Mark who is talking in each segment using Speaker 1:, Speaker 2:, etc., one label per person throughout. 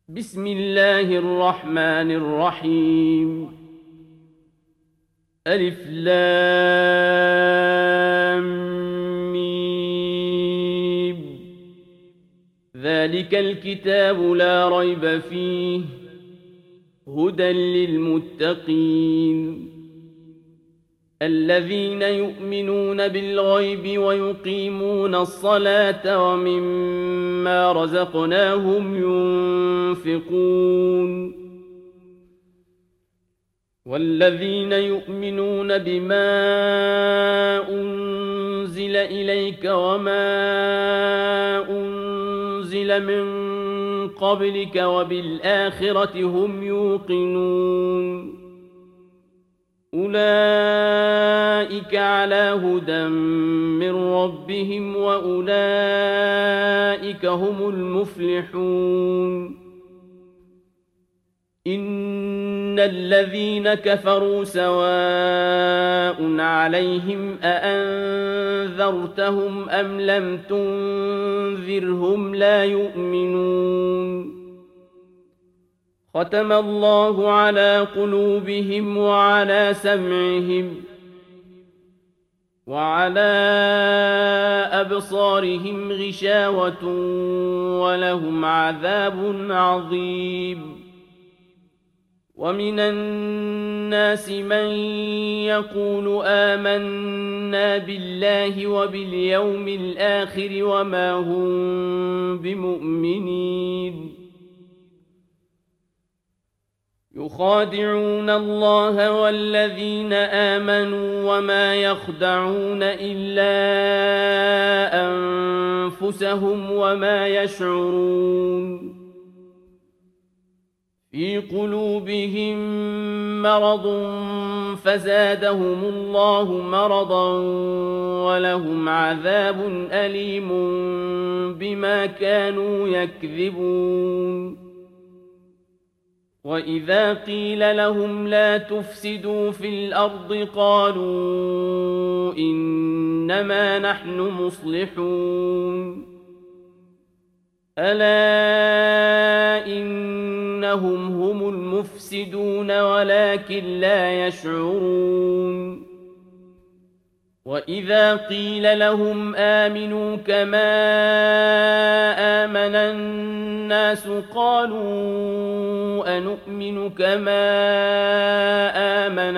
Speaker 1: بسم الله الرحمن الرحيم. ألف لام ميم. ذلك الكتاب لا ريب فيه هدى للمتقين الذين يؤمنون بالغيب ويقيمون الصلاة ومما رزقناهم ينفقون والذين يؤمنون بما أنزل إليك وما أنزل من قبلك وبالآخرة هم يوقنون أولئك على هدى من ربهم وأولئك هم المفلحون. إن الذين كفروا سواء عليهم أأنذرتهم أم لم تنذرهم لا يؤمنون. ختم الله على قلوبهم وعلى سمعهم وعلى أبصارهم غشاوة ولهم عذاب عظيم. ومن الناس من يقول آمنا بالله وباليوم الآخر وما هم بمؤمنين. يخادعون الله والذين آمنوا وما يخدعون إلا أنفسهم وما يشعرون. في قلوبهم مرض فزادهم الله مرضا ولهم عذاب أليم بما كانوا يكذبون. وإذا قيل لهم لا تفسدوا في الأرض قالوا إنما نحن مصلحون. ألا إنهم هم المفسدون ولكن لا يشعرون. وإذا قيل لهم آمنوا كما آمن الناس قالوا أنؤمن كما آمن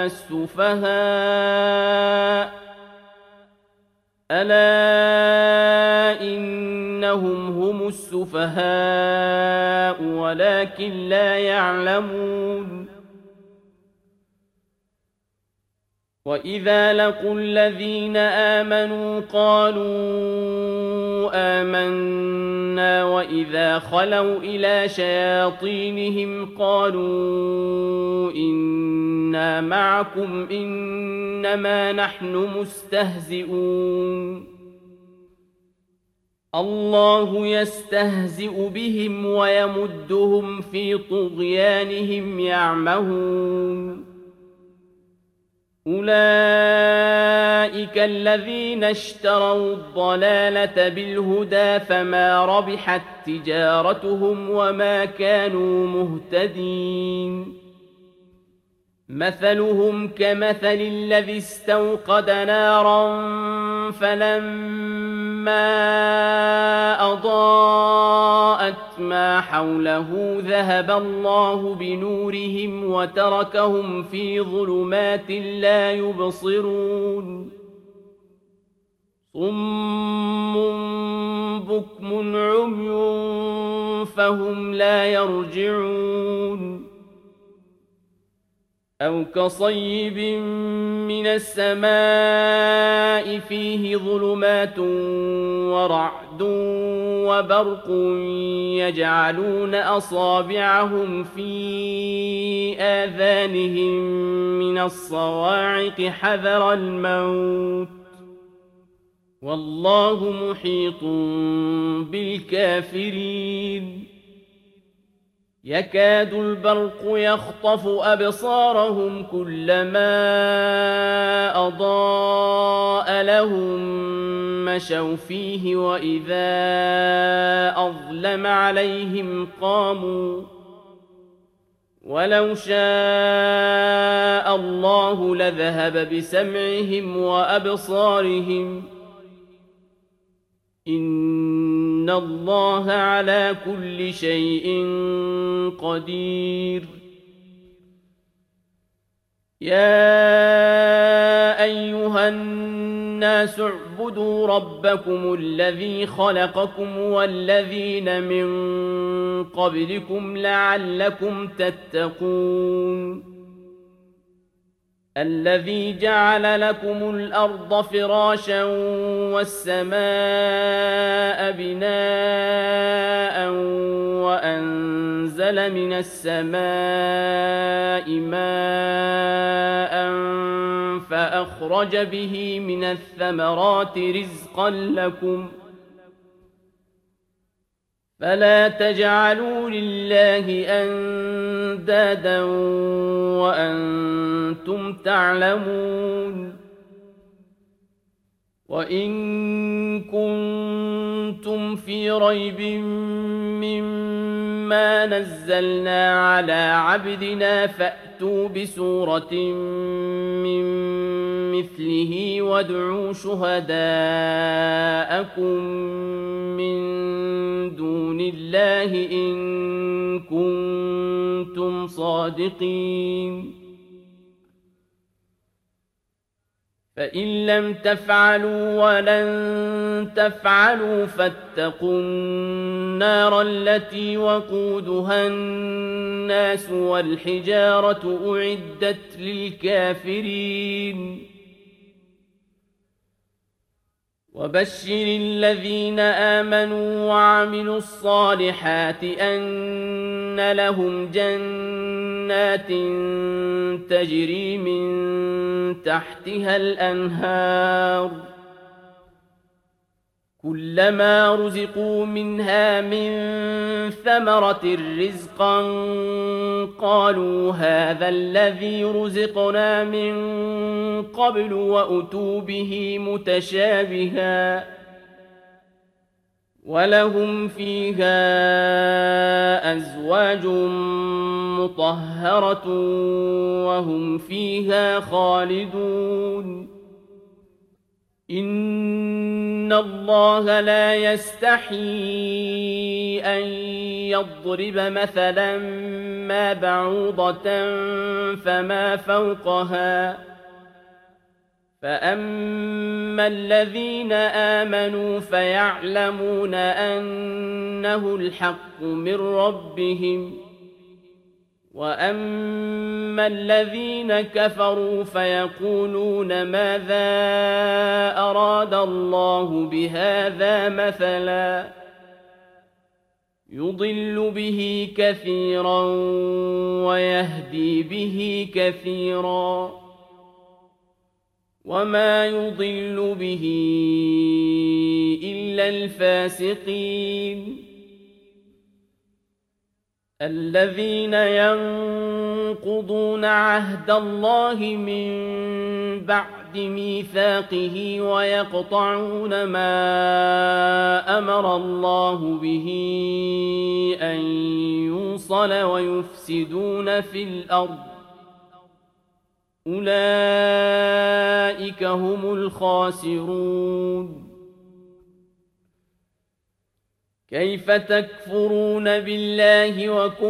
Speaker 1: السفهاء. ألا إنهم هم السفهاء ولكن لا يعلمون. وإذا لقوا الذين آمنوا قالوا آمنا وإذا خلوا إلى شياطينهم قالوا إنا معكم إنما نحن مستهزئون. الله يستهزئ بهم ويمدهم في طغيانهم يعمهون. أولئك الذين اشتروا الضلالة بالهدى فما ربحت تجارتهم وما كانوا مهتدين. مثلهم كمثل الذي استوقد نارا فلما أضاءت ما حوله ذهب الله بنورهم وتركهم في ظلمات لا يبصرون. صم بكم عمي فهم لا يرجعون. أو كصيب من السماء فيه ظلمات ورعد وبرق يجعلون أصابعهم في آذانهم من الصواعق حذر الموت والله محيط بالكافرين. يكاد البرق يخطف أبصارهم كلما أضاء لهم مشوا فيه وإذا أظلم عليهم قاموا ولو شاء الله لذهب بسمعهم وأبصارهم إن الله على كل شيء قدير يا أيها الناس اعبدوا ربكم الذي خلقكم والذين من قبلكم لعلكم تتقون الذي جعل لكم الأرض فراشا والسماء بناء وأنزل من السماء ماء فأخرج به من الثمرات رزقا لكم فلا تجعلوا لله أندادا وأنتم تعلمون وإن كنتم في ريب مما نزلنا على عبدنا فأتوا بسورة من مثله وادعوا شهداءكم من دون الله إن كنتم صادقين فإن لم تفعلوا ولن تفعلوا فاتقوا النار التي وقودها الناس والحجارة أعدت للكافرين وبشر الذين آمنوا وعملوا الصالحات أن لهم جنات تجري من تحتها الأنهار كلما رزقوا منها من ثمرة رزقا قالوا هذا الذي رزقنا من قبل وأتوا به متشابها ولهم فيها أزواج مطهرة وهم فيها خالدون إن الله لا يستحيي أن يضرب مثلا ما بعوضة فما فوقها فأما الذين آمنوا فيعلمون أنه الحق من ربهم وأما الذين كفروا فيقولون ماذا أراد الله بهذا مثلا يضل به كثيرا ويهدي به كثيرا وما يضل به إلا الفاسقين الذين ينقضون عهد الله من بعد ميثاقه ويقطعون ما أمر الله به أن يوصل ويفسدون في الأرض أولئك هم الخاسرون كيف تكفرون بالله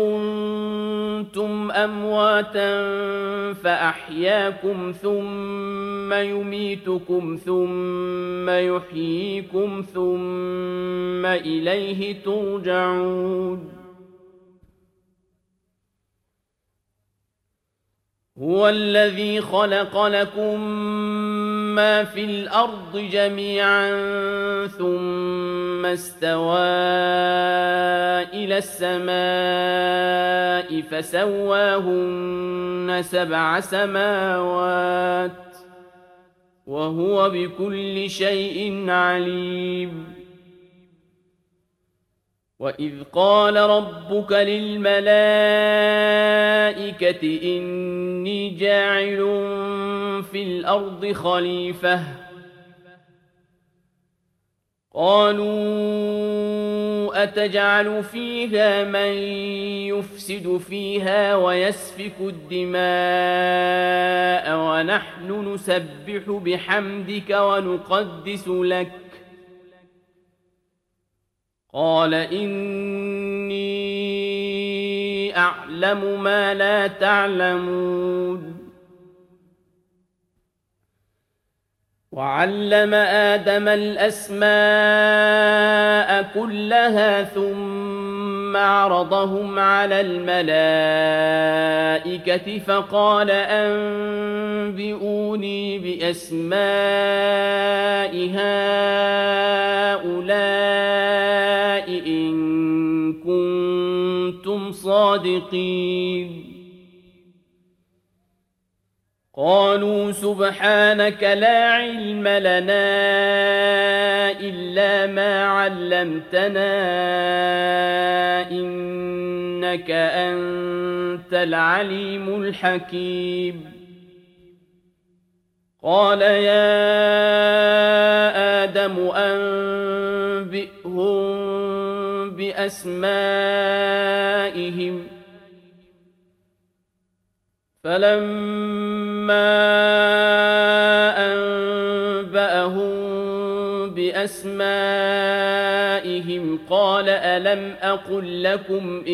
Speaker 1: وكنتم أمواتا فأحياكم ثم يميتكم ثم يحييكم ثم إليه ترجعون هو الذي خلق لكم ما في الأرض جميعا ثم استوى إلى السماء فسواهن 7 سماوات وهو بكل شيء عليم وإذ قال ربك للملائكة إني جاعل في الأرض خليفة قالوا أتجعل فيها من يفسد فيها ويسفك الدماء ونحن نسبح بحمدك ونقدس لك قال إني أعلم ما لا تعلمون وعلم آدم الأسماء كلها ثم عرضهم على الملائكة فقال أنبئوني بأسماء هؤلاء إن كنتم صادقين قالوا سبحانك لا علم لنا إلا ما علمتنا إنك أنت العليم الحكيم قال يا آدم أنبئهم بأسمائهم فلما أنبأهم بأسمائهم قال ألم أقل لكم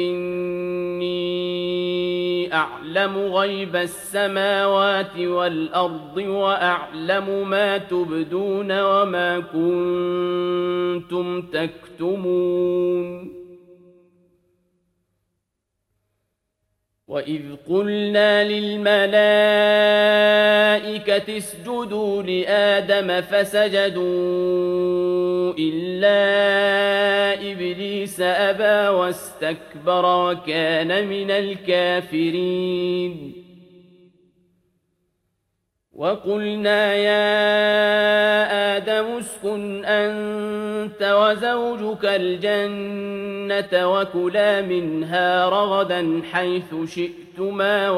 Speaker 1: إني أعلم غيب السماوات والأرض وأعلم ما تبدون وما كنتم تكتمون وإذ قلنا للملائكة اسجدوا لآدم فسجدوا إلا إبليس أبى واستكبر وكان من الكافرين وقلنا يا آدم اسكن أنت وزوجك الجنة وكلا منها رغدا حيث شئتما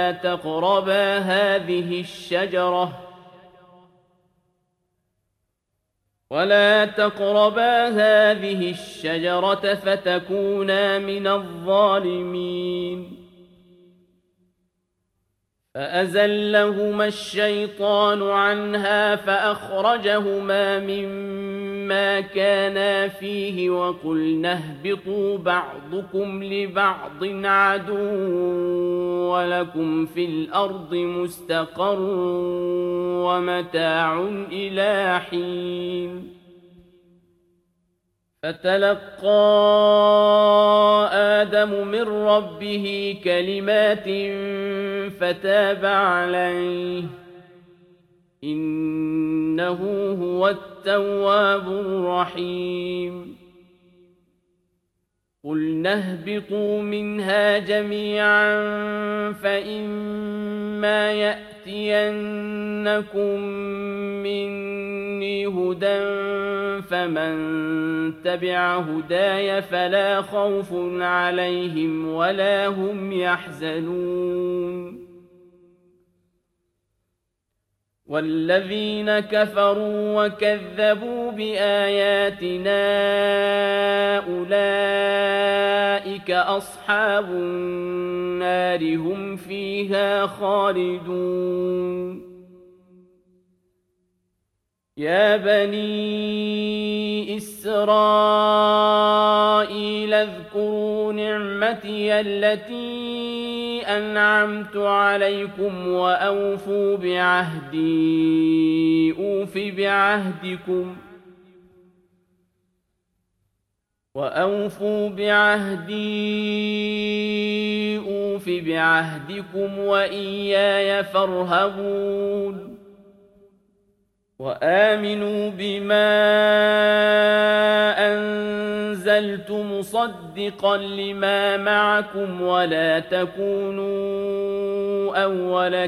Speaker 1: ولا تقربا هذه الشجرة فتكونا من الظالمين فأزلهما الشيطان عنها فأخرجهما مما كانا فيه وقلنا اهبطوا بعضكم لبعض عدو ولكم في الأرض مستقر ومتاع إلى حين فتلقى آدم من ربه كلمات فتاب عليه إنه هو التواب الرحيم قلنا اهبطوا منها جميعا فإما يأتينكم مني هدى فمن تبع هداي فلا خوف عليهم ولا هم يحزنون والذين كفروا وكذبوا بآياتنا أولئك أصحاب النار هم فيها خالدون يا بني إسرائيل اذكروا نعمتي التي أنعمت عليكم وأوفوا بعهدي أوف بعهدكم وإياي فارهبون وآمنوا بما أنزلت مصدقا لما معكم ولا تكونوا أول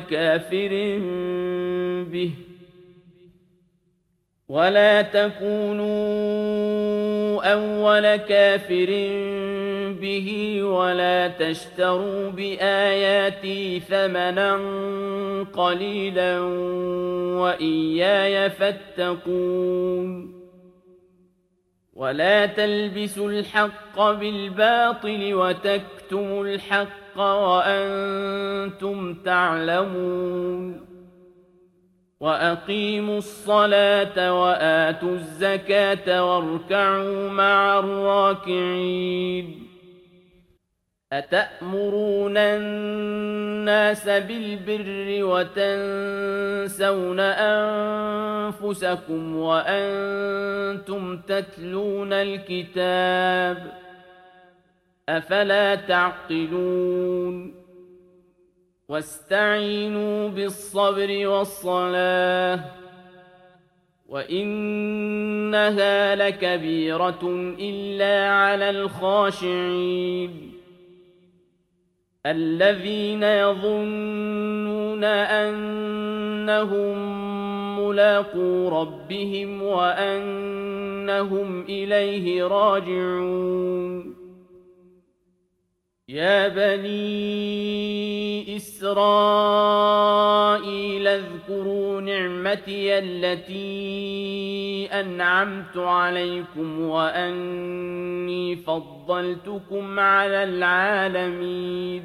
Speaker 1: كافر به ولا تشتروا بآياتي ثمنا قليلا وإياي فاتقون ولا تلبسوا الحق بالباطل وتكتموا الحق وأنتم تعلمون وأقيموا الصلاة وآتوا الزكاة واركعوا مع الراكعين أتأمرون الناس بالبر وتنسون أنفسكم وأنتم تتلون الكتاب أفلا تعقلون واستعينوا بالصبر والصلاة وإنها لكبيرة إلا على الخاشعين الذين يظنون أنهم ملاقو ربهم وأنهم إليه راجعون يا بني إسرائيل اذكروا نعمتي التي أنعمت عليكم وأني فضلتكم على العالمين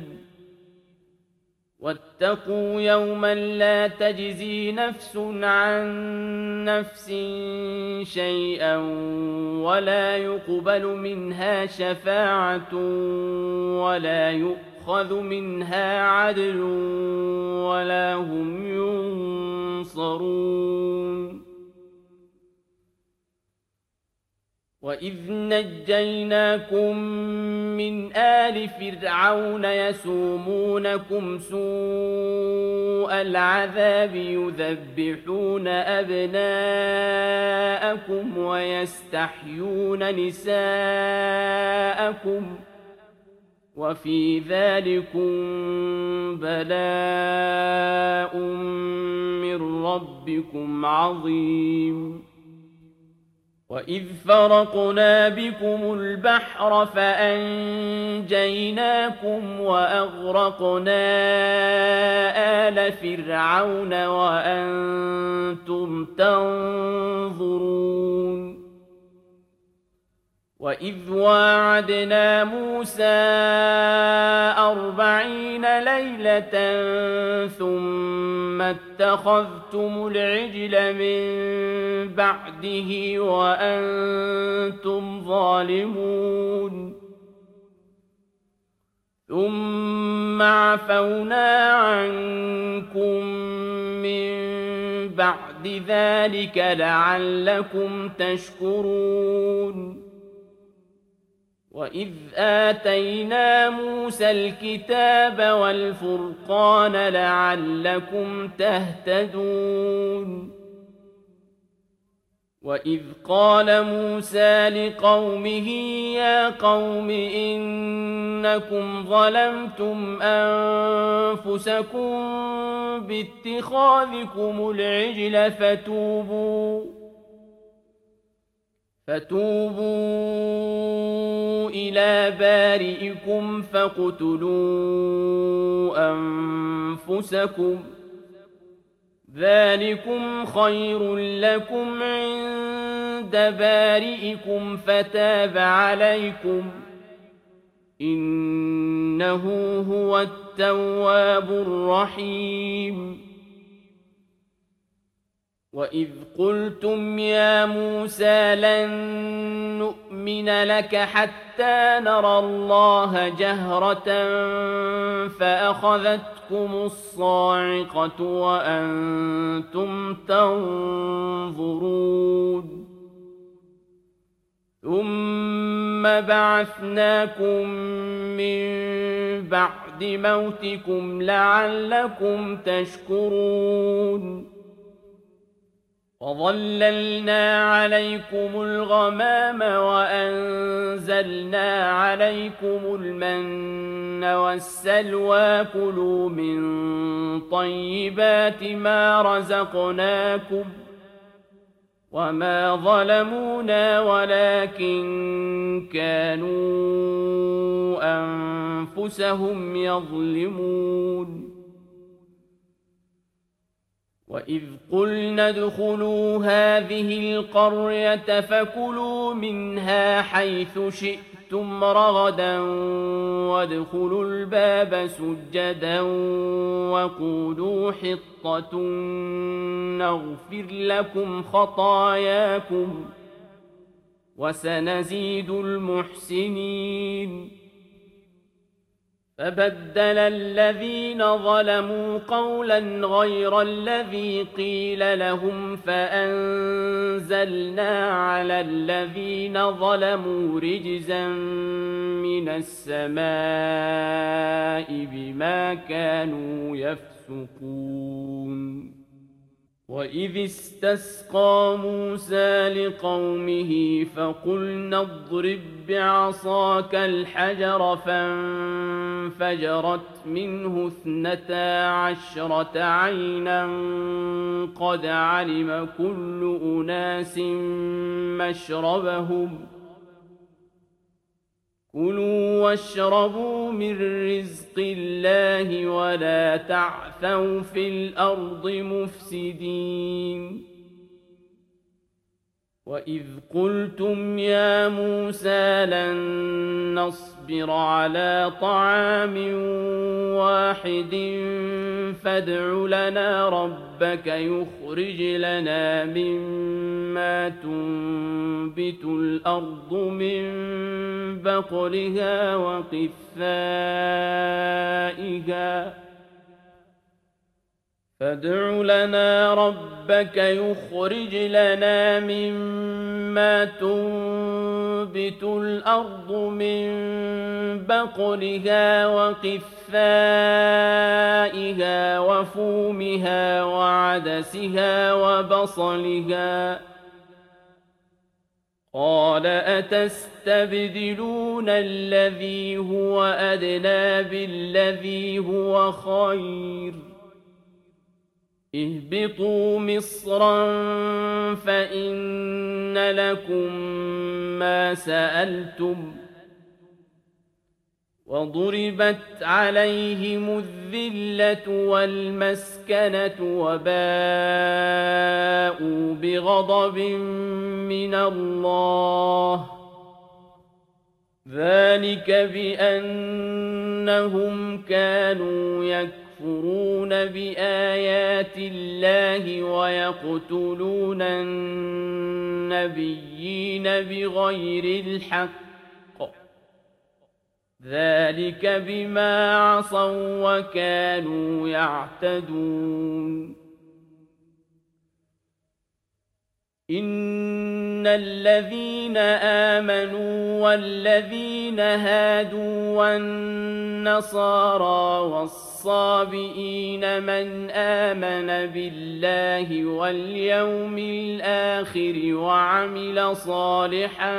Speaker 1: واتقوا يوما لا تجزي نفس عن نفس شيئا ولا يقبل منها شفاعة ولا يؤخذ منها عدل ولا هم ينصرون وإذ نجيناكم من آل فرعون يسومونكم سوء العذاب يذبحون أبناءكم ويستحيون نساءكم وفي ذلكم بلاء من ربكم عظيم وإذ فرقنا بكم البحر فأنجيناكم وأغرقنا آل فرعون وأنتم تنظرون وإذ واعدنا موسى 40 ليلة ثم اتخذتم العجل من بعده وأنتم ظالمون ثم عفونا عنكم من بعد ذلك لعلكم تشكرون وإذ آتينا موسى الكتاب والفرقان لعلكم تهتدون وإذ قال موسى لقومه يا قوم إنكم ظلمتم أنفسكم باتخاذكم العجل فتوبوا إلى بارئكم فاقتلوا أنفسكم ذلكم خير لكم عند بارئكم فتاب عليكم إنه هو التواب الرحيم وإذ قلتم يا موسى لن نؤمن لك حتى نرى الله جهرة فأخذتكم الصاعقة وأنتم تنظرون ثم بعثناكم من بعد موتكم لعلكم تشكرون وظللنا عليكم الغمام وأنزلنا عليكم المن والسلوى كلوا من طيبات ما رزقناكم وما ظلمونا ولكن كانوا أنفسهم يظلمون وإذ قلنا ادخلوا هذه القرية فكلوا منها حيث شئتم رغدا وادخلوا الباب سجدا وقولوا حطة نغفر لكم خطاياكم وسنزيد المحسنين فبدل الذين ظلموا قولا غير الذي قيل لهم فأنزلنا على الذين ظلموا رجزا من السماء بما كانوا يفسقون وإذ استسقى موسى لقومه فقلنا اضرب بعصاك الحجر فانفجرت منه 12 عينا قد علم كل أناس مشربهم كلوا واشربوا من رزق الله ولا تعثوا في الأرض مفسدين وإذ قلتم يا موسى لن نصبر على طعام واحد فادع لنا ربك يخرج لنا مما تنبت الأرض من بقلها وقثائها فادع لنا ربك يخرج لنا مما تنبت الأرض من بقلها وقثائها وفومها وعدسها وبصلها قال أتستبدلون الذي هو أدنى بالذي هو خير اهبطوا مصرا فإن لكم ما سألتم وضربت عليهم الذلة والمسكنة وباءوا بغضب من الله ذلك بأنهم كانوا يكفرون بآيات الله ويقتلون النبيين بغير الحق ذلك بما عصوا وكانوا يعتدون إن الذين آمنوا والذين هادوا والنصارى والصابئين من آمن بالله واليوم الآخر وعمل صالحا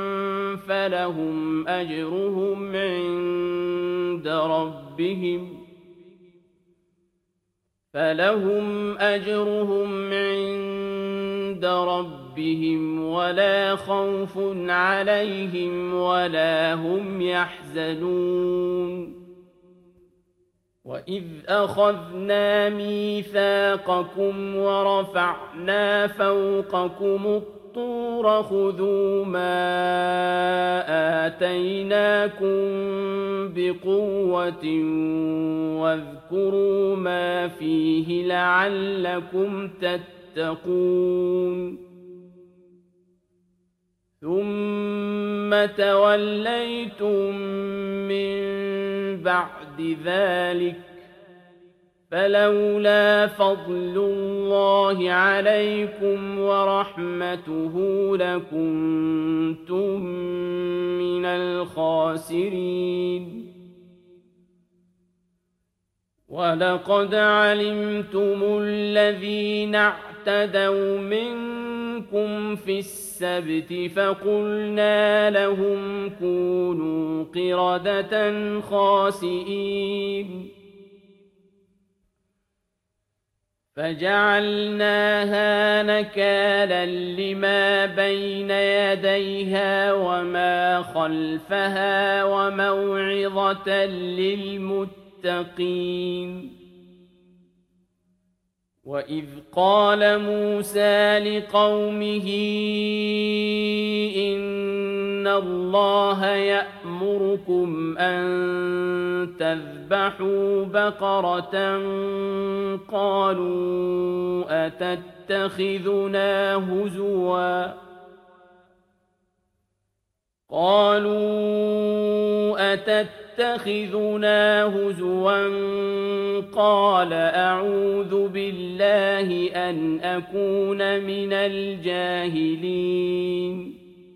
Speaker 1: فلهم أجرهم عند ربهم ولا خوف عليهم ولا هم يحزنون وإذ أخذنا ميثاقكم ورفعنا فوقكم الطور خذوا ما آتيناكم بقوة واذكروا ما فيه لعلكم تتقون ثم توليتم من بعد ذلك فلولا فضل الله عليكم ورحمته لكنتم من الخاسرين ولقد علمتم الذين اعتدوا منكم في السبت فقلنا لهم كونوا قردة خاسئين فجعلناها نكالا لما بين يديها وما خلفها وموعظة للمتقين وإذ قال موسى لقومه إن الله يأمركم أن تذبحوا بقرة قالوا أتتخذنا هزوا قال أعوذ بالله أن أكون من الجاهلين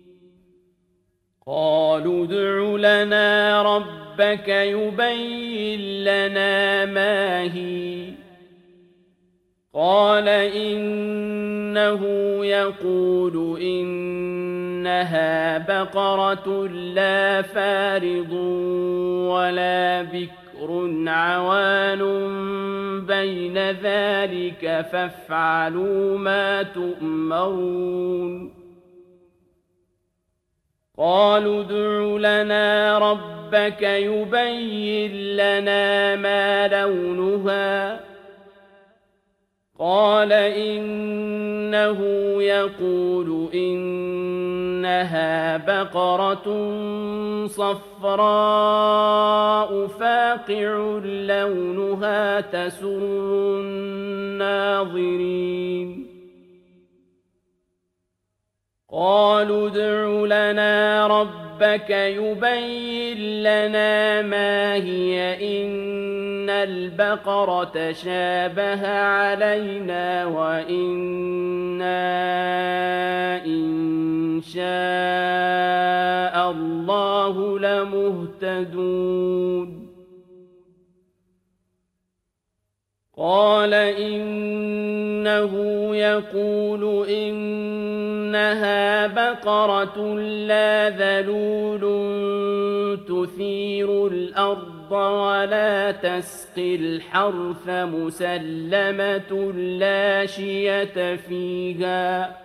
Speaker 1: قالوا ادع لنا ربك يبين لنا ما هي قال إنه يقول إنها بقرة لا فارض ولا بكر عوان بين ذلك فافعلوا ما تؤمرون قالوا ادع لنا ربك يبين لنا ما لونها قال إنه يقول إنها بقرة صفراء فاقع لونها تسر الناظرين قالوا ادع لنا ربك يبين لنا ما هي إن البقرة شابه علينا وإنا إن شاء الله لمهتدون قال إنه يقول إنها بقرة لا ذلول تثير الأرض ولا تسقي الحرث مسلمة لا شية فيها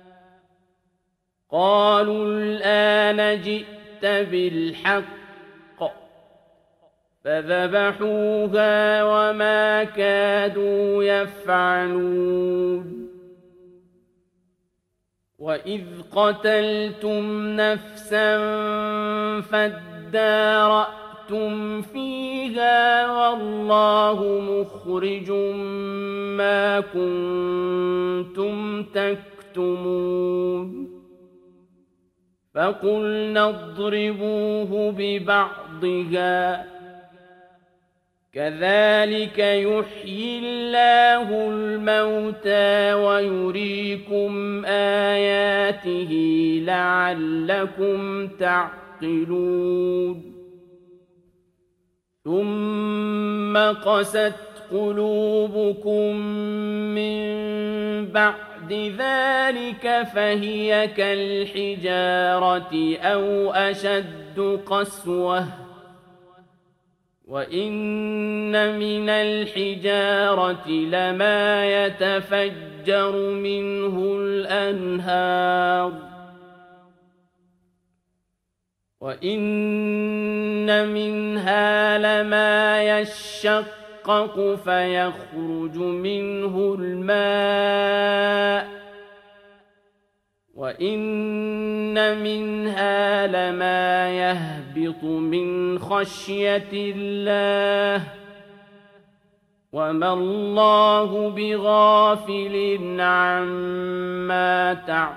Speaker 1: قالوا الآن جئت بالحق فذبحوها وما كادوا يفعلون وإذ قتلتم نفسا فادارأتم فيها والله مخرج ما كنتم تكتمون فقلنا اضربوه ببعضها كذلك يحيي الله الموتى ويريكم آياته لعلكم تعقلون ثم قست قلوبكم من بعد ذلك فهي كالحجارة أو أشد قسوة وإن من الحجارة لما يتفجر منه الأنهار وإن منها لما يشقق فيخرج منه الماء وإن منها لما يهبط من خشية الله وما الله بغافل عما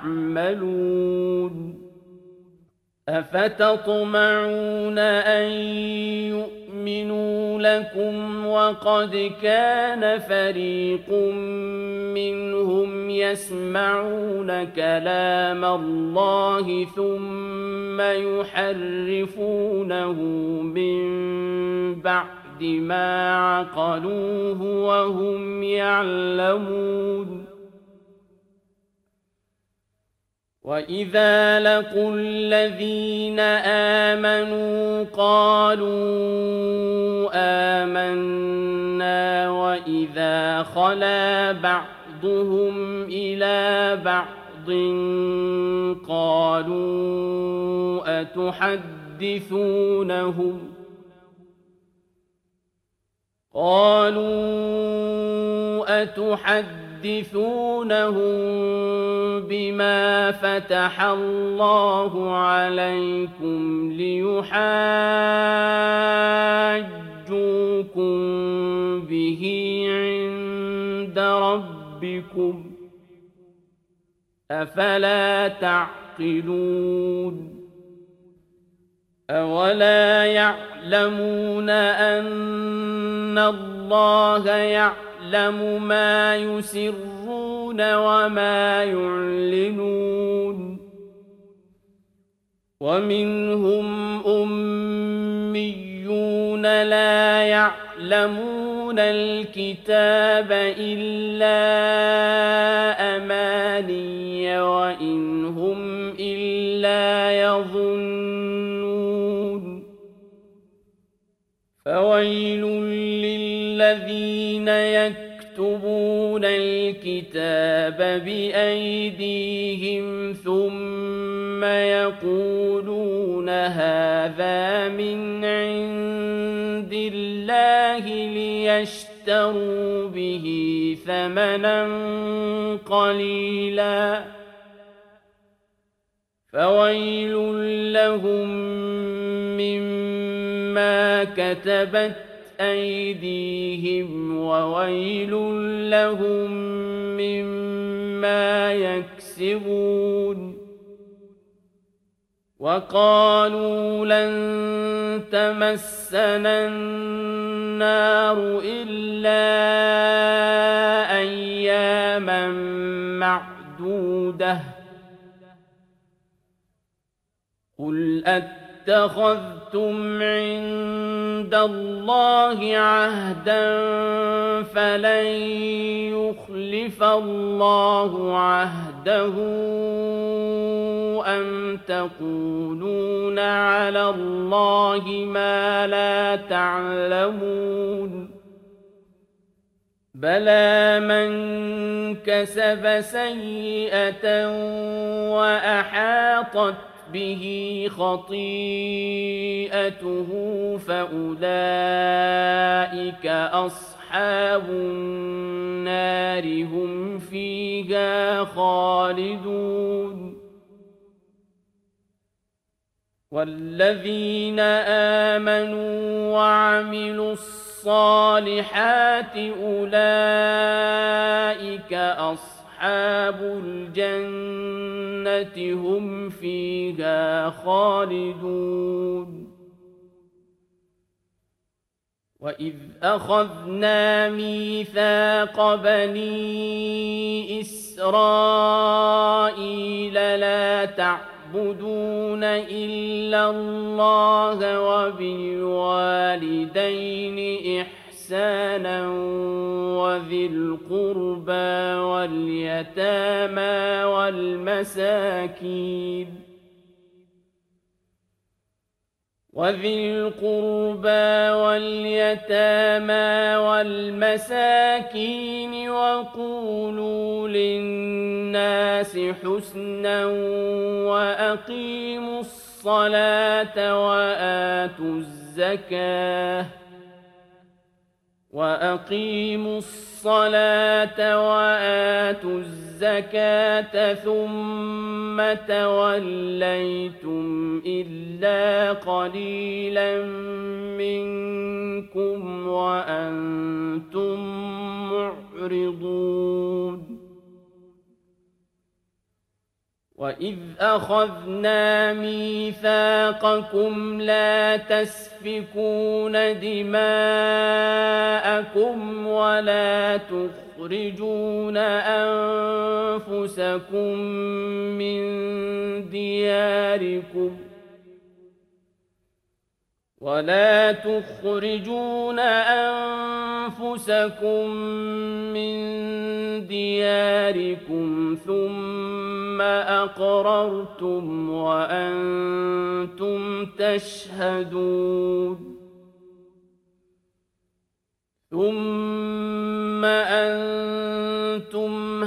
Speaker 1: تعملون أفتطمعون أن يؤمنوا لكم وقد كان فريق منهم يسمعون كلام الله ثم يحرفونه من بعد ما عقلوه وهم يعلمون وإذا لقوا الذين آمنوا قالوا آمنا وإذا خلا بعضهم إلى بعض قالوا أفتحدثونهم بما فتح الله عليكم ليحاجوكم به عند ربكم أفلا تعقلون أولا يعلمون أن الله يعلم ما يسرون وما يعلنون ومنهم أميون لا يعلمون الكتاب إلا أماني وإن هم إلا يظنون فويل للذين يكتبون الكتاب بأيديهم ثم يقولون هذا من عند الله ليشتروا به ثمنا قليلا فويل لهم مما كتبت أيديهم وويل لهم مما يكسبون وقالوا لن تمسنا النار إلا أياما معدودة قل اتخذتم عند الله عهدا فلن يخلف الله عهده أم تقولون على الله ما لا تعلمون بلى من كسب سيئة وأحاطت به خطيئته فأولئك أصحاب النار هم فيها خالدون والذين آمنوا وعملوا الصالحات أولئك أصحاب الجنة هم فيها خالدون وإذ أخذنا ميثاق بني إسرائيل لا تعبدون إلا الله وبالوالدين إحسانا وذي القربى واليتامى والمساكين وقولوا للناس حسنا وأقيموا الصلاة وآتوا الزكاة ثم توليتم إلا قليلا منكم وأنتم معرضون وإذ أخذنا ميثاقكم لا تسفكون دماءكم ولا تخرجون أنفسكم من دياركم ثم أقررتم وأنتم تشهدون ثم أنتم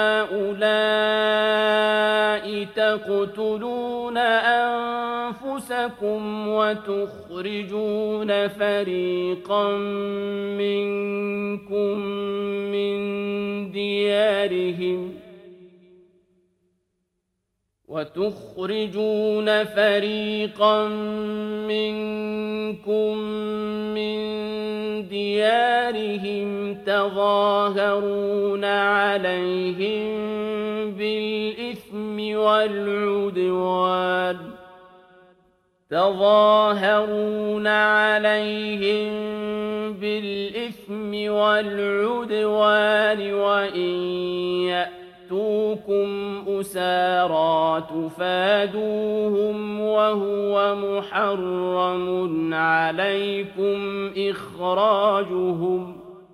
Speaker 1: هؤلاء تقتلون أنفسكم أنفسكم وتخرجون فريقا منكم من ديارهم تظاهرون عليهم بالإثم والعدوان وإن يأتوكم أسارى تفادوهم وهو محرم عليكم إخراجهم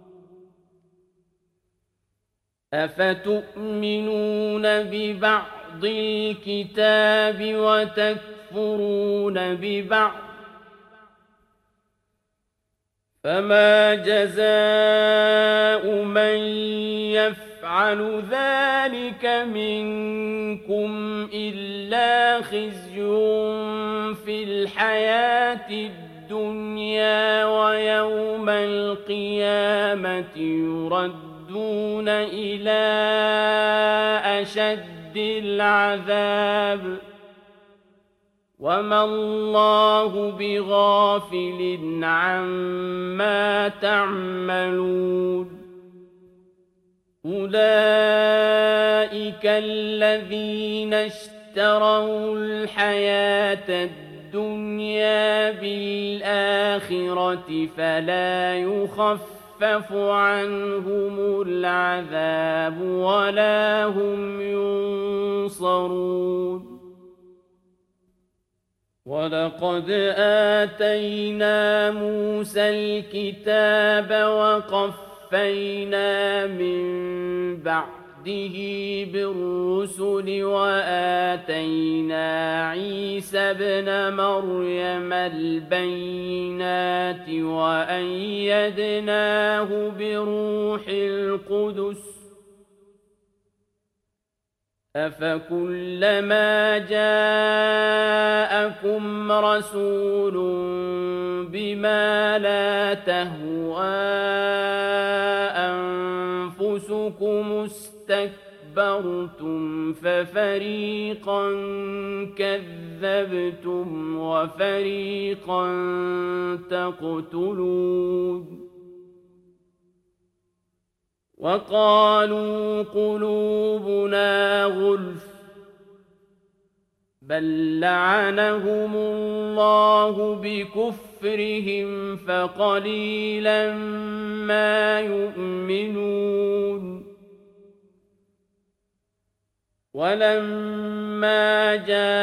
Speaker 1: أفتؤمنون ببعض الكتاب وتكفرون ببعض فما جزاء من يفعل ذلك منكم إلا خزي في الحياة الدنيا ويوم القيامة يردون إلى أشد العذاب وما الله بغافل عما تعملون أولئك الذين اشتروا الحياة الدنيا بالآخرة فلا يخفف عنهم العذاب ولا هم ينصرون ولقد آتينا موسى الكتاب وقفينا من بعده بالرسل وآتينا عيسى ابن مريم البينات وأيدناه بروح القدس أفكلما جاءكم رسول بما لا تهوى أنفسكم استكبرتم ففريقا كذبتم وفريقا تقتلون وقالوا قلوبنا غلف بل لعنهم الله بكفرهم فقليلا ما يؤمنون ولما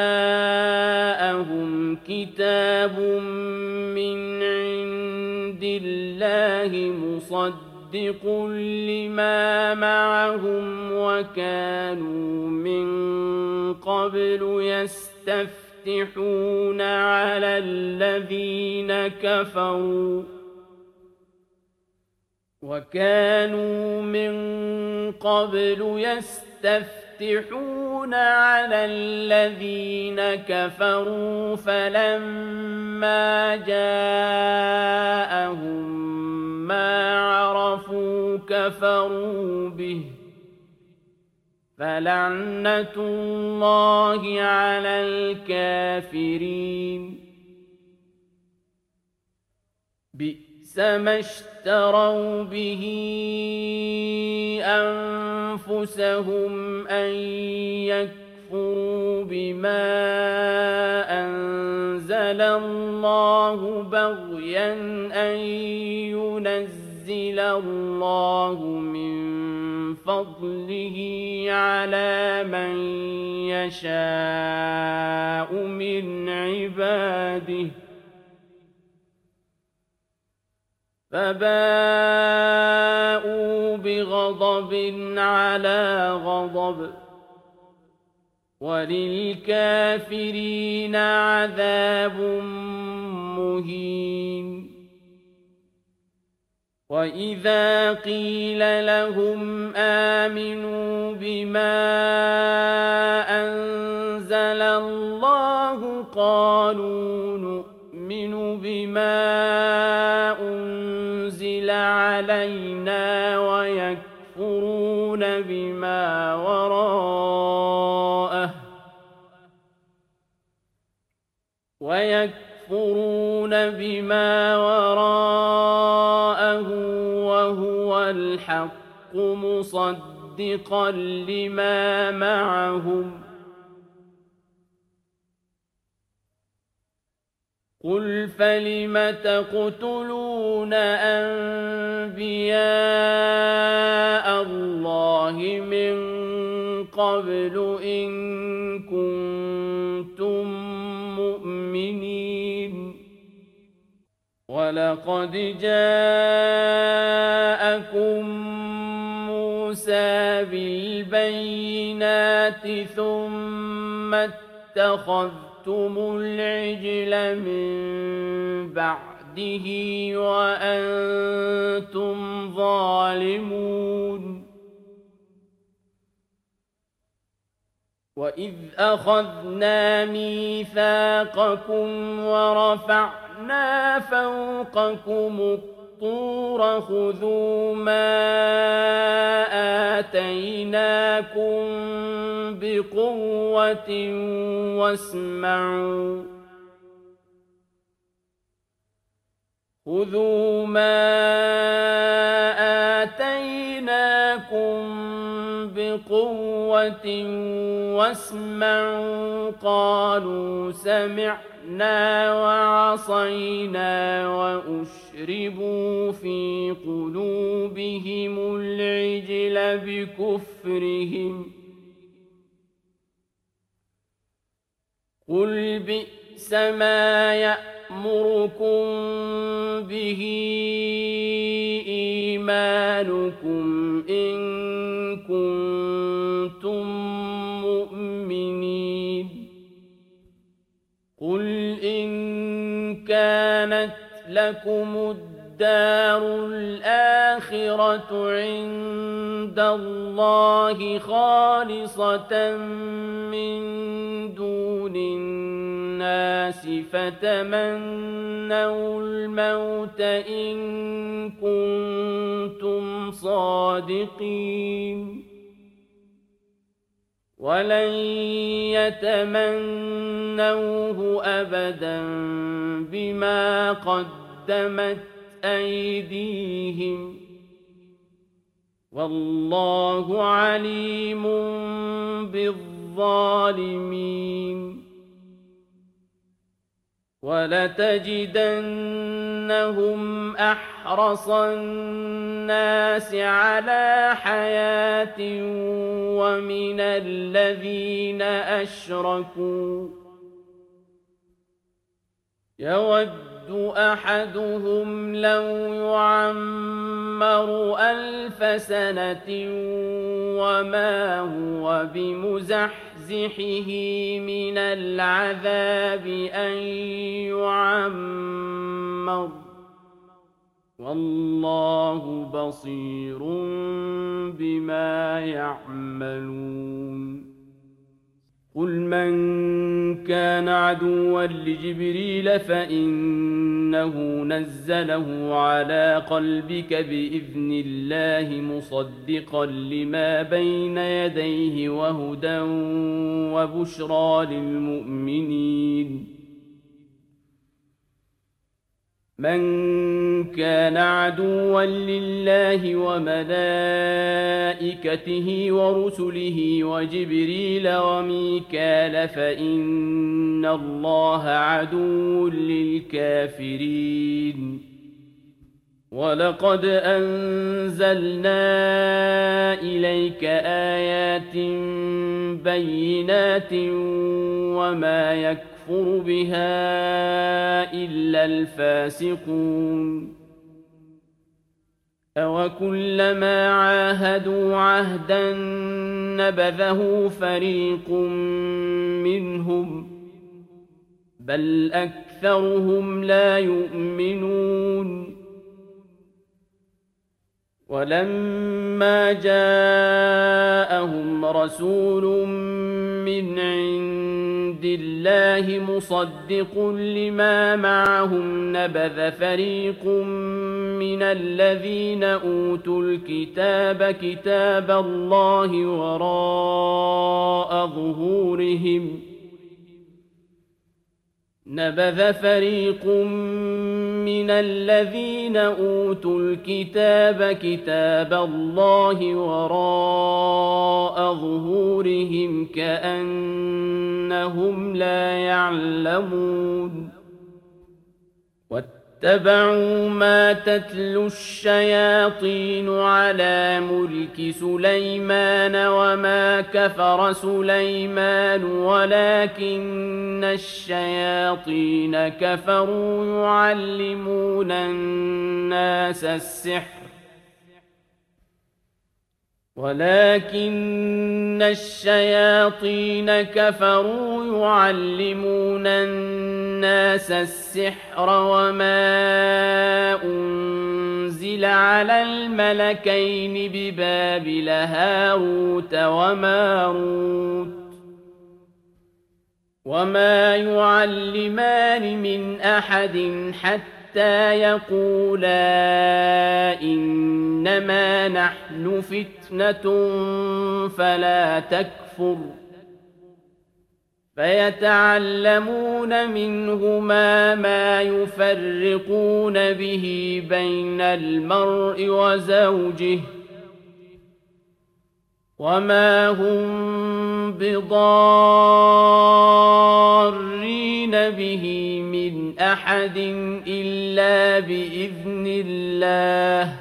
Speaker 1: جاءهم كتاب من عند الله مصدق لما معهم وكانوا من قبل يستفتحون على الذين كفروا فلما جاءهم ما عرفوا كفروا به فلعنة الله على الكافرين بئس ما اشتروا به أنفسهم أن يكفروا بما أنزل الله بغيا أن ينزل الله من فضله على من يشاء من عباده فباءوا بغضب على غضب وللكافرين عذاب مهين وإذا قيل لهم آمنوا بما أنزل الله قالوا قالوا نؤمن بما أنزل علينا ويكفرون بما وراءه وهو الحق مصدقا لما معهم قل فلم تقتلون أنبياء الله من قبل إن كنتم مؤمنين ولقد جاءكم موسى بالبينات ثم اتخذتم العجل من بعده وأنتم ظالمون وإذ أخذنا ميثاقكم ورفعنا فوقكم الطور خذوا ما آتيناكم بقوة واسمعوا خذوا ما آتيناكم بقوة واسمعوا قالوا سمعنا وعصينا وأشربوا في قلوبهم العجل بكفرهم قل بئس ما يأمركم به إيمانكم إن كنتم مؤمنين قل إن كانت لكم الدار الآخرة عند الله خالصة من دون الناس فتمنوا الموت إن كنتم صادقين ولن يتمنوه أبدا بما قدمت أيديهم والله عليم بالظالمين ولتجدنهم أحرص الناس على حياة ومن الذين أشركوا يود أحدهم لو يعمر 1000 سنة وما هو بمزحزحه من العذاب أن يعمر والله بصير بما يعملون قل من كان عدوا لجبريل فإنه نزله على قلبك بإذن الله مصدقا لما بين يديه وهدى وبشرى للمؤمنين من كان عدوا لله وملائكته ورسله وجبريل وميكال فإن الله عدو للكافرين ولقد أنزلنا إليك آيات بينات وما يكفر بها إلا الفاسقون أوكلما عاهدوا عهدا نبذه فريق منهم بل أكثرهم لا يؤمنون ولما جاءهم رسول من عند الله مصدق لما معهم نبذ فريق من الذين أوتوا الكتاب كتاب الله وراء ظهورهم نبذ فريق من الذين أوتوا الكتاب كتاب الله وراء ظهورهم كأنهم لا يعلمون واتبعوا ما تتلو الشياطين على ملك سليمان وما كفر سليمان ولكن الشياطين كفروا يعلمون الناس السحر وما أنزل على الملكين ببابل هاروت وماروت وما يعلمان من أحد حتى يقولا إنما نحن فتنة فلا تكفر فيتعلمون منهما ما يفرقون به بين المرء وزوجه وما هم بضارين به من أحد إلا بإذن الله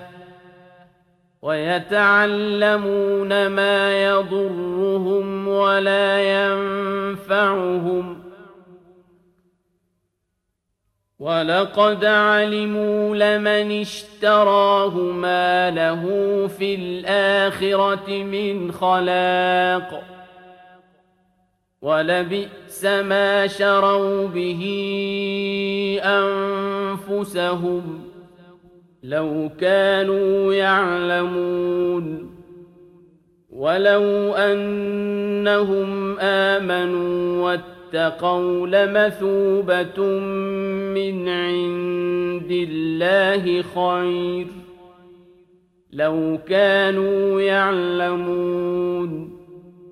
Speaker 1: ويتعلمون ما يضرهم ولا ينفعهم ولقد علموا لمن اشتراه ما له في الآخرة من خلاق ولبئس ما شروا به أنفسهم لو كانوا يعلمون ولو أنهم آمنوا واتقوا لمثوبة من عند الله خير لو كانوا يعلمون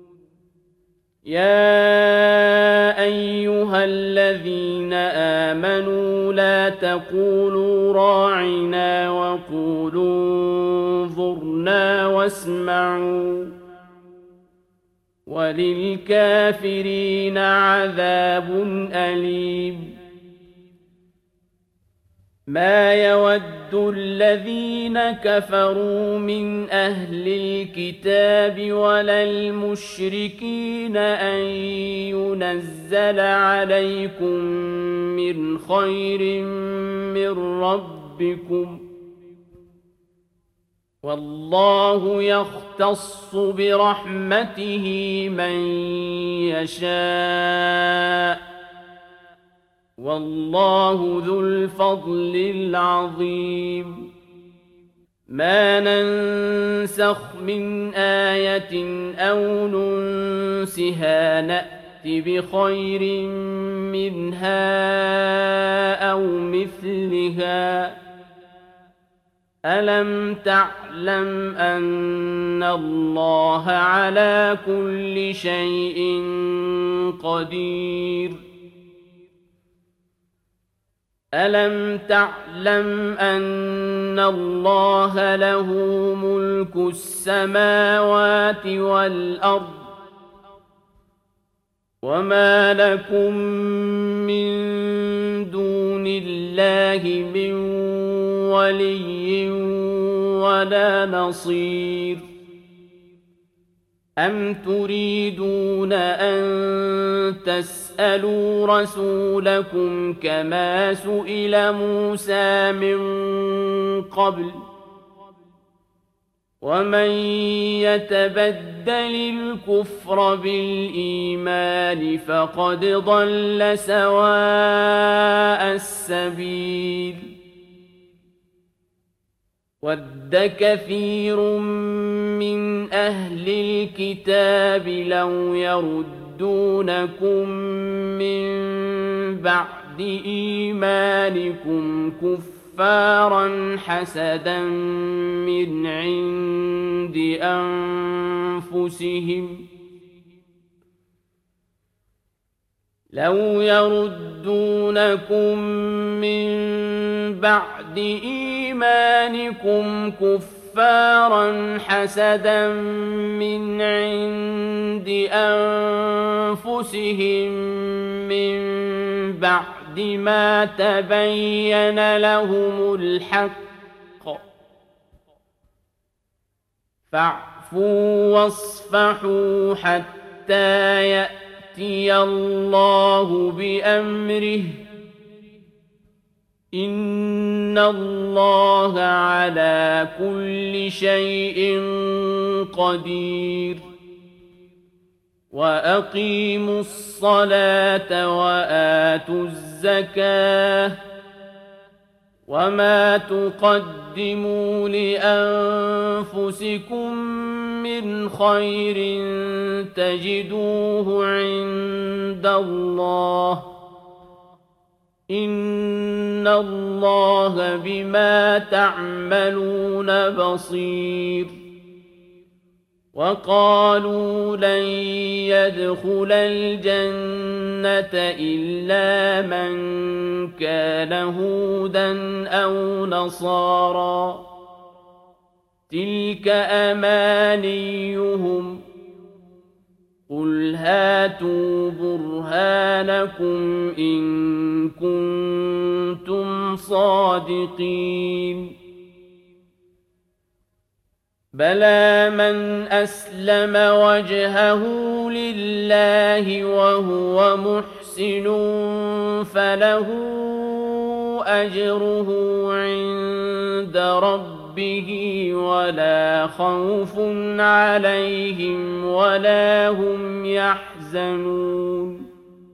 Speaker 1: يا أيها الذين آمنوا لا تقولوا راعنا وقولوا انظرنا واسمعوا وللكافرين عذاب أليم ما يود الذين كفروا من أهل الكتاب ولا المشركين أن ينزل عليكم من خير من ربكم والله يختص برحمته من يشاء والله ذو الفضل العظيم ما ننسخ من آية أو ننسها نأت بخير منها أو مثلها ألم تعلم أن الله على كل شيء قدير ألم تعلم أن الله له ملك السماوات والأرض وما لكم من دون الله من ولي ولا نصير أم تريدون أن تسألوا رسولكم كما سئل موسى من قبل ومن يتبدل الكفر بالإيمان فقد ضل سواء السبيل وَدَّ كَثِيرٌ مِّنْ أَهْلِ الْكِتَابِ لَوْ يَرُدُّونَكُم مِّن بَعْدِ إِيمَانِكُمْ كُفَّارًا حَسَدًا مِّنْ عِندِ أَنفُسِهِمْ مِّن بَعْدِ مَا تَبَيَّنَ لَهُمُ الْحَقُّ فَاعْفُوا وَاصْفَحُوا حَتَّىٰ يَأْتِيَ اللَّهُ بِأَمْرِهِ ۗ إِنَّ اللَّهَ عَلَىٰ كُلِّ شَيْءٍ قَدِيرٌ وَأَقِيمُوا الصَّلَاةَ وَآتُوا الزَّكَاةَ وَمَا تُقَدِّمُوا لِأَنفُسِكُم مِّنْ خَيْرٍ تَجِدُوهُ عِندَ اللَّهِ إِنَّ اللَّهَ بِمَا تَعْمَلُونَ بَصِيرٌ وَقَالُوا لَن يَدْخُلَ الْجَنَّةَ إِلَّا مَن كَانَ هُودًا أَوْ نَصَارَىٰ ۗ تِلْكَ أَمَانِيُّهُمْ ۗ قُلْ هَاتُوا بُرْهَانَكُمْ إِن كُنتُمْ صَادِقِينَ بَلَىٰ مَنْ أَسْلَمَ وَجْهَهُ لِلَّهِ وَهُوَ مُحْسِنٌ فَلَهُ أَجْرُهُ عِندَ رَبِّهِ وَلَا خَوْفٌ عَلَيْهِمْ وَلَا هُمْ يَحْزَنُونَ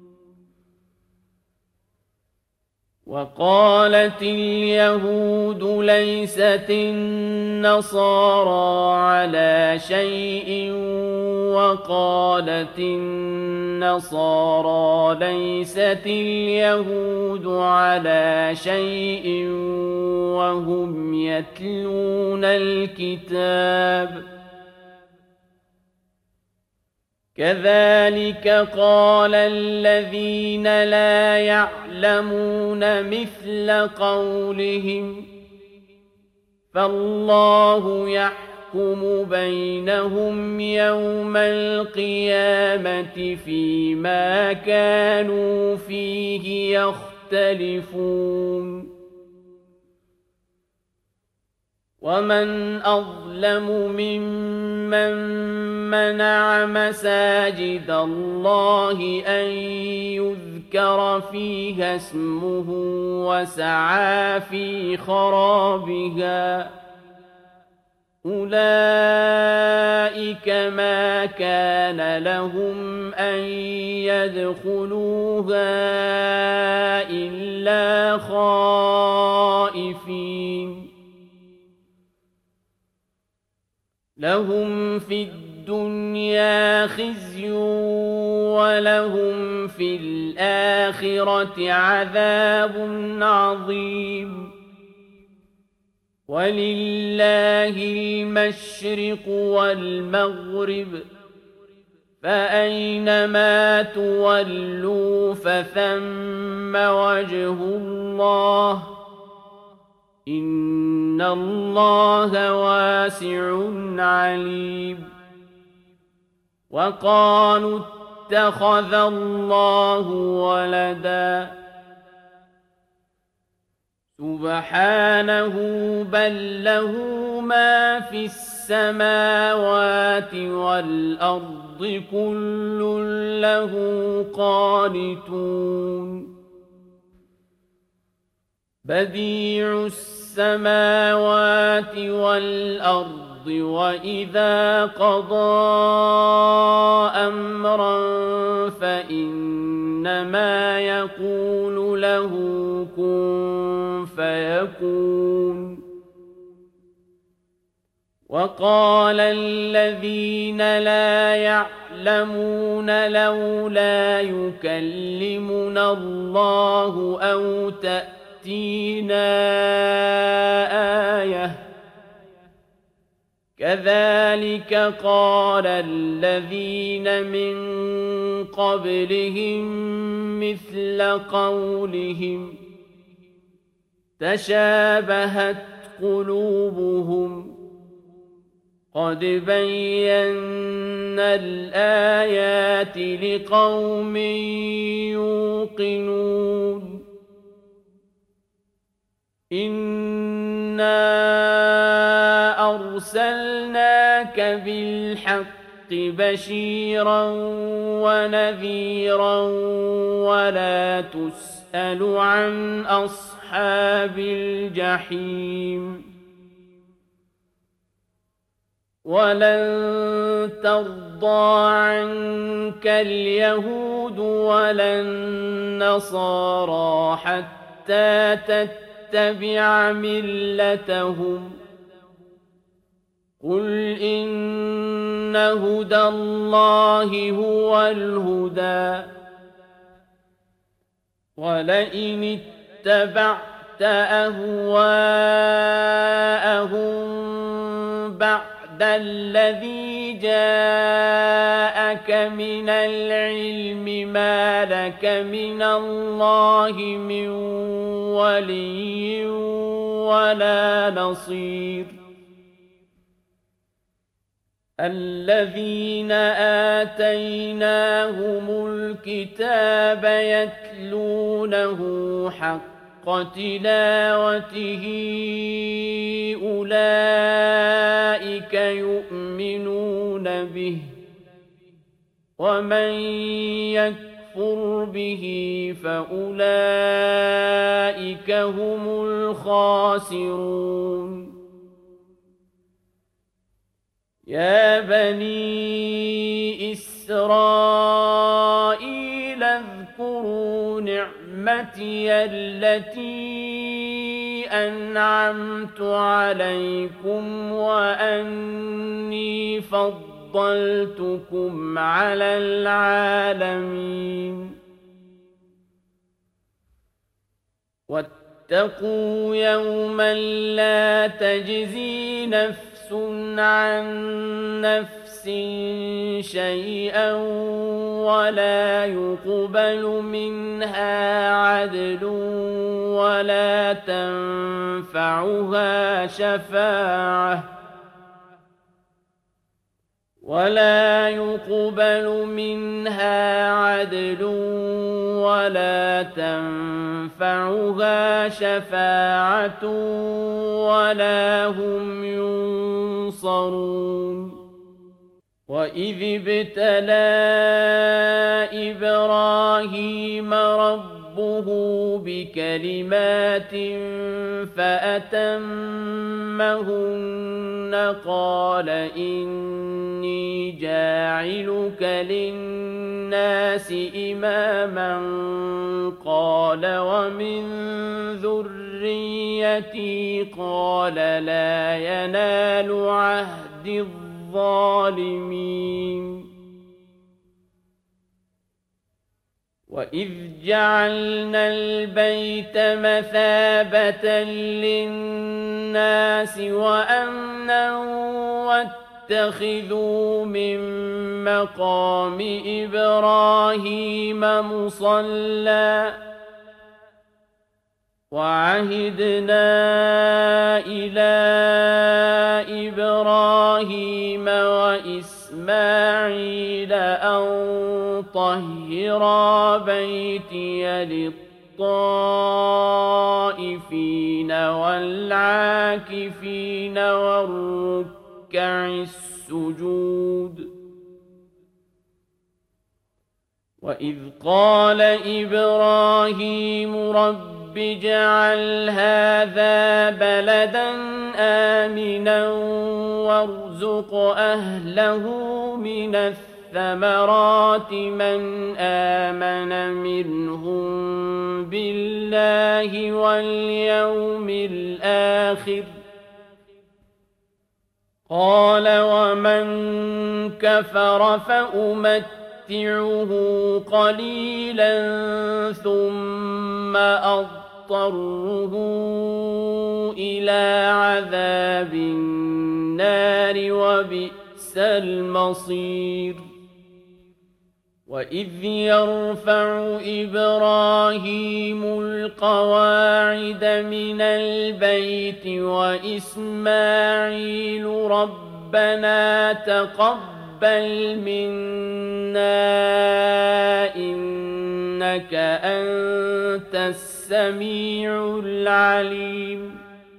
Speaker 1: وَقَالَتِ الْيَهُودُ لَيْسَتِ النَّصَارَىٰ عَلَىٰ شَيْءٍ وَقَالَتِ النَّصَارَىٰ لَيْسَتِ الْيَهُودُ عَلَىٰ شَيْءٍ وَهُمْ يَتْلُونَ الْكِتَابَ ۗ كَذَٰلِكَ قَالَ الَّذِينَ لَا يَعْلَمُونَ مِثْلَ قَوْلِهِمْ ۚ فَاللَّهُ يَحْكُمُ بَيْنَهُمْ يَوْمَ الْقِيَامَةِ فِيمَا كَانُوا فِيهِ يَخْتَلِفُونَ وَمَنْ أَظْلَمُ مِمَّن مَّنَعَ مَسَاجِدَ اللَّهِ أَن يُذْكَرَ فِيهَا اسْمُهُ وَسَعَىٰ فِي خَرَابِهَا ۚ أُولَٰئِكَ مَا كَانَ لَهُمْ أَن يَدْخُلُوهَا إِلَّا خَائِفِينَ لَهُمْ فِي الدُّنْيَا خِزْيٌ وَلَهُمْ فِي الْآخِرَةِ عَذَابٌ عَظِيمٌ وَلِلَّهِ الْمَشْرِقُ وَالْمَغْرِبُ ۚ فَأَيْنَمَا تُوَلُّوا فَثَمَّ وَجْهُ اللَّهِ ۚ إِنَّ اللَّهَ وَاسِعٌ عَلِيمٌ وَقَالُوا اتَّخَذَ اللَّهُ وَلَدًا سُبْحَانَهُ بَل لَّهُ مَا فِي السَّمَاوَاتِ وَالْأَرْضِ كُلٌّ لَّهُ قَانِتُونَ بَدِيعُ السَّمَاوَاتِ وَالْأَرْضِ وَإِذَا قَضَىٰ أَمْرًا فَإِنَّمَا يَقُولُ لَهُ كُن فَيَكُونُ وقال الذين لا يعلمون لولا يكلمنا الله أو تأتينا آية كذلك قال الذين من قبلهم مثل قولهم تشابهت قلوبهم قد بينا الآيات لقوم يوقنون إنا أرسلناك بالحق بشيرا ونذيرا ولا تسأل عن أصحاب الجحيم ولن ترضى عنك اليهود ولا النصارى حتى تتبع ملتهم قل إن هدى الله هو الهدى ولئن اتبعت أهواءهم بعد الذي جاءك من العلم ما لك من الله من ولي ولا نصير الذين آتيناهم الكتاب يتلونه حق تلاوته أولئك يؤمنون به ومن يكفر به فأولئك هم الخاسرون يا بني إسرائيل اذكروا نعمتي التي أنعمت عليكم وأني فضلتكم على العالمين واتقوا يوما لا تجزي نفس عن نفس شيئا ولا يقبل منها عدل ولا يقبل منها عدل ولا تنفعها شفاعة ولا هم ينصرون وإذ ابتلى إبراهيم ربه بكلمات فأتمهن قال إني جاعلك للناس إماما قال ومن ذريتي قال لا ينال عهد الظالمين وإذ جعلنا البيت مثابة للناس وأمنا واتخذوا من مقام إبراهيم مصلى وعهدنا إلى إبراهيم وإسماعيل أن طهرا بيتي للطائفين والعاكفين والركع السجود وإذ قال إبراهيم رب اجعل هذا بلدا آمنا وارزق أهله من الثمرات من آمن منهم بالله واليوم الآخر قال ومن كفر فأمتعه قليلا ثم أضطره إلى عذاب النار وبئس المصير وإذ يرفع إبراهيم القواعد من البيت وإسماعيل ربنا تقبل منا إنك أنت السميع العليم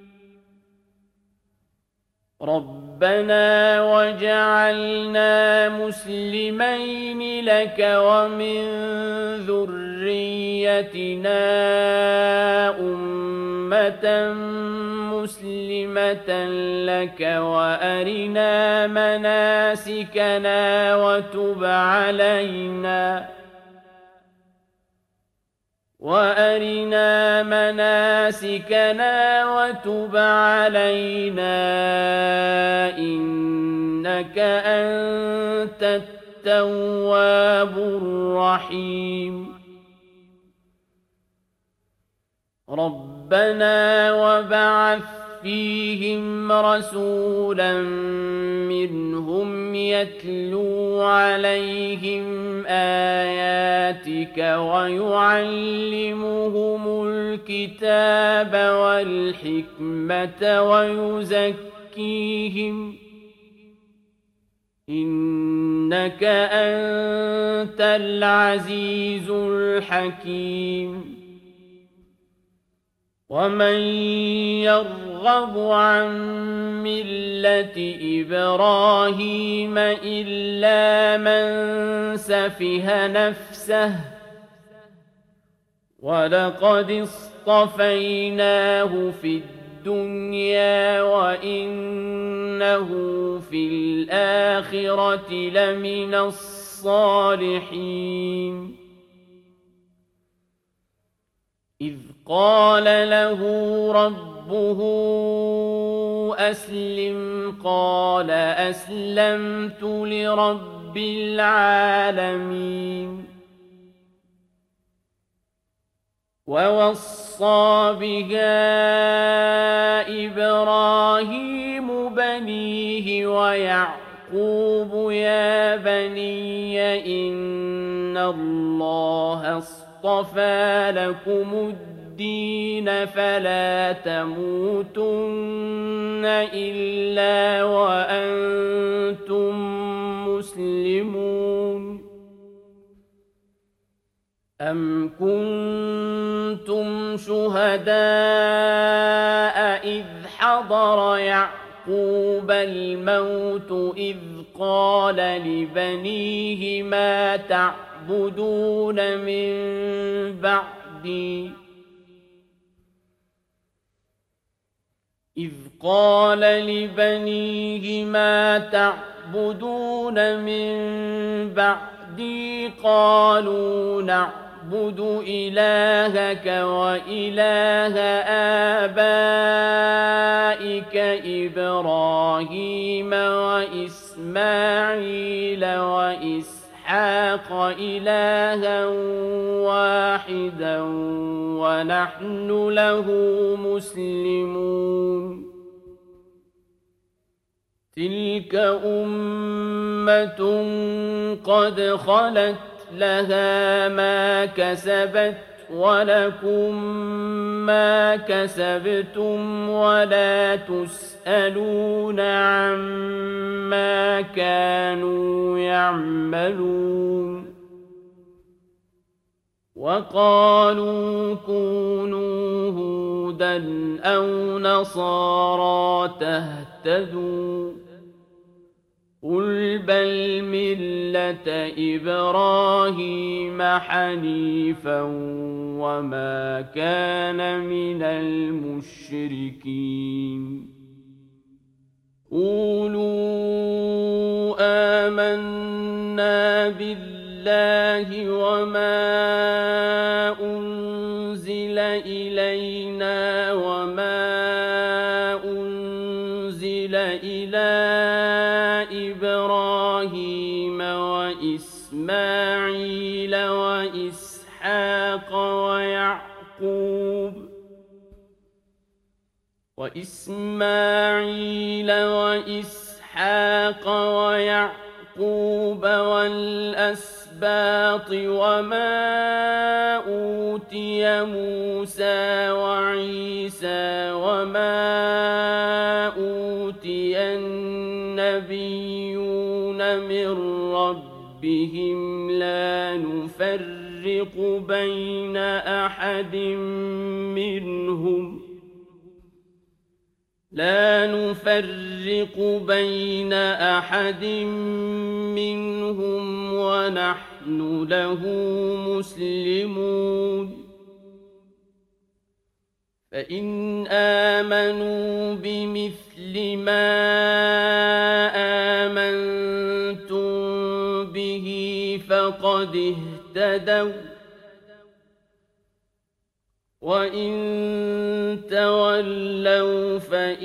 Speaker 1: ربنا وجعلنا مسلمين لك ومن ذريتنا أمة مسلمة لك وأرنا مناسكنا وتب علينا إنك أنت التواب الرحيم ربنا وبعث فيهم رسولا منهم يتلو عليهم آياتك ويعلمهم الكتاب والحكمة ويزكيهم إنك أنت العزيز الحكيم ومن يرغب عن ملة إبراهيم إلا من سفه نفسه ولقد اصطفيناه في الدنيا وإنه في الآخرة لمن الصالحين إذ قال له ربه أسلم قال أسلمت لرب العالمين ووصى بها إبراهيم بنيه ويعقوب يا بني إن الله اصطفى لكم الدين فلا تموتن إلا وأنتم مسلمون أم كنتم شهداء إذ حضر يعقوب الموت إذ قال لبنيه ما تعبدون من بعدي قالوا نعبد إلهك وإله آبائك إبراهيم وإسماعيل وإسحاق إلها واحدا ونحن له مسلمون تلك أمة قد خلت لها ما كسبت ولكم ما كسبتم ولا تسألون عما كانوا يعملون وقالوا كونوا هودا أو نصارى تهتدوا قل بل ملة إبراهيم حنيفا وما كان من المشركين قولوا آمنا بالله وما أنزل إلينا وما أنزل إلى إبراهيم وإسماعيل وإسحاق ويعقوب والأسباط وما أوتي موسى وعيسى وما أوتي النبيون من ربهم لا نفرق بين أحد منهم ونحن له مسلمون فإن آمنوا بمثل ما آمنتم به فقد اهتدوا وإن تولوا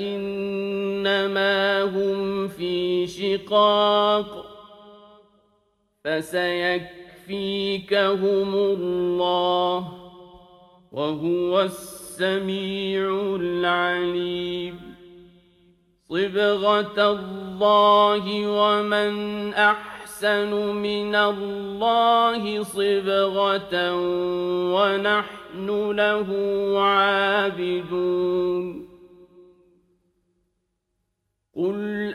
Speaker 1: فإنما هم في شقاق فسيكفيكهم الله وهو السميع العليم صبغة الله ومن أحسن من الله صبغة ونحن له عابدون قل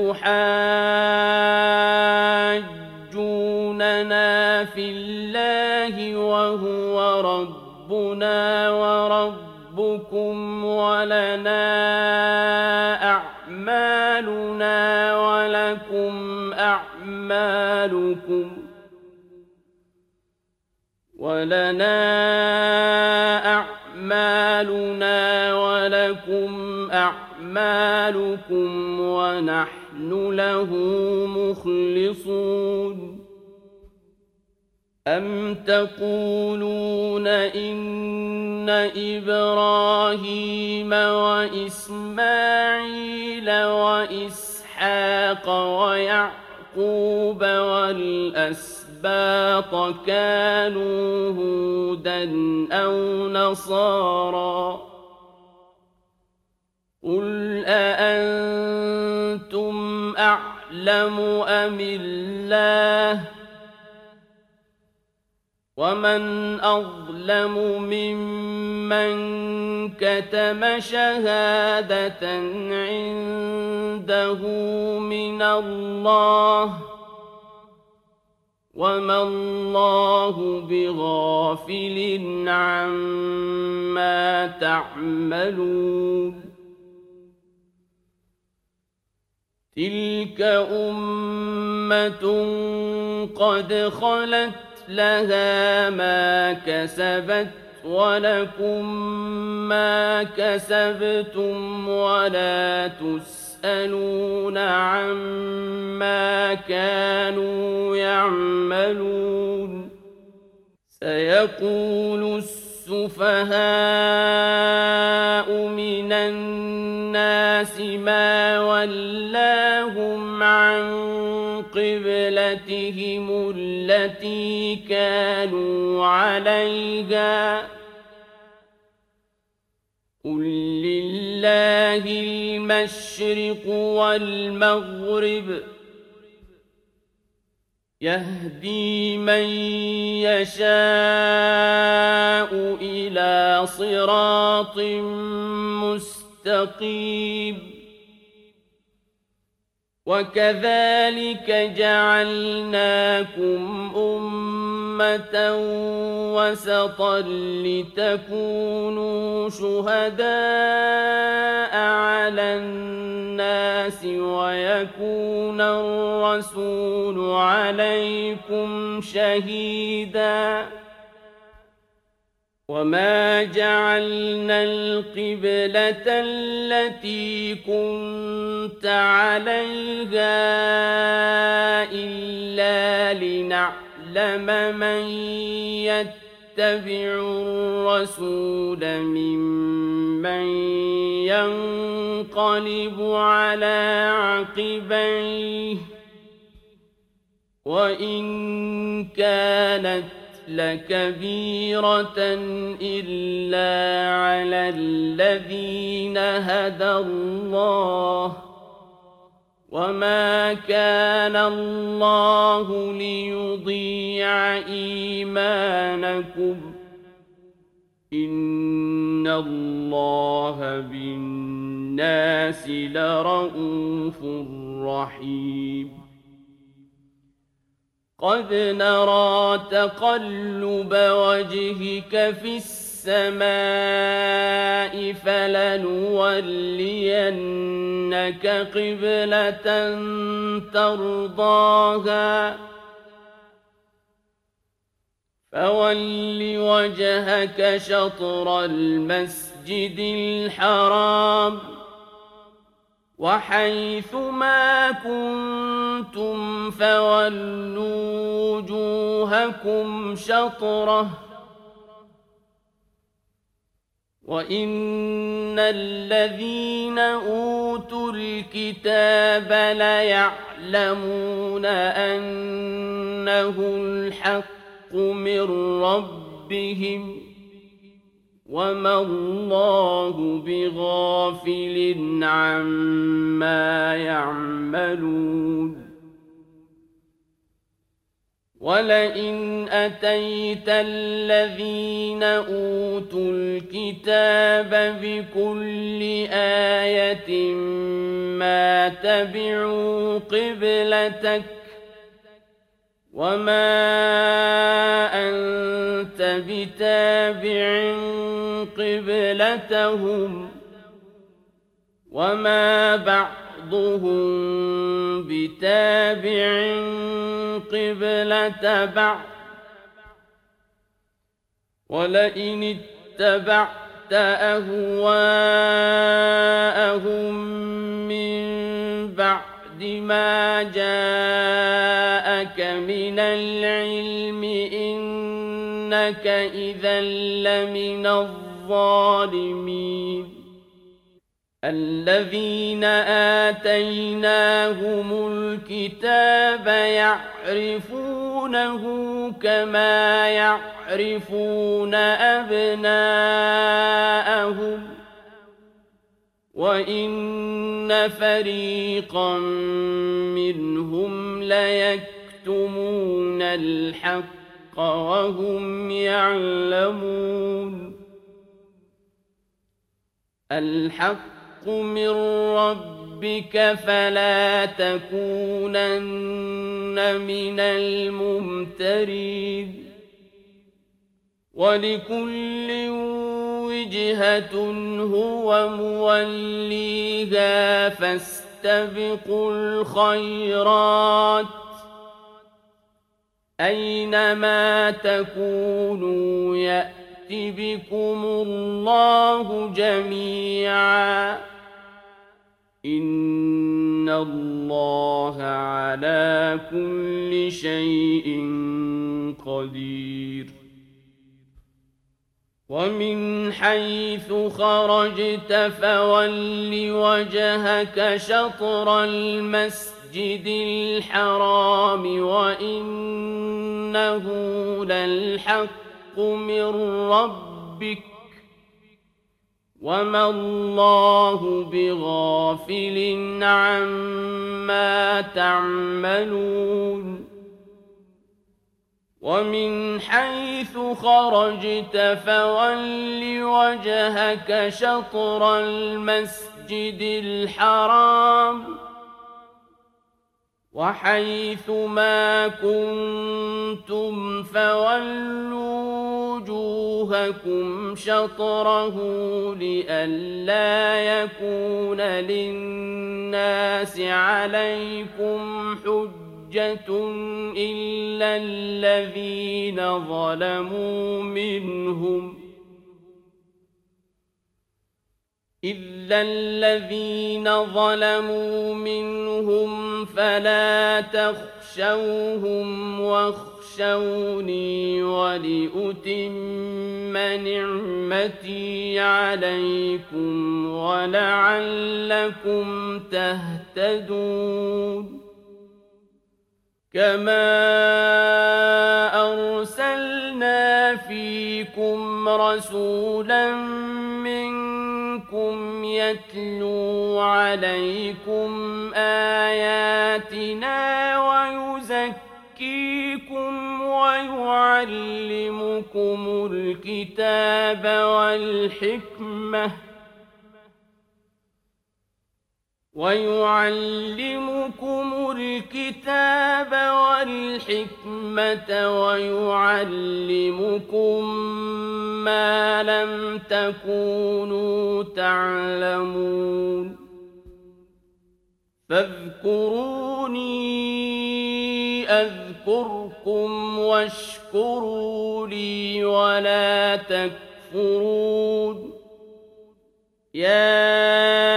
Speaker 1: أتحاجوننا في الله وهو ربنا وربكم ولنا أعمالنا ولكم أعمالكم ونحن له مخلصون أم تقولون إن إبراهيم وإسماعيل وإسحاق ويعقوب والأسباط كانوا هودا أو نصارى قل أأنتم أعلم أم الله ومن أظلم ممن كتم شهادة عنده من الله وما الله بغافل عما تعملون تلك أمة قد خلت لها ما كسبت ولكم ما كسبتم ولا تسألون عما كانوا يعملون سيقول السفهاء من الناس ما ولاهم عن قبلتهم التي كانوا عليها قل لله المشرق والمغرب يهدي من يشاء إلى صراط مستقيم وكذلك جعلناكم أمة وسطا لتكونوا شهداء على الناس ويكون الرسول عليكم شهيدا وما جعلنا القبلة التي كنت عليها إلا لنعلم من يتبعوا الرسول ممن ينقلب على عقبيه وإن كانت لكبيرة إلا على الذين هدى الله وما كان الله ليضيع إيمانكم إن الله بالناس لرءوف رحيم قد نرى تقلب وجهك في السماء فلنولينك قبلة ترضاها فول وجهك شطر المسجد الحرام وحيث ما كنتم فولوا وجوهكم شطره وإن الذين أوتوا الكتاب ليعلمون أنه الحق من ربهم وما الله بغافل عما يعملون ولئن أتيت الذين أوتوا الكتاب بكل آية ما تبعوا قبلتك وما أنت بتابع قبلتهم وما بعضهم بتابع قبلة بعض ولئن اتبعت أهواءهم من بعد ما جاءك من العلم إنك إذا لمن الظالمين الذين آتيناهم الكتاب يعرفونه كما يعرفون أبناءهم وإن فريقا منهم ليكتمون الحق وهم يعلمون الحق من ربك فلا تكونن من الممترين ولكل وجهة هو موليها فاستبقوا الخيرات أينما تكونوا يأت بكم الله جميعا إن الله على كل شيء قدير ومن حيث خرجت فول وجهك شطر المسجد الحرام وإنه للحق من ربك وما الله بغافل عما تعملون ومن حيث خرجت فول وجهك شطر المسجد الحرام وحيث ما كنتم فولوا وجوهكم شطره لئلا يكون للناس عليكم حجة إلا الذين ظلموا منهم إلا الذين ظلموا منهم فلا تخشوهم واخشوني ولأتم نعمتي عليكم ولعلكم تهتدون كما أرسلنا فيكم رسولا منكم يتلو عليكم آياتنا ويزكيكم ويعلمكم الكتاب والحكمة ويعلمكم ما لم تكونوا تعلمون فاذكروني أذكركم واشكروا لي ولا تكفرون يا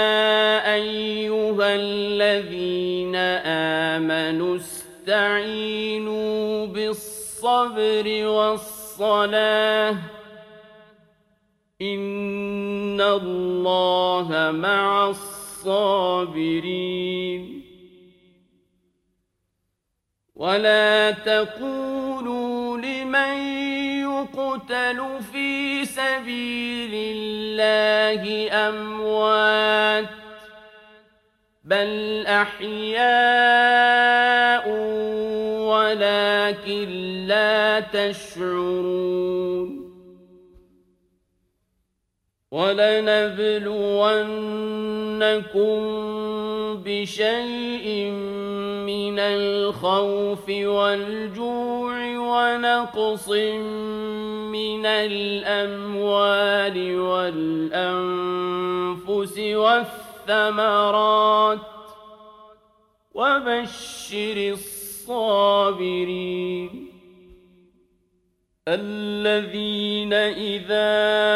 Speaker 1: أيها الذين آمنوا استعينوا بالصبر والصلاة إن الله مع الصابرين ولا تقولوا لمن يقتل في سبيل الله أموات بل أحياء ولكن لا تشعرون ولنبلونكم بشيء من الخوف والجوع ونقص من الأموال والأنفس والثمرات وبشر الصابرين الذين إذا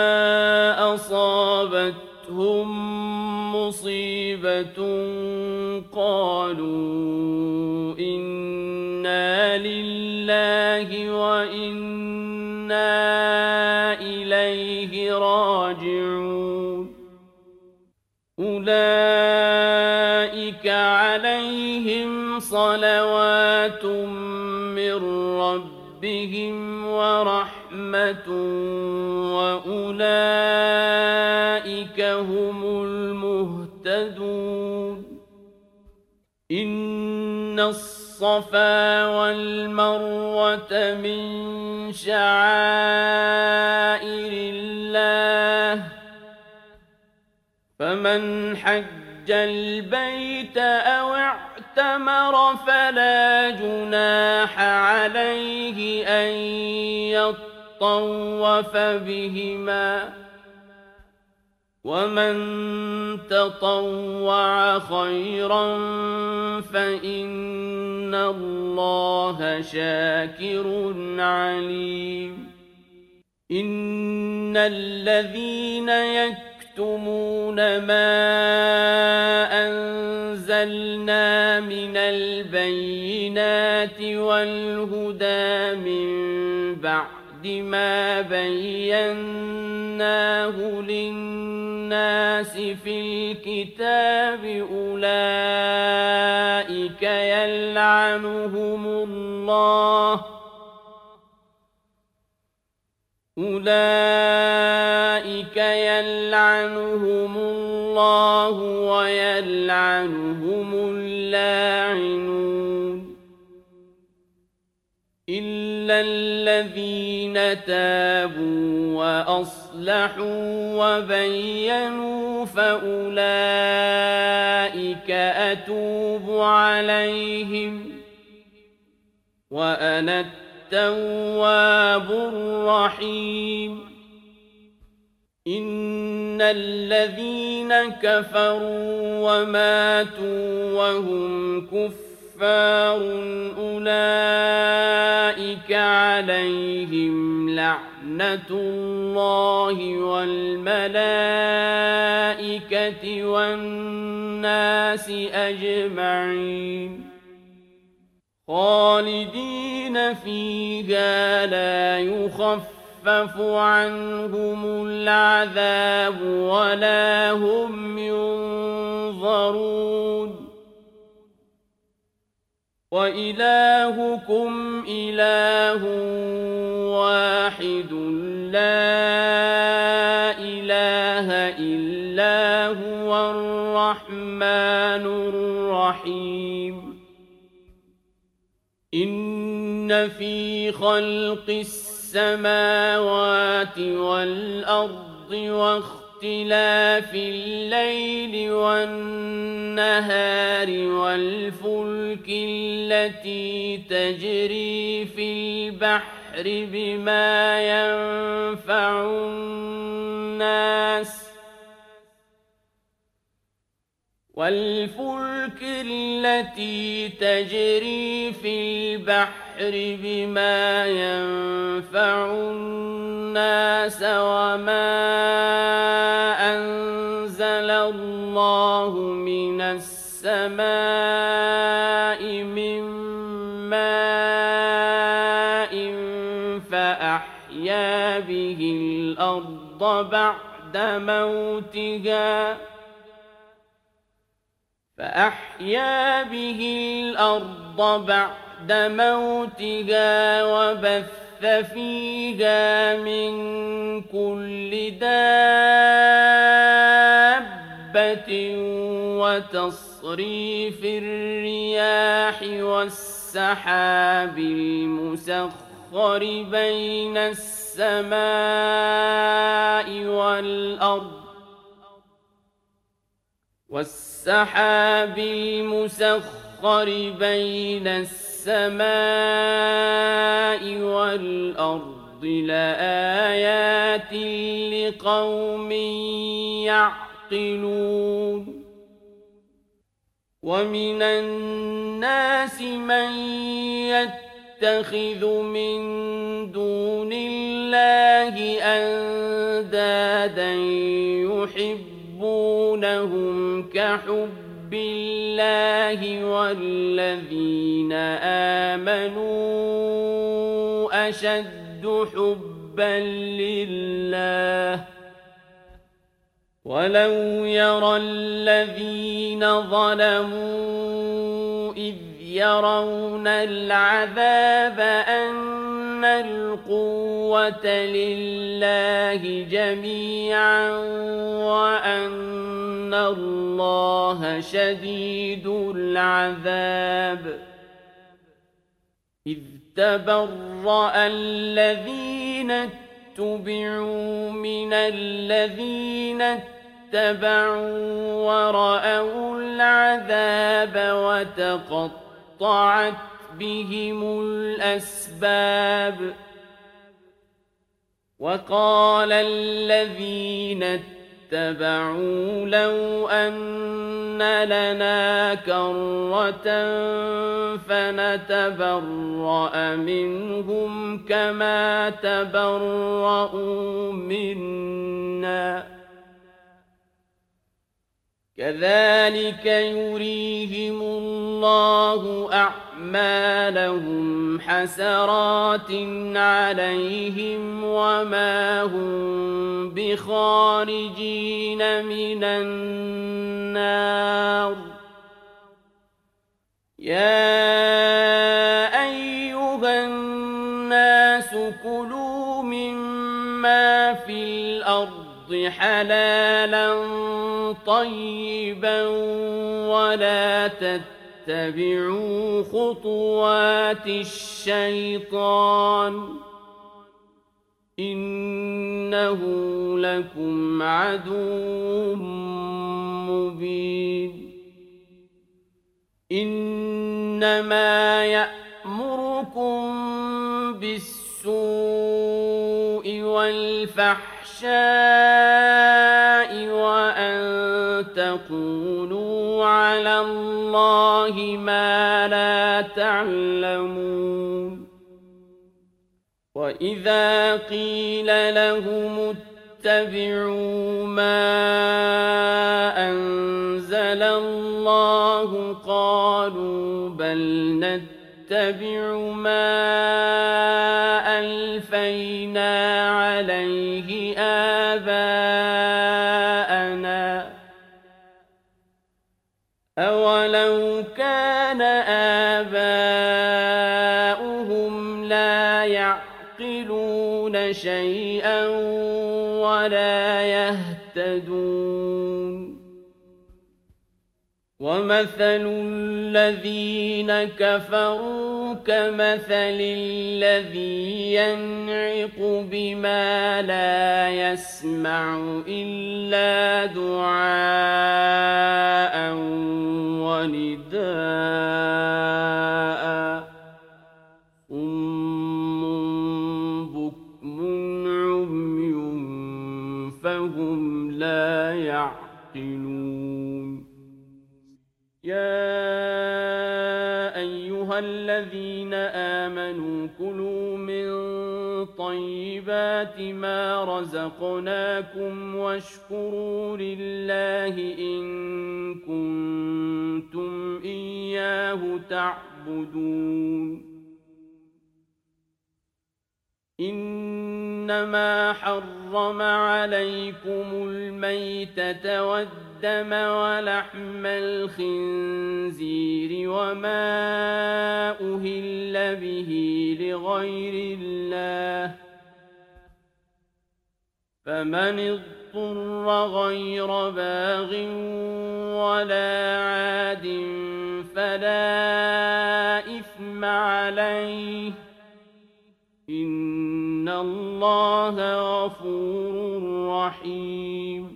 Speaker 1: أصابتهم مصيبة قالوا إنا لله وإنا إليه راجعون أولئك عليهم صلوات من ربهم ورحمة وأولئك هم المهتدون إن الصفا والمروة من شعائر الله فمن حج البيت أو اعتمر فلا جناح عليه أن يطوف بهما ومن تطوع خيرا فإن الله شاكر عليم إن الذين يكتمون ما أنزلنا من البينات والهدى من بعد ما بيناه للناس في الكتاب أولئك يلعنهم الله ويلعنهم اللاعنون إلا الذين تابوا وأصلحوا وبينوا فأولئك أتوب عليهم وأنا التواب الرحيم إن الذين كفروا وماتوا وهم كفار أولئك عليهم لعنة لعنة الله والملائكة والناس أجمعين خالدين فيها لا يخفف عنهم العذاب ولا هم ينظرون وإلهكم إله واحد لا إله إلا هو الرحمن الرحيم إن في خلق السماوات والأرض واختلاف الليل والنهار والفلك التي تجري في البحر بما ينفع الناس وما أنزل الله من السماء من ماء فأحيا به الأرض بعد موتها وبث فيها من كل دابة وتصريف الرياح والسحاب المسخر بين السماء والأرض لآيات لقوم يعقلون ومن الناس من يتخذ من دون الله أندادا يحبونهم كحب الله والذين آمنوا أشد حبا لله ولو يرى الذين ظلموا إذ يرون العذاب أن القوة لله جميعا وأن الله شديد العذاب إذ تبرأ الذين اتبعوا من الذين اتبعوا ورأوا العذاب وتقطعت بهم الأسباب وقال الذين اتبعوا لو أن لنا كرة فنتبرأ منهم كما تبرأوا منا كذلك يريهم الله أعمالهم حسرات عليهم وما هم بخارجين من النار يا أيها الناس كلوا مما في الأرض حلالا طيبا ولا تتبعوا خطوات الشيطان إنه لكم عدو مبين إنما يأمركم بالسوء والفحشاء وأن تقولوا على الله ما لا تعلمون وإذا قيل لهم اتبعوا ما أنزل الله قالوا بل نتبع ما ألفينا عليه آباءنا أولو كان آباؤهم لا يعقلون شيئا ولا يهتدون ومثل الذين كفروا كمثل الذي ينعق بما لا يسمع إلا دعاء ونداء صم بكم عمي فهم لا يعقلون يا أيها الذين آمنوا كلوا من طيبات ما رزقناكم واشكروا لله إن كنتم إياه تعبدون إنما حرم عليكم الميتة والدم ولحم الخنزير وما أهل به لغير الله فمن اضطر غير باغ ولا عاد فلا إثم عليه إن الله غفور رحيم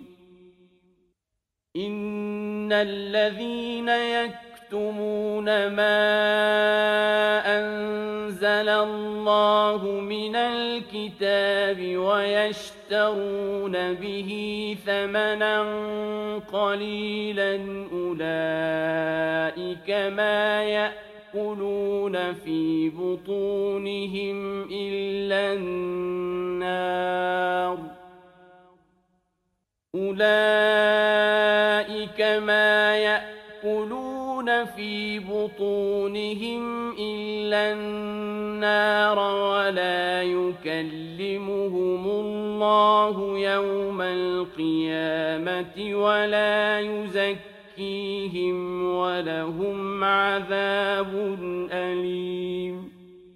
Speaker 1: إن الذين يكتمون ما أنزل الله من الكتاب ويشترون به ثمنا قليلا أولئك ما يأكلون في بطونهم إلا النار أولئك ما يأكلون في بطونهم إلا النار ولا يكلمهم الله يوم القيامة ولا يزكيهم ولهم عذاب أليم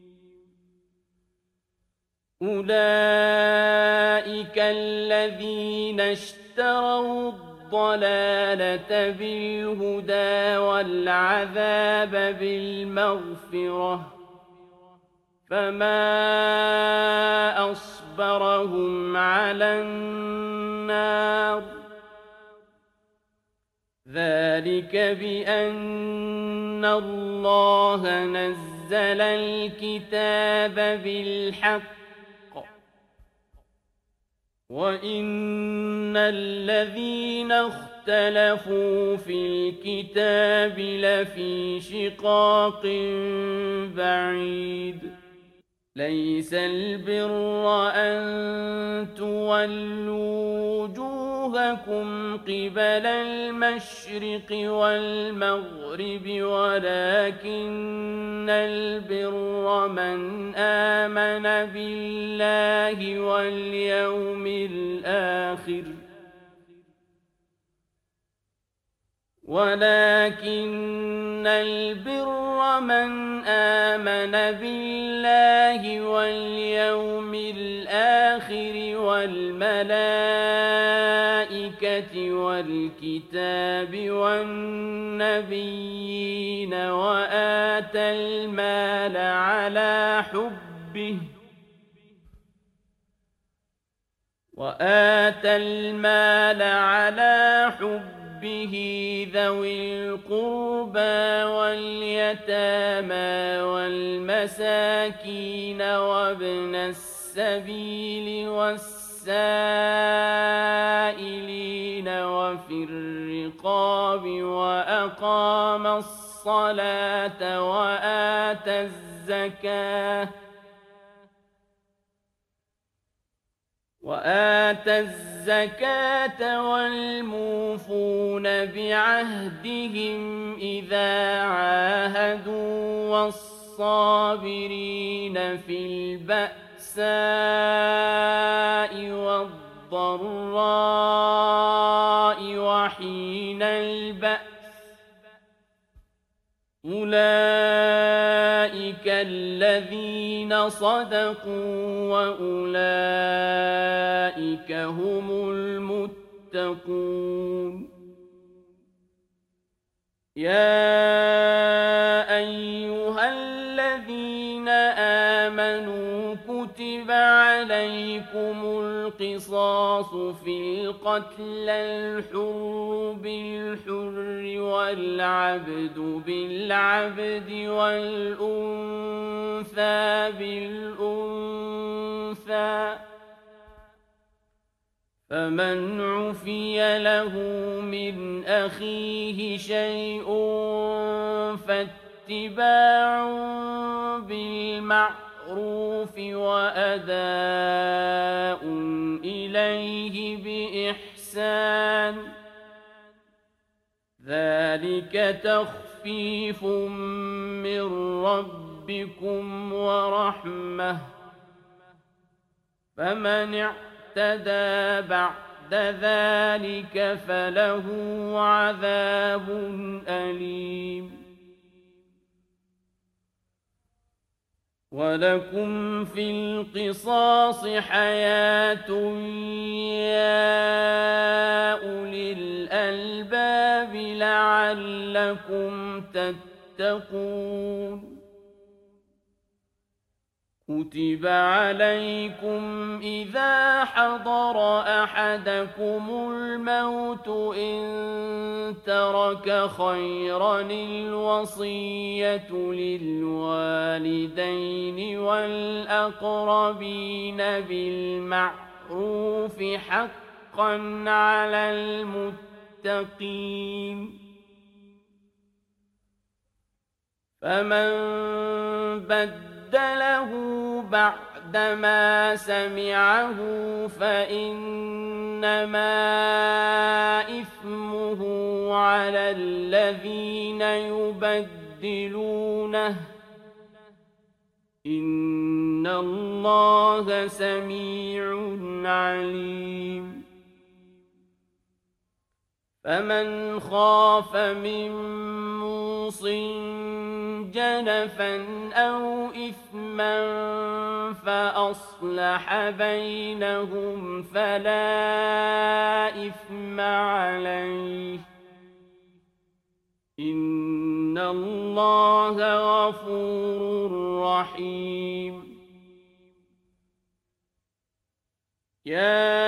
Speaker 1: أولئك الذين اشتروا الضلالة بالهدى والعذاب بالمغفرة فما أصبرهم على النار ذلك بأن الله نزل الكتاب بالحق وإن الذين اختلفوا في الكتاب لفي شقاق بعيد ليس البر أن تولوا وجوهكم قبل المشرق والمغرب ولكن البر من آمن بالله واليوم الآخر ولكن البر من آمن بالله واليوم الآخر والملائكة والكتاب والنبيين وآتى المال على حبه ذوي القربى واليتامى والمساكين وابن السبيل والسائلين وفي الرقاب وأقام الصلاة وآتى الزكاة وآتى الزكاة والموفون بعهدهم إذا عاهدوا والصابرين في البأساء والضراء وحين البأس أولئك الذين صدقوا وأولئك هم المتقون يا أيها الذين آمنوا كتب عليكم القصاص في القتل الحر بالحر والعبد بالعبد والأنثى بالأنثى فمن عفي له من أخيه شيء فاتباع بالمعروف وأداء إليه بإحسان ذلك تخفيف من ربكم ورحمة فمن اعتدى بعد ذلك فله عذاب أليم ولكم في القصاص حياة يا أولي الألباب لعلكم تتقون كتب عليكم إذا حضر أحدكم الموت إن ترك خيرا الوصية للوالدين والأقربين بالمعروف حقا على المتقين فمن بدله بعدما سمعه فإنما إثمه على الذين يبدلونه إن الله سميع عليم فمن خاف من موصٍ جنفا أو إثما فأصلح بينهم فلا إثم عليه إن الله غفور رحيم يا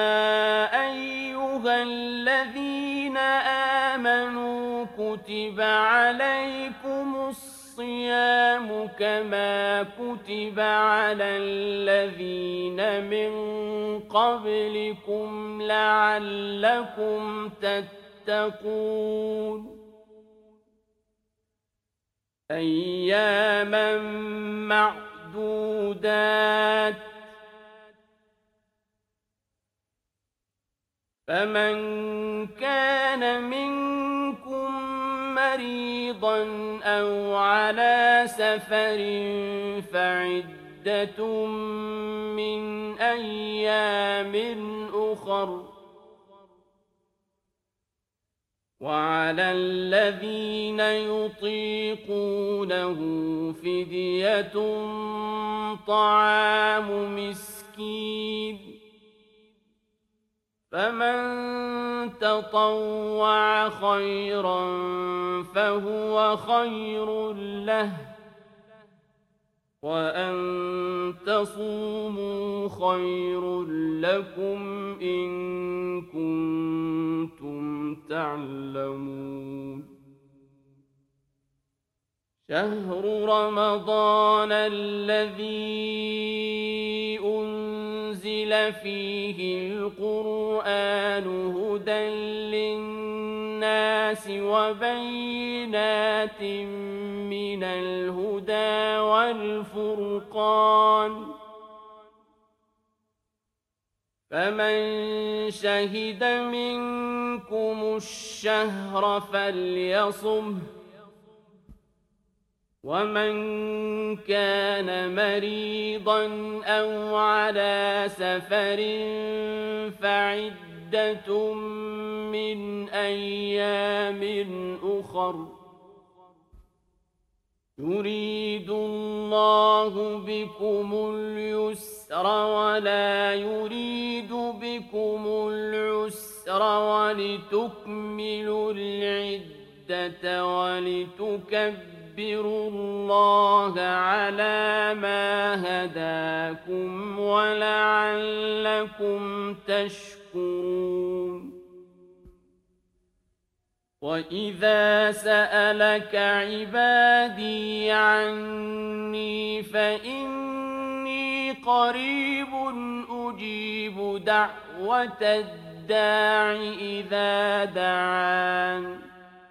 Speaker 1: أيها الذين آمنوا كتب عليكم الصيام كما كتب على الذين من قبلكم لعلكم تتقون أياما معدودات فمن كان منكم مريضا أو على سفر فعدة من أيام أخر وعلى الذين يطيقونه فدية طعام مسكين فمن تطوع خيرا فهو خير له وأن تصوموا خير لكم إن كنتم تعلمون شهر رمضان الذي أنزل فيه القرآن هدى للناس وبينات من الهدى والفرقان فمن شهد منكم الشهر فليصمه، ومن كان مريضا أو على سفر فعدة من أيام أخر، يريد الله بكم اليسر ولا يريد بكم العسر ولتكملوا العدة ولتكبروا الله على ما هداكم ولعلكم تشكرون. وَإِذَا سَأَلَكَ عِبَادِي عَنِّي فَإِنِّي قَرِيبٌ أُجِيبُ دَعْوَةَ الدَّاعِ إِذَا دَعَانِ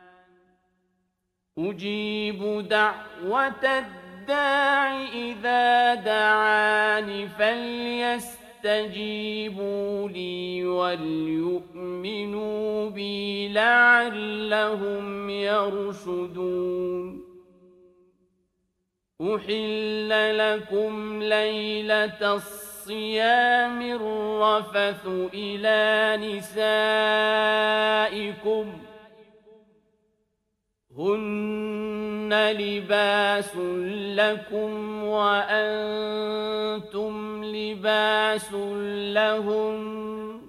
Speaker 1: فَلْيَسْتَجِيبُوا لِي وَلْيُؤْمِنُوا بِي لَعَلَّهُمْ يَرْشُدُونَ. أُحِلَّ لَكُمْ لَيْلَةَ الصِّيَامِ الرَّفَثُ إِلَىٰ نِسَائِكُمْ، هُنَّ لِبَاسٌ لَكُمْ وَأَنتُمْ لِبَاسٌ لَهُنَّ،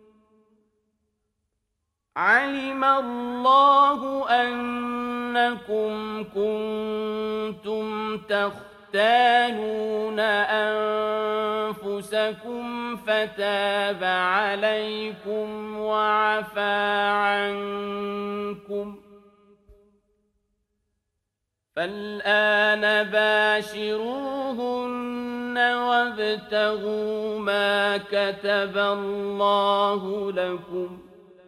Speaker 1: عَلِمَ اللَّهُ أَنَّكُمْ كُنتُمْ تَخْتَانُونَ أَنفُسَكُمْ فَتَابَ عَلَيْكُمْ وَعَفَا عَنكُمْ، فالآن باشروهن وابتغوا ما كتب الله لكم،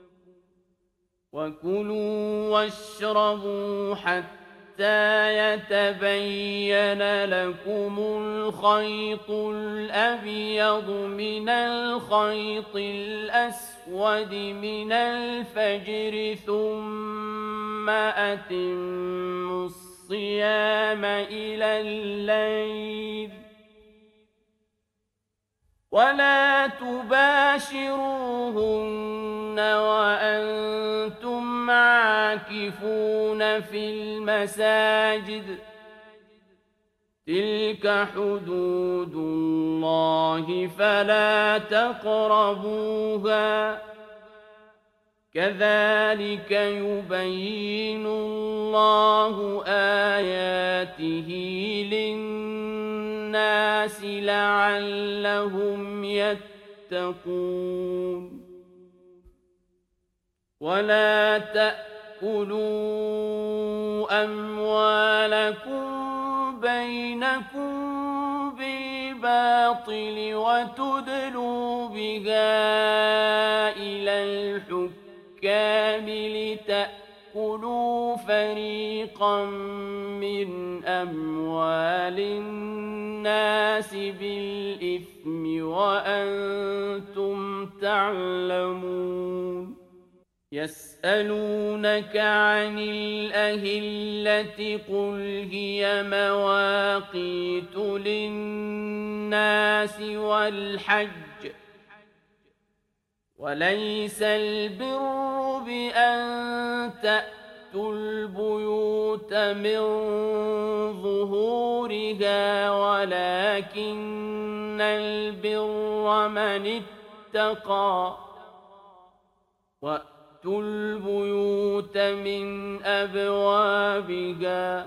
Speaker 1: وكلوا واشربوا حتى يتبين لكم الخيط الأبيض من الخيط الأسود من الفجر، ثم أتموا الصيام إلى الليل، ولا تباشروهن وأنتم عاكفون في المساجد، تلك حدود الله فلا تقربوها، كذلك يبين الله آياته للناس لعلهم يتقون. ولا تأكلوا أموالكم بينكم بالباطل وتدلوا بها إلى الحكام لتأكلوا فريقا من أموال الناس بالإثم وأنتم تعلمون. يسألونك عن الأهلة قل هي مواقيت للناس والحج، وليس البر بأن تأتوا البيوت من ظهورها ولكن البر من اتقى، وأتوا البيوت من أبوابها،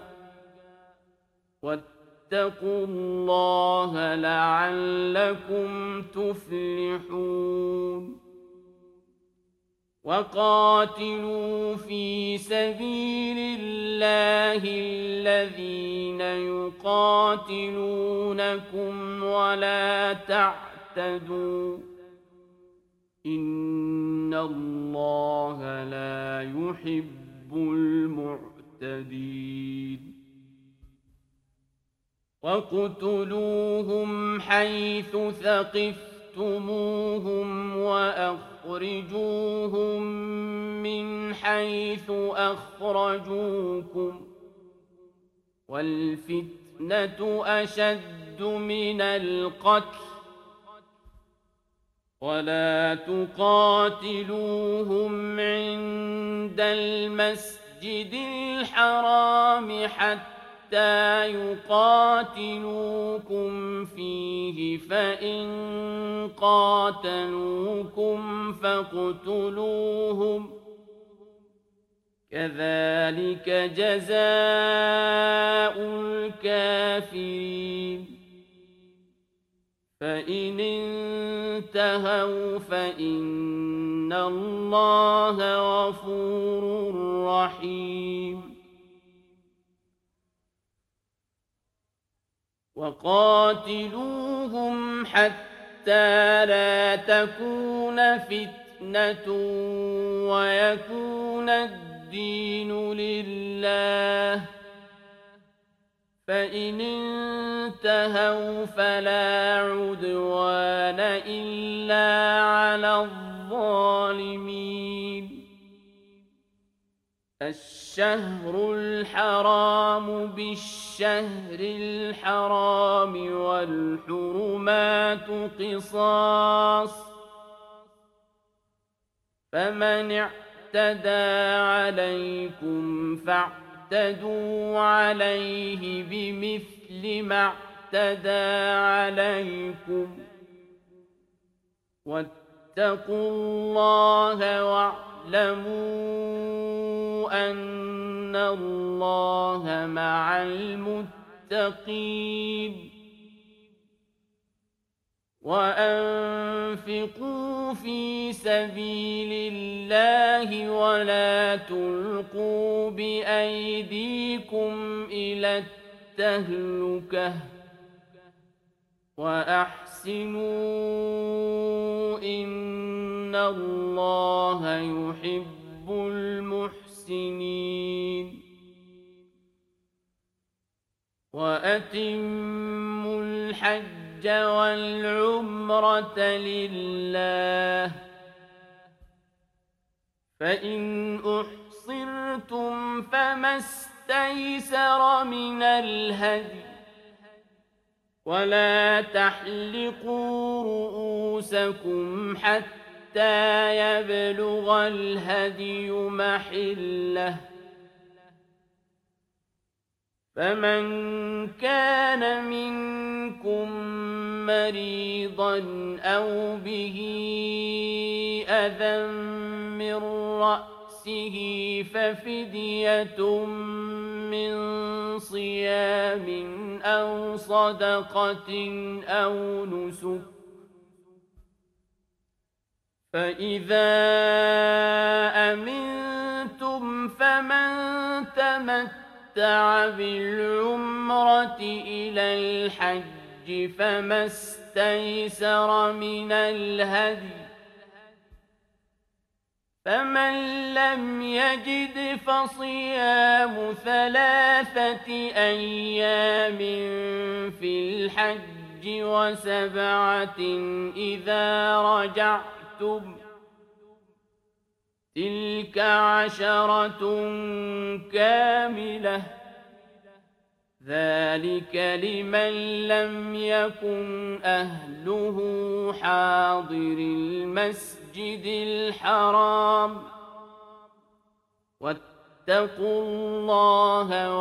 Speaker 1: واتقوا الله لعلكم تفلحون. وقاتلوا في سبيل الله الذين يقاتلونكم ولا تعتدوا، إن الله لا يحب المعتدين. وَاقْتُلُوهُمْ حَيْثُ ثَقِفْتُمُوهُمْ خفتموهم وأخرجوهم من حيث أخرجوكم والفتنة أشد من القتل ولا تقاتلوهم عند المسجد الحرام حتى يقاتلوكم فيه فإن قاتلوكم فاقتلوهم كذلك جزاء الكافرين فإن انتهوا فإن الله غفور رحيم وقاتلوهم حتى لا تكون فتنة ويكون الدين لله فإن انتهوا فلا عدوان إلا على الظالمين الشهر الحرام بالشهر الحرام والحرمات قصاص فمن اعتدى عليكم فاعتدوا عليه بمثل ما اعتدى عليكم واتقوا الله واعلموا أن الله مع المتقين وأنفقوا في سبيل الله ولا تلقوا بأيديكم إلى التهلكة وأحسنوا إن الله يحب المحسنين وأتموا الحج والعمرة لله فإن أحصرتم فما استيسر من الهدي ولا تحلقوا رؤوسكم حتى يبلغ الهدي محله فمن كان منكم مريضا أو به أذى من رأسه ففدية من صيام أو صدقة أو نسك فإذا أمنتم فمن تمتع بالعمرة إلى الحج فما استيسر من الهدي فمن لم يجد فصيام 3 أيام في الحج و7 إذا رجعتم تلك 10 كاملة ذلك لمن لم يكن أهله حاضر المسجد الحرام واتقوا الله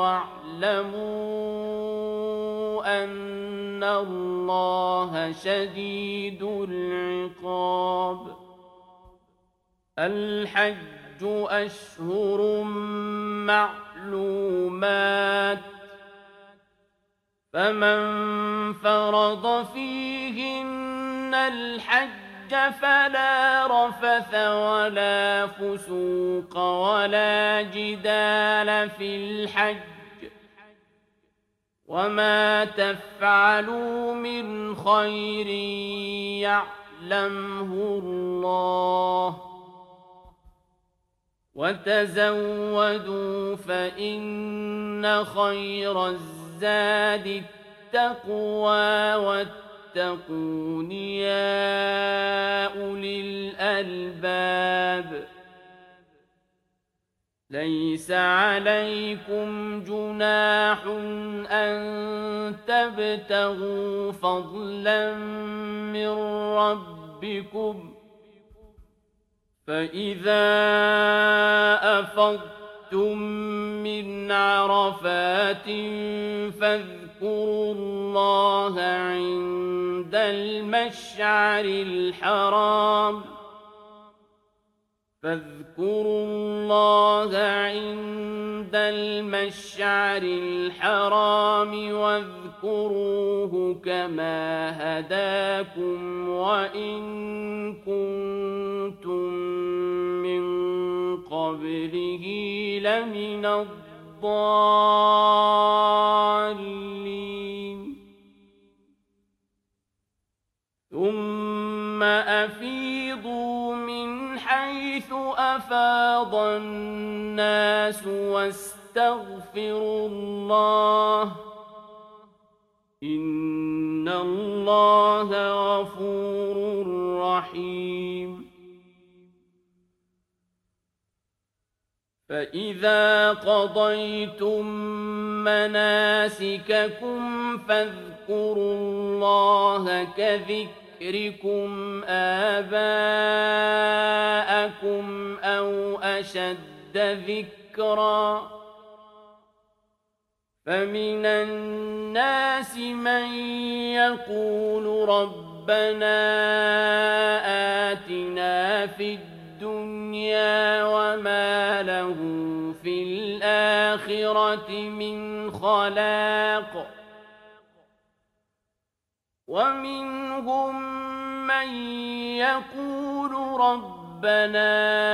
Speaker 1: واعلموا أن الله شديد العقاب الحج أشهر معلومات فمن فرض فيهن الحج فلا رفث ولا فسوق ولا جدال في الحج وما تفعلوا من خير يعلمه الله وتزودوا فإن خير الزاد التقوى واتقون يا أولي الألباب ليس عليكم جناح أن تبتغوا فضلا من ربكم فإذا أفضتم من عرفات فاذكروا الله عند المشعر الحرام واذكروه كما هداكم وإن كنتم من قبله لمن الضالين ثم أفيضوا من حيث أفاض الناس واستغفروا الله إن الله غفور رحيم فإذا قضيتم مناسككم فاذكروا الله كذكركم آباءكم أو أشد ذكرًا فمن الناس من يقول ربنا آتنا في الدنيا وما له في الآخرة من خلاق ومنهم من يقول ربنا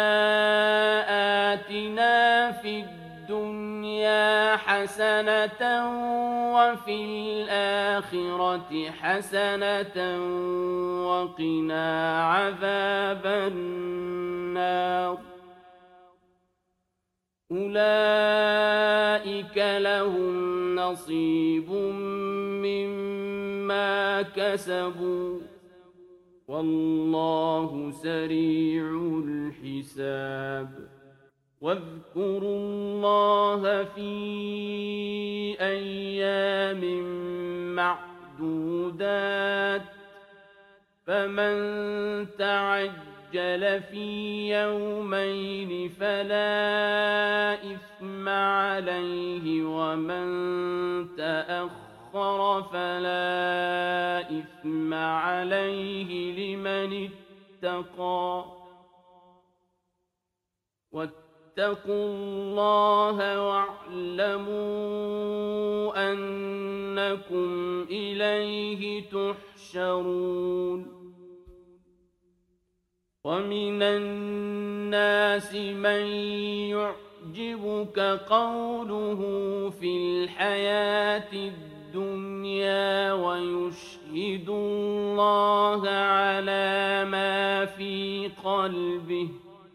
Speaker 1: آتنا في الدنيا حسنة وفي الآخرة حسنة وقنا عذاب النار أولئك لهم نصيب مما كسبوا والله سريع الحساب واذكروا الله في أيام معدودات فمن تعجل في يومين فلا إثم عليه ومن تأخر فلا إثم عليه لمن اتقى واتقوا الله واعلموا أنكم إليه تحشرون ومن الناس من يعجبك قوله في الحياة الدنيا ويشهد الله على ما في قلبه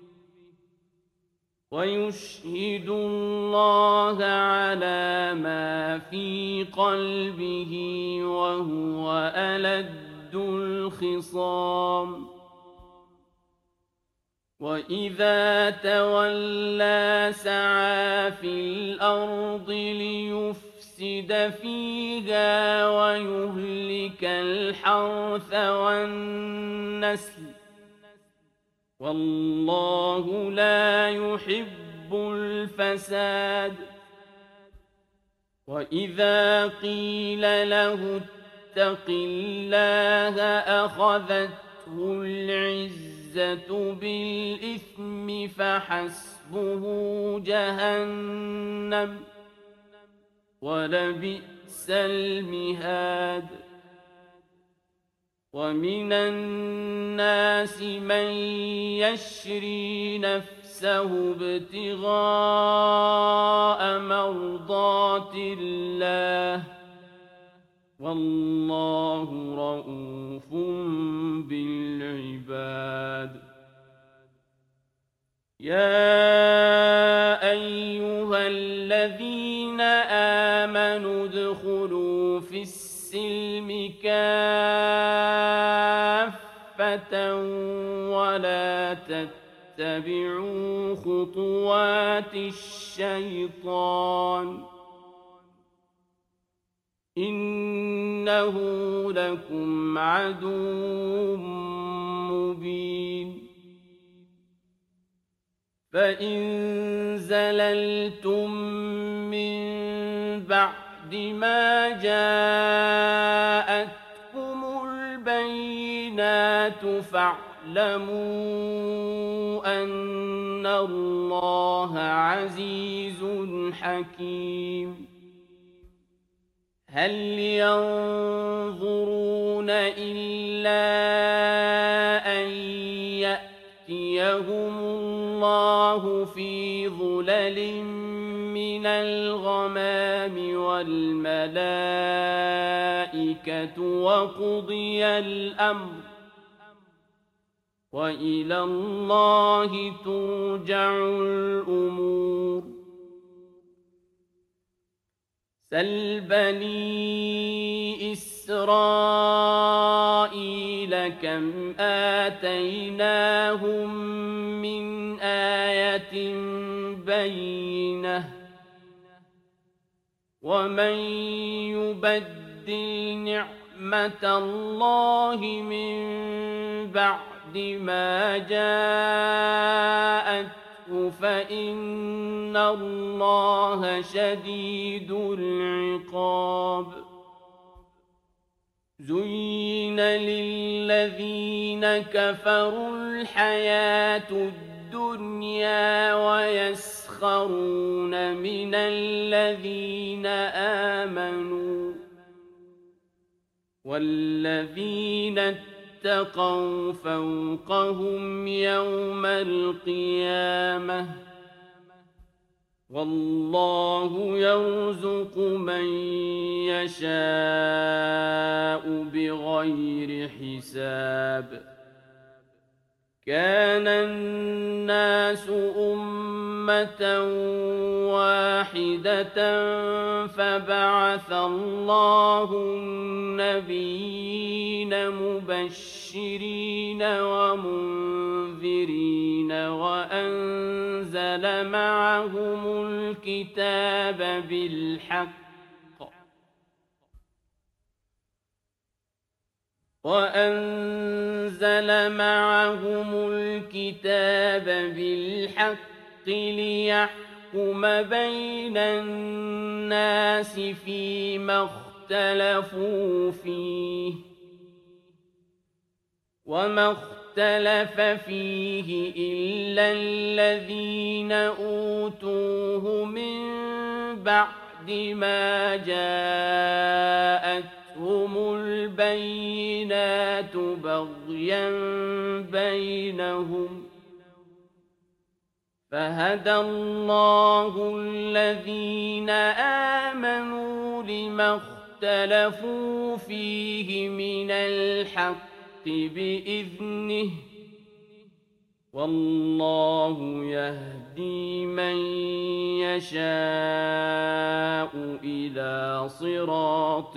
Speaker 1: وهو ألد الخصام وإذا تولى سعى في الأرض ليفسد فيها ويهلك الحرث والنسل والله لا يحب الفساد وإذا قيل له اتق الله أخذته العزة بالإثم فحسبه جهنم ولبئس المهاد ومن الناس من يشري نفسه ابتغاء مرضات الله والله رؤوف بالعباد يا أيها الذين آمنوا ادخلوا في السلم السلم كافة ولا تتبعوا خطوات الشيطان إنه لكم عدو مبين فإن زللتم من بعد ما جاءتكم البينات فاعلموا أن الله عزيز حكيم هل ينظرون إلا أن يأتيهم الله في ظلل من الغمام والملائكة وقضي الأمر وإلى الله ترجع الأمور سل بني إسرائيل كم آتيناهم من آية بينة ومن يبدل نعمة الله من بعد ما جاءته فإن الله شديد العقاب زين للذين كفروا الحياة الدنيا ويسخرون من الذين آمنوا والذين اتقوا فوقهم يوم القيامة والله يرزق من يشاء بغير حساب كان الناس أمة واحدة فبعث الله النبيين مبشرين ومنذرين وأنزل معهم الكتاب بالحق ليحكم بين الناس فيما اختلفوا فيه وما اختلف فيه إلا الذين أوتوه من بعد ما جاءتهم البينات بغيا بينهم فهدى الله الذين آمنوا لما اختلفوا فيه من الحق بإذنه والله يهدي من يشاء إلى صراط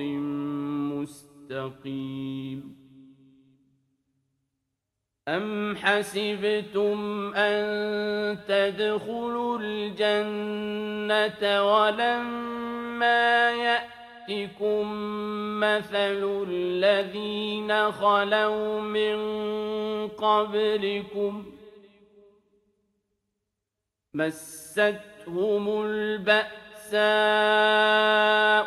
Speaker 1: مستقيم أم حسبتم أن تدخلوا الجنة ولما يأتكم مثل الذين خلوا من قبلكم مستهم البأساء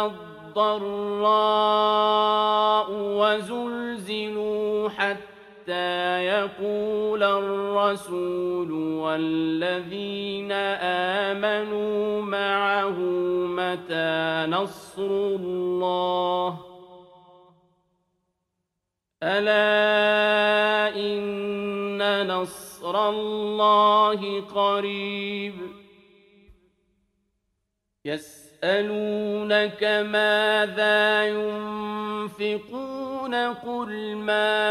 Speaker 1: والضراء وزلزلوا حتى يقول الرسول والذين آمنوا معه متى نصر الله ألا إن نصر الله قريب يسألونك ماذا ينفقون قل ما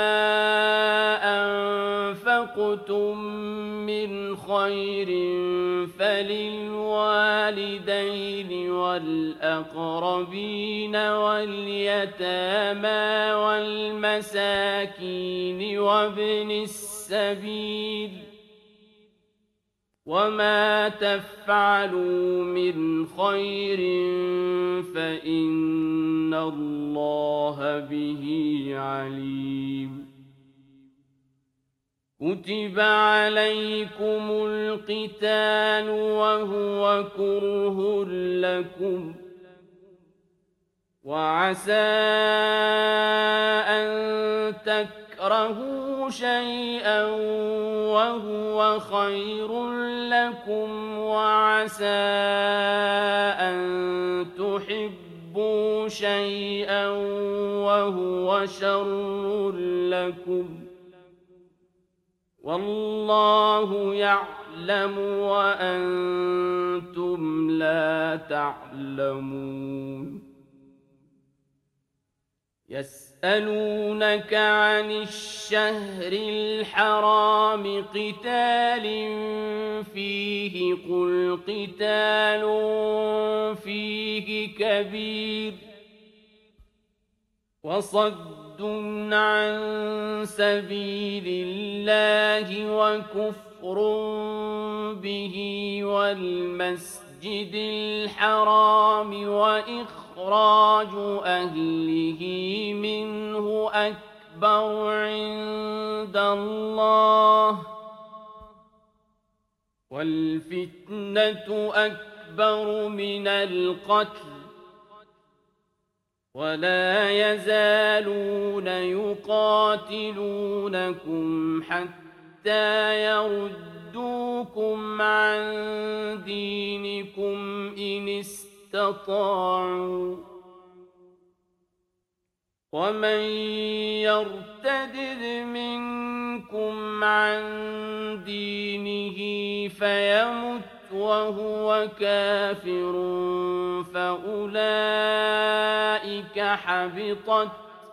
Speaker 1: أنفقتم من خير فللوالدين والأقربين واليتامى والمساكين وابن السبيل وما تفعلوا من خير فإن الله به عليم كتب عليكم القتال وهو كره لكم وعسى أن تكرهوا شيئا وهو خير لكم وعسى أن تحبوا شيئا وهو شر لكم والله يعلم وأنتم لا تعلمون يسألونك عن الشهر الحرام قتال فيه قل قتال فيه كبير وصد عن سبيل الله وكفر به والمسجد الحرام وإخراج أهله منه أكبر عند الله والفتنة أكبر من القتل ولا يزالون يقاتلونكم حتى يردوكم عن دينكم إن استطاعوا ومن يرتد منكم عن دينه فيمت وهو كافر فأولئك حبطت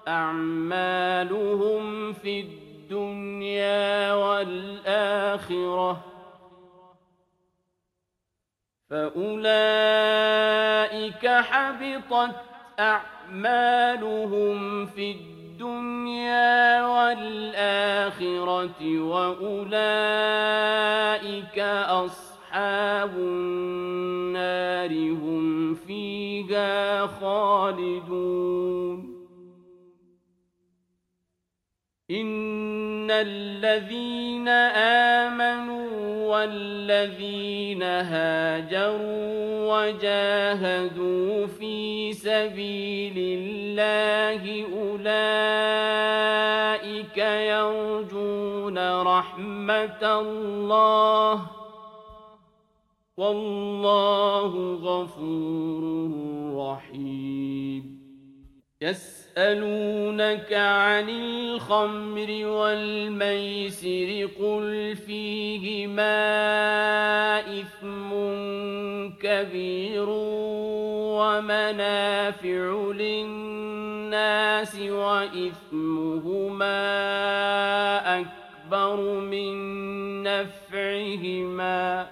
Speaker 1: أعمالهم في الدنيا والآخرة أعمالهم في الدنيا والآخرة وأولئك أصحاب النار هم فيها خالدون إن الذين آمنوا والذين هاجروا وجاهدوا في سبيل الله أولئك يرجون رحمة الله والله غفور رحيم يسألونك عن الخمر والميسر قل فيهما إثم كبير ومنافع للناس وإثمهما أكبر من نفعهما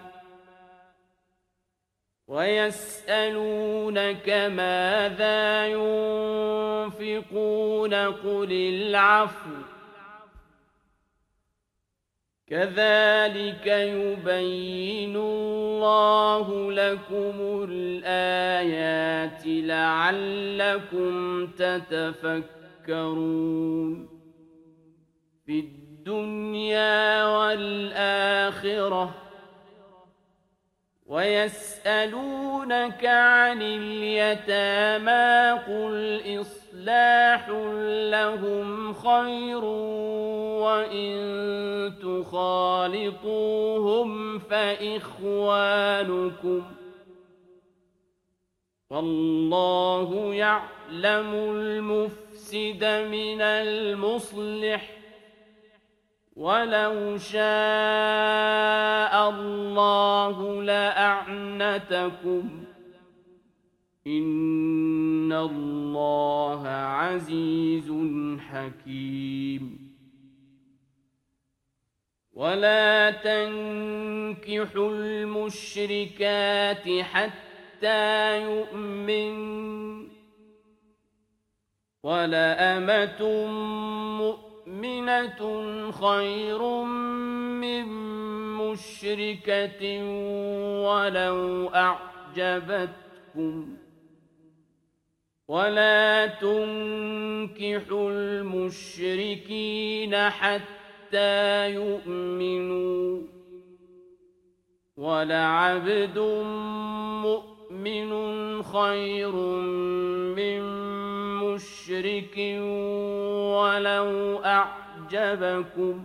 Speaker 1: ويسألونك ماذا ينفقون قل العفو كذلك يبين الله لكم الآيات لعلكم تتفكرون في الدنيا والآخرة ويسألونك عن اليتامى قل إصلاح لهم خير وإن تخالطوهم فإخوانكم والله يعلم المفسد من المصلح ولو شاء الله لأعنتكم إن الله عزيز حكيم ولا تنكحوا المشركات حتى يؤمن ولأمة مؤمنة خير من مشركة ولو أعجبتكم ولا تنكحوا المشركين حتى يؤمنوا ولعبد مؤمن خير من مشرك ولو أعجبكم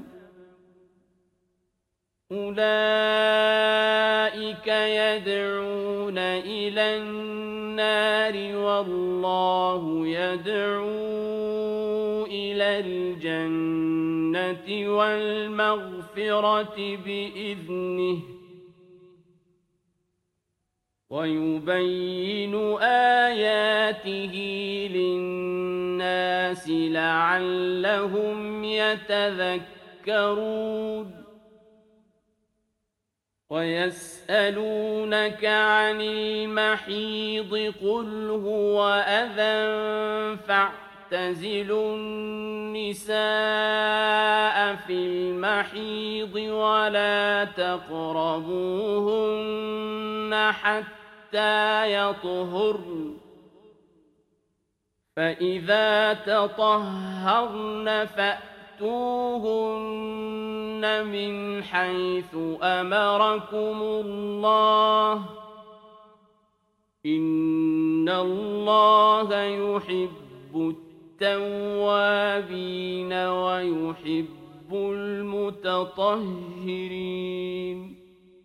Speaker 1: أولئك يدعون إلى النار والله يدعو إلى الجنة والمغفرة بإذنه ويبين آياته للناس لعلهم يتذكرون ويسألونك عن المحيض قل هو أذى فاعتزلوا النساء في المحيض ولا تقربوهن حتى يطهرن فإذا تطهرن فأتوهن من حيث أمركم الله إن الله يحب التوابين ويحب المتطهرين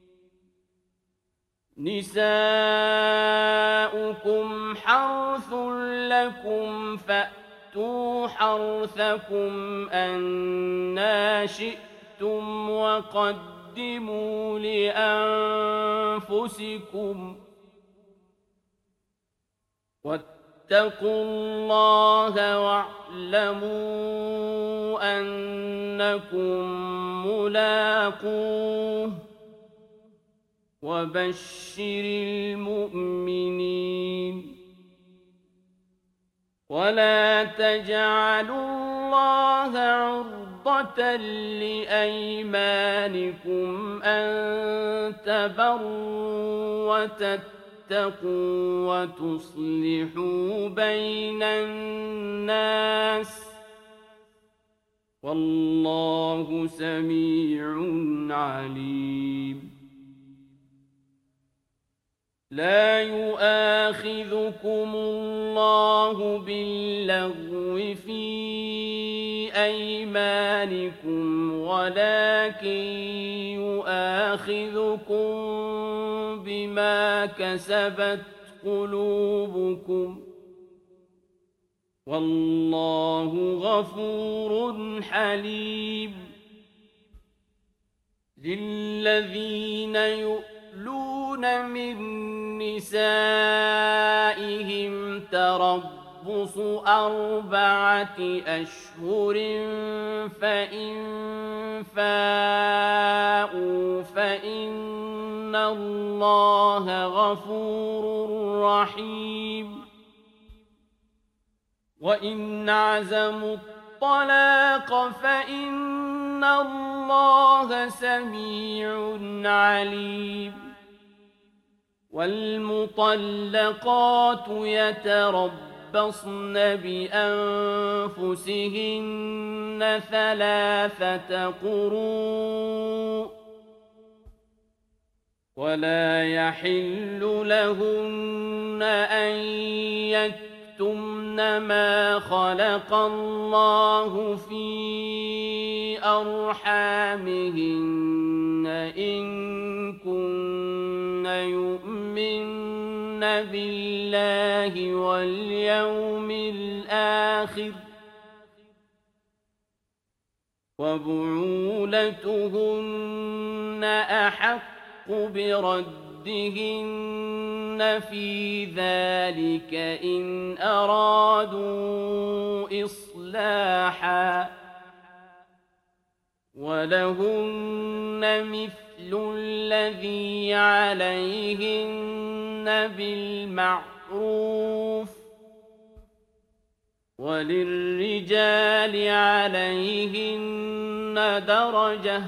Speaker 1: نساؤكم حرث لكم فأتوا حرثكم أنى شئتم وقدموا لأنفسكم واتقوا الله واعلموا أنكم ملاقوه وبشر المؤمنين ولا تجعلوا الله عرضة لأيمانكم أن تبروا وتتقوا وتصلحوا بين الناس والله سميع عليم لا يؤاخذكم الله باللغو في أيمانكم ولكن يؤاخذكم بما كسبت قلوبكم والله غفور حليم للذين يؤلون من نسائهم تربص 4 أشهر فإن فاءوا فإن الله غفور رحيم وإن عزموا الطلاق فإن الله سميع عليم والمطلقات يتربصن بأنفسهن 3 قروء ولا يحل لهن أن يكتمن ما خلق الله في أرحامهن إن كن يؤمن بالله واليوم الآخر وبعولتهن أحق بردهن ربهن في ذلك إن أرادوا إصلاحا ولهن مثل الذي عليهن بالمعروف وللرجال عليهن درجة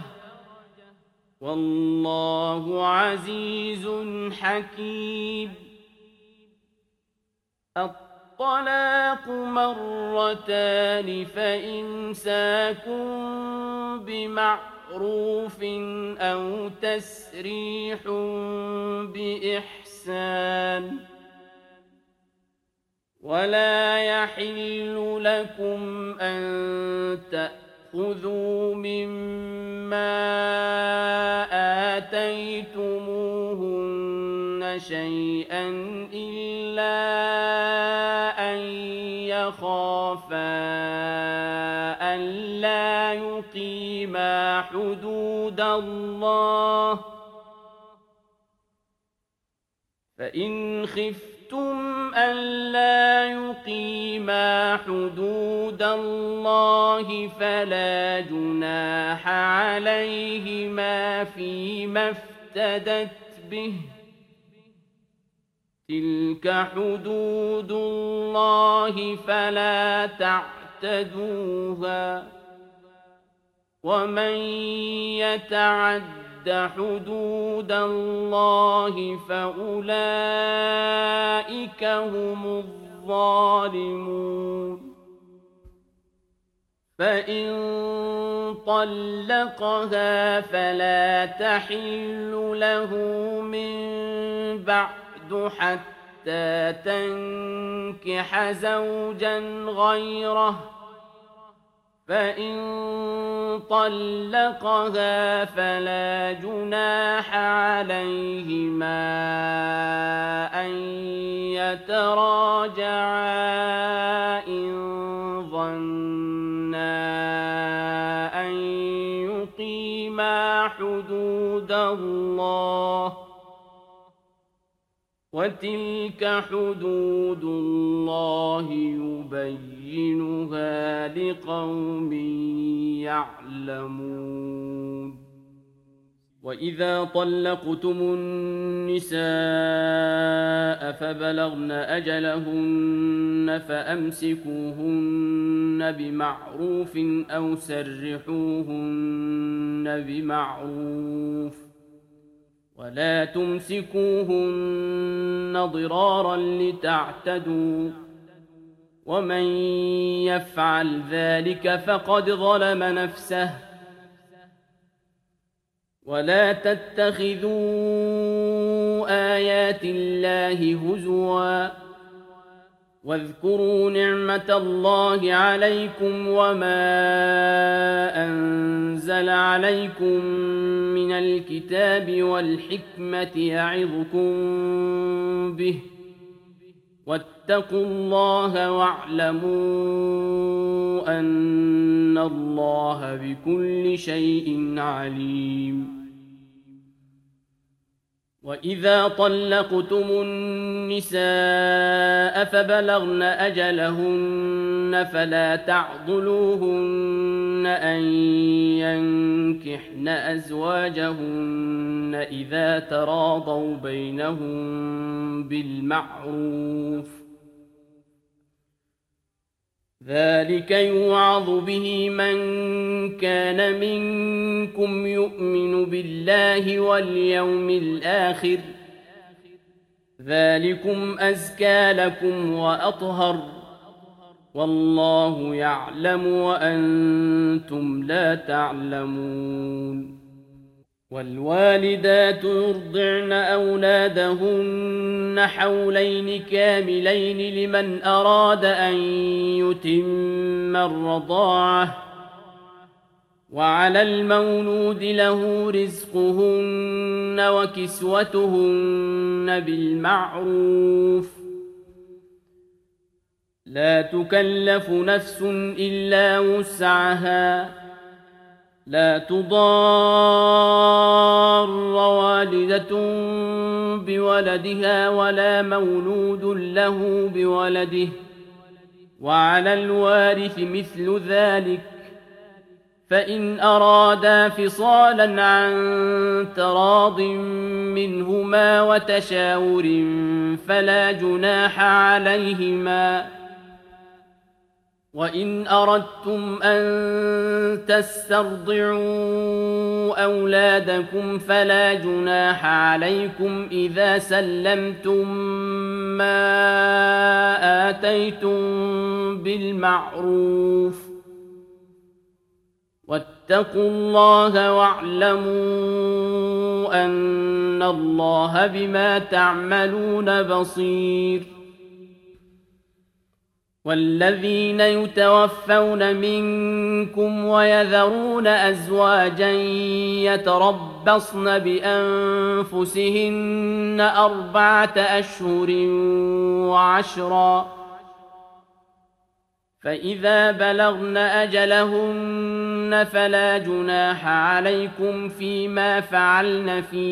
Speaker 1: والله عزيز حكيم. الطلاق مرتان فإمساك بمعروف أو تسريح بإحسان ولا يحل لكم أن تأخذوا مما آتيتموهن شيئا إلا أن يخافا ألا يقيما حدود الله فإن خفتم ألا يقيما حدود الله فلا جناح عليهما فيما افتدت به تلك حدود الله فلا تعتدوها ومن يتعد حدود الله فأولئك هم الظالمون. فإن طلقها فلا تحل له من بعد حتى تنكح زوجا غيره فإن طلقها فلا جناح عليهما أن يتراجعا إن ظنا أن يقيما حدود الله وتلك حدود الله يبينها لقوم يعلمون. وإذا طلقتم النساء فبلغن أجلهن فأمسكوهن بمعروف أو سرحوهن بمعروف ولا تمسكوهن ضرارا لتعتدوا ومن يفعل ذلك فقد ظلم نفسه ولا تتخذوا آيات الله هزوا واذكروا نعمة الله عليكم وما أنزل عليكم من الكتاب والحكمة يعظكم به واتقوا الله واعلموا أن الله بكل شيء عليم. وإذا طلقتم النساء فبلغن أجلهن فلا تعضلوهن أن ينكحن أزواجهن إذا تراضوا بينهم بالمعروف ذلك يوعظ به من كان منكم يؤمن بالله واليوم الآخر ذلكم أزكى لكم وأطهر والله يعلم وأنتم لا تعلمون. والوالدات يرضعن أولادهن حولين كاملين لمن أراد أن يتم الرضاعة وعلى المولود له رزقهن وكسوتهن بالمعروف لا تكلف نفس إلا وسعها لا تضار والدة بولدها ولا مولود له بولده، وعلى الوارث مثل ذلك، فإن أرادا فصالا عن تراض منهما وتشاور فلا جناح عليهما. وإن أردتم أن تسترضعوا أولادكم فلا جناح عليكم إذا سلمتم ما آتيتم بالمعروف، واتقوا الله واعلموا أن الله بما تعملون بصير. والذين يتوفون منكم ويذرون أزواجا يتربصن بأنفسهن 4 أشهر و10، فإذا بلغن أجلهن فلا جناح عليكم فيما فعلن في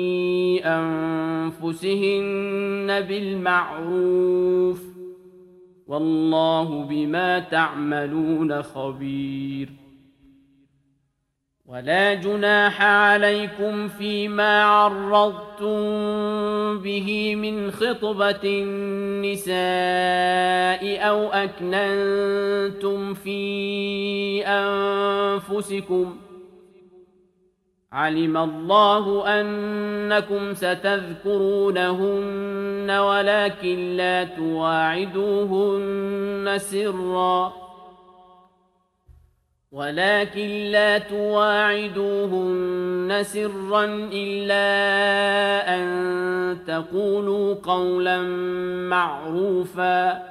Speaker 1: أنفسهن بالمعروف، والله بما تعملون خبير. ولا جناح عليكم فيما عرضتم به من خطبة النساء أو أكننتم في أنفسكم، علم الله أنكم ستذكرونهن ولكن لا تواعدوهن سرا إلا أن تقولوا قولا معروفا،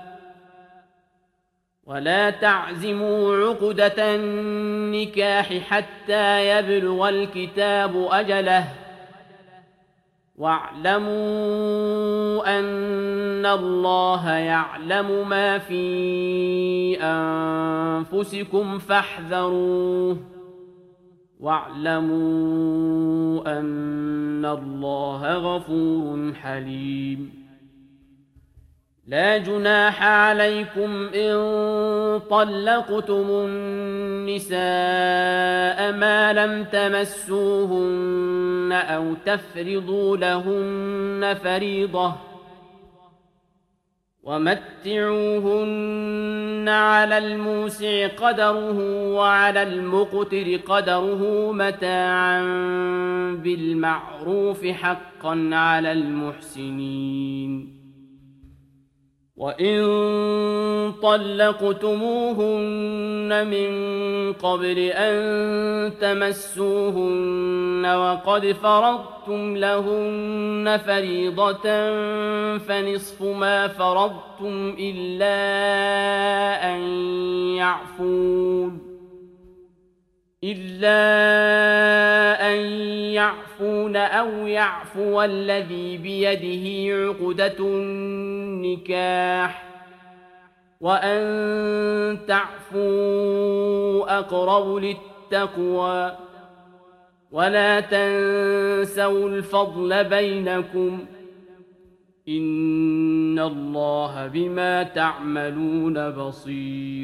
Speaker 1: ولا تعزموا عقدة النكاح حتى يبلغ الكتاب أجله، واعلموا أن الله يعلم ما في أنفسكم فاحذروه، واعلموا أن الله غفور حليم. لا جناح عليكم إن طلقتم النساء ما لم تمسوهن أو تفرضوا لهن فريضة، ومتعوهن على الموسع قدره وعلى المقتر قدره متاعا بالمعروف حقا على المحسنين. وإن طلقتموهن من قبل أن تمسوهن وقد فرضتم لهن فريضة فنصف ما فرضتم إلا أن يعفون أو يعفو الذي بيده عقدة النكاح، وأن تعفوا أقرب للتقوى، ولا تنسوا الفضل بينكم، إن الله بما تعملون بصير.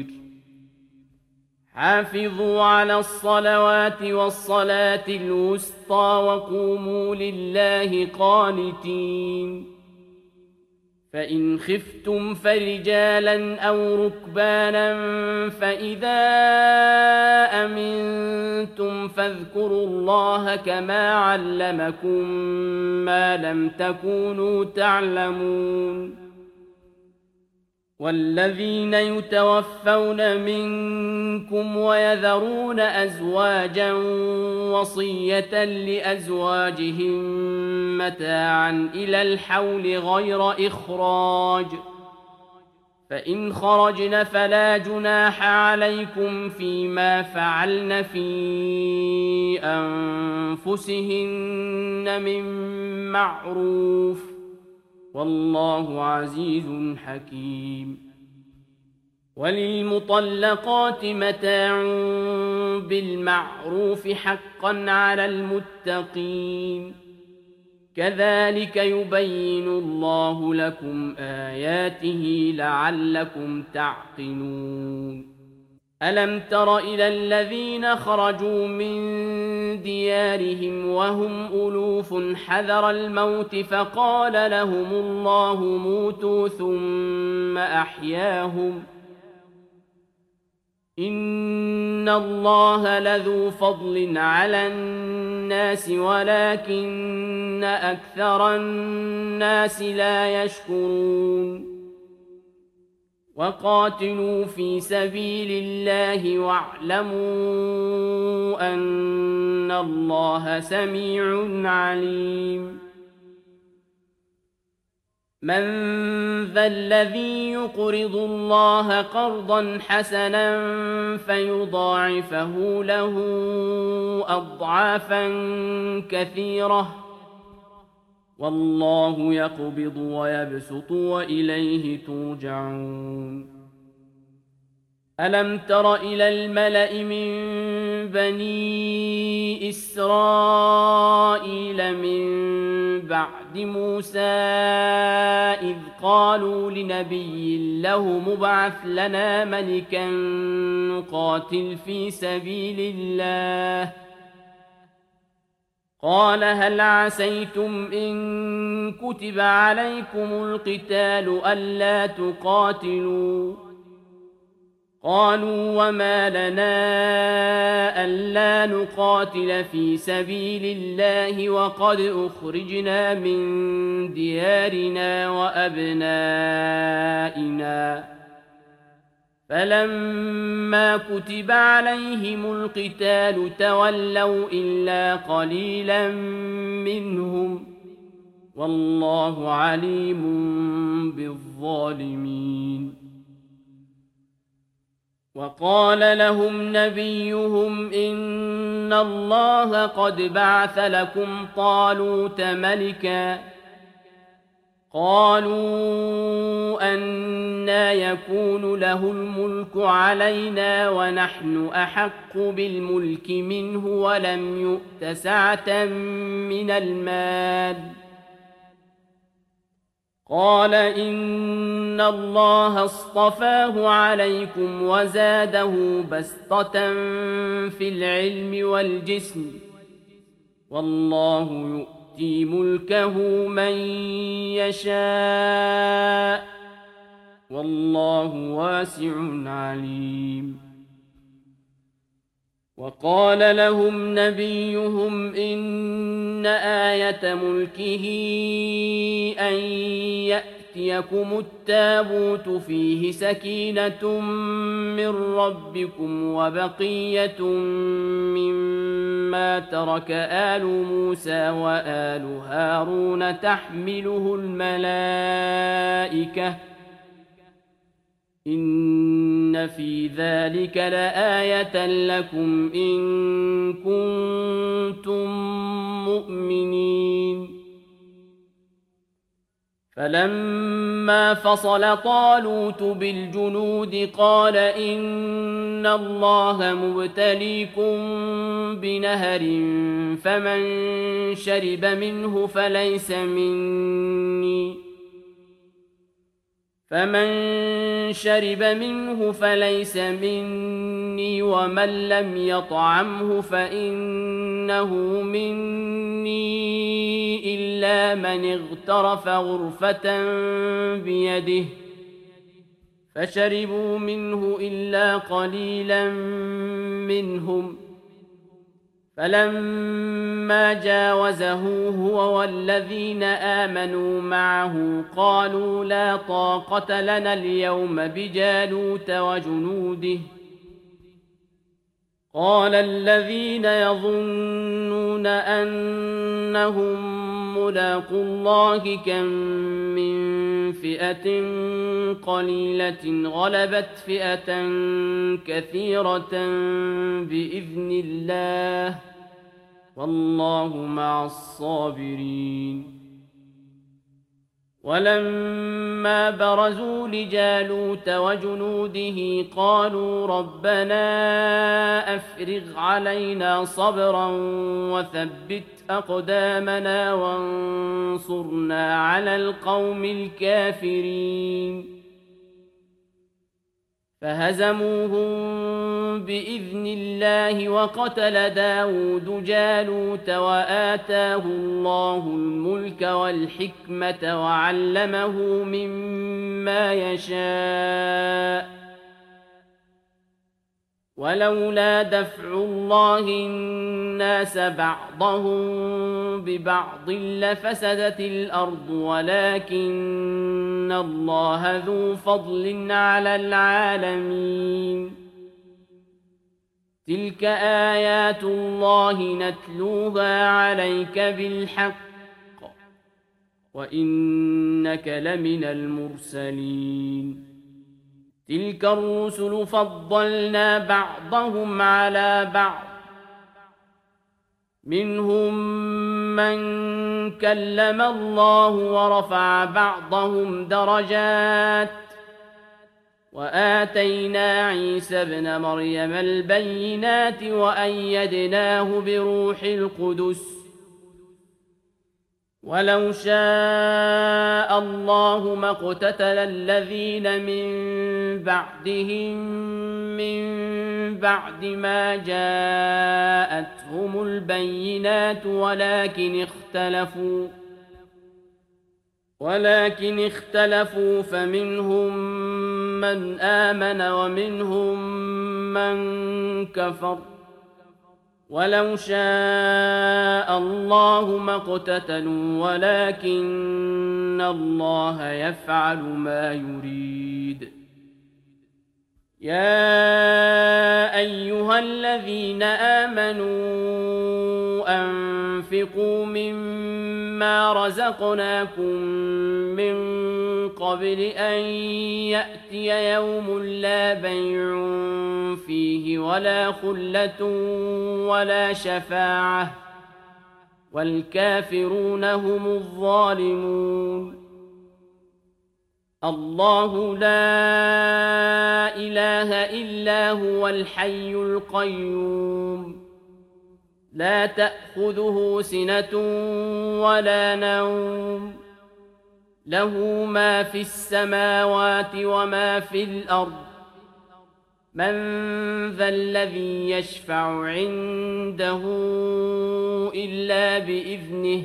Speaker 1: حافظوا على الصلوات والصلاة الوسطى وقوموا لله قانتين. فإن خفتم فرجالا أو ركبانا فإذا أمنتم فاذكروا الله كما علمكم ما لم تكونوا تعلمون. والذين يتوفون منكم ويذرون أزواجا وصية لأزواجهم متاعا إلى الحول غير إخراج، فإن خرجن فلا جناح عليكم فيما فعلن في أنفسهن من معروف، والله عزيز حكيم. وللمطلقات متاع بالمعروف حقا على المتقين. كذلك يبين الله لكم آياته لعلكم تعقلون ألم تر إلى الذين خرجوا من ديارهم وهم ألوف حذر الموت فقال لهم الله موتوا ثم أحياهم إن الله لذو فضل على الناس ولكن أكثر الناس لا يشكرون وقاتلوا في سبيل الله واعلموا أن الله سميع عليم من ذا الذي يقرض الله قرضا حسنا فيضاعفه له أضعافا كثيرة والله يقبض ويبسط وإليه ترجعون ألم تر إلى الملأ من بني إسرائيل من بعد موسى إذ قالوا لنبي له مبعث لنا ملكا نقاتل في سبيل الله قال هل عسيتم إن كتب عليكم القتال ألا تقاتلوا قالوا وما لنا ألا نقاتل في سبيل الله وقد أخرجنا من ديارنا وأبنائنا فلما كتب عليهم القتال تولوا إلا قليلا منهم والله عليم بالظالمين وقال لهم نبيهم إن الله قد بعث لكم طالوت ملكا قالوا أنى يكون له الملك علينا ونحن أحق بالملك منه ولم يؤت سعة من المال قال إن الله اصطفاه عليكم وزاده بسطة في العلم والجسم والله يؤتي ملكه من يشاء والله واسع عليم وقال لهم نبيهم إن آية ملكه أن يأتيكم التابوت فيه سكينة من ربكم وبقية مما ترك آل موسى وآل هارون تحمله الملائكة إن في ذلك لآية لكم إن كنتم مؤمنين فلما فصل طالوت بالجنود قال إن الله مبتليكم بنهر فمن شرب منه فليس مني ومن لم يطعمه فإنه مني إلا من اغترف غرفة بيده فشربوا منه إلا قليلا منهم فلما جاوزه هو والذين آمنوا معه قالوا لا طاقة لنا اليوم بجالوت وجنوده قال الذين يظنون أنهم ملاقو الله كم من فئة قليلة غلبت فئة كثيرة بإذن الله والله مع الصابرين ولما برزوا لجالوت وجنوده قالوا ربنا أفرغ علينا صبرا وثبت أقدامنا وانصرنا على القوم الكافرين فهزموهم بإذن الله وقتل داود جالوت وآتاه الله الملك والحكمة وعلمه مما يشاء ولولا دفع الله الناس بعضهم ببعض لفسدت الأرض ولكن الله ذو فضل على العالمين تلك آيات الله نتلوها عليك بالحق وإنك لمن المرسلين تلك الرسل فضلنا بعضهم على بعض منهم من كلم الله ورفع بعضهم درجات وآتينا عيسى ابن مريم البينات وأيدناه بروح القدس ولو شاء الله ما اقتتل الذين من بعدهم من بعد ما جاءتهم البينات ولكن اختلفوا فمنهم من آمن ومنهم من كفر ولو شاء الله ما اقتتلوا ولكن الله يفعل ما يريد يا أيها الذين آمنوا أنفقوا مما رزقناكم من قبل أن يأتي يوم لا بيع فيه ولا خلة ولا شفاعة والكافرون هم الظالمون الله لا إله إلا هو الحي القيوم لا تأخذه سنة ولا نوم له ما في السماوات وما في الأرض من ذا الذي يشفع عنده إلا بإذنه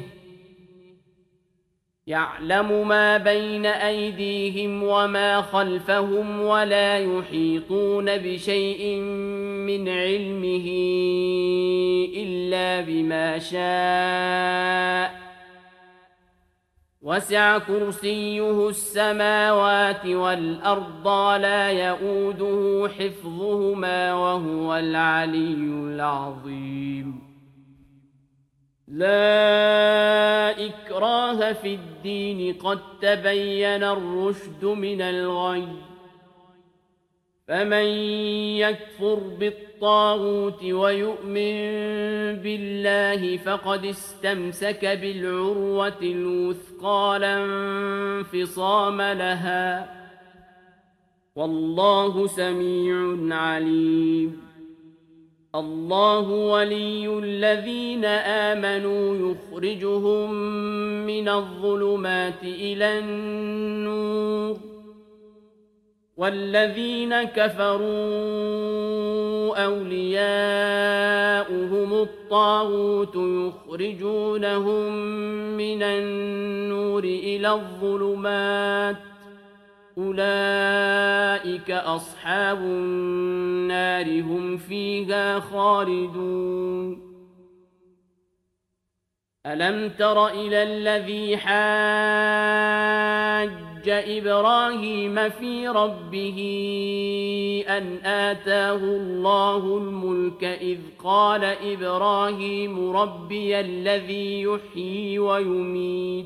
Speaker 1: يعلم ما بين أيديهم وما خلفهم ولا يحيطون بشيء من علمه إلا بما شاء وسع كرسيه السماوات والأرض لا يؤوده حفظهما وهو العلي العظيم لا إكراه في الدين قد تبين الرشد من الغي فمن يكفر بالطاغوت ويؤمن بالله فقد استمسك بالعروة الوثقى لا انفصام لها والله سميع عليم الله ولي الذين آمنوا يخرجهم من الظلمات إلى النور والذين كفروا أولياؤهم الطاغوت يخرجونهم من النور إلى الظلمات أولئك أصحاب النار هم فيها خالدون ألم تر إلى الذي حاج إبراهيم في ربه أن آتاه الله الملك إذ قال إبراهيم ربي الذي يحيي ويميت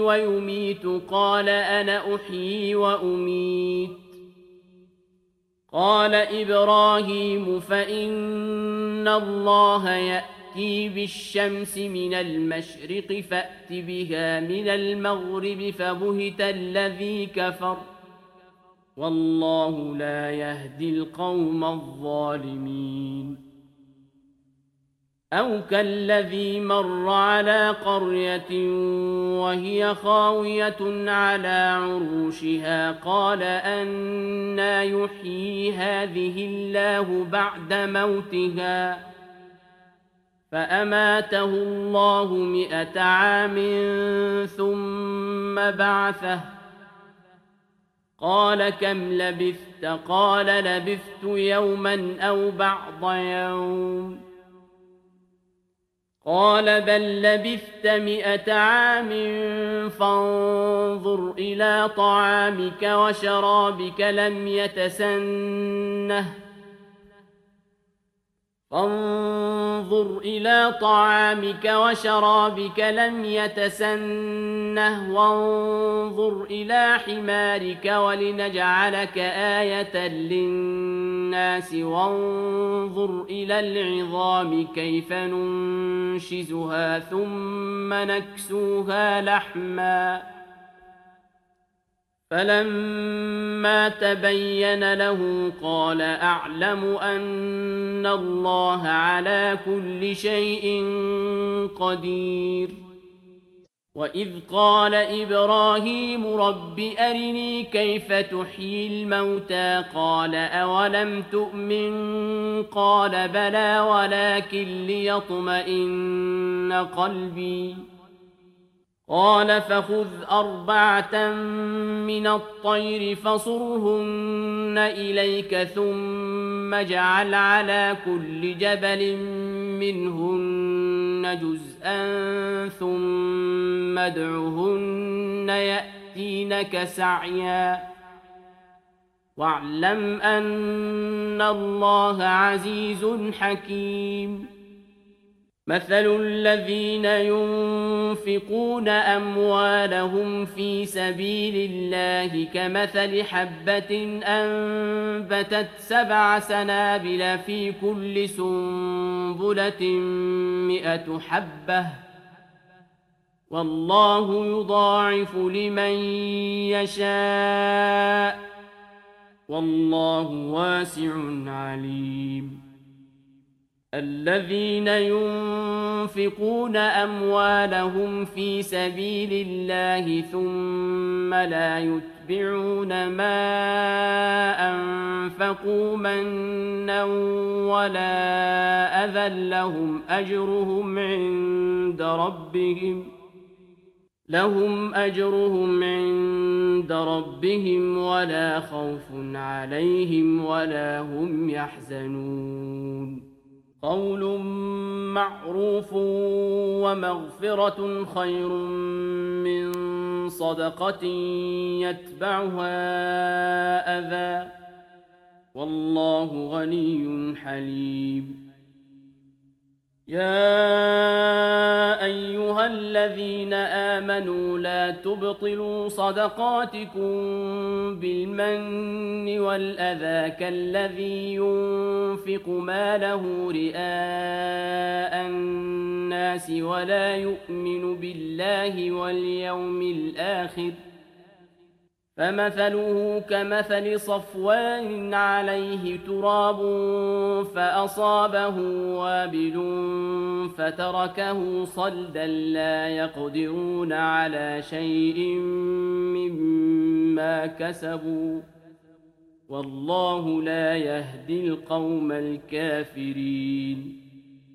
Speaker 1: قال أنا أحيي وأميت قال إبراهيم فإن الله يأتي بالشمس من المشرق فأت بها من المغرب فبهت الذي كفر والله لا يهدي القوم الظالمين أو كالذي مر على قرية وهي خاوية على عروشها قال أنى يحيي هذه الله بعد موتها فأماته الله 100 عام ثم بعثه قال كم لبثت قال لبثت يوما أو بعض يوم قال بل لبثت 100 عام فانظر إلى طعامك وشرابك لم يتسنه وانظر إلى حمارك ولنجعلك آية للناس وانظر إلى العظام كيف ننشزها ثم نكسوها لحما فلما تبين له قال أعلم أن الله على كل شيء قدير وإذ قال إبراهيم رب أرني كيف تحيي الموتى قال أولم تؤمن قال بلى ولكن ليطمئن قلبي قال فخذ 4 من الطير فصرهن إليك ثم اجعل على كل جبل منهن جزءا ثم ادعهن يأتينك سعيا واعلم أن الله عزيز حكيم مثل الذين ينفقون أموالهم في سبيل الله كمثل حبة أنبتت 7 سنابل في كل سنبلة 100 حبة والله يضاعف لمن يشاء والله واسع عليم الذين ينفقون أموالهم في سبيل الله ثم لا يتبعون ما أنفقوا منا ولا أذى لهم أجرهم عند ربهم ولا خوف عليهم ولا هم يحزنون قول معروف ومغفرة خير من صدقة يتبعها أذى والله غني حليم يا أيها الذين آمنوا لا تبطلوا صدقاتكم بالمن والأذى كالذي ينفق ماله رئاء الناس ولا يؤمن بالله واليوم الآخر فمثله كمثل صفوان عليه تراب فأصابه وابل فتركه صلدا لا يقدرون على شيء مما كسبوا والله لا يهدي القوم الكافرين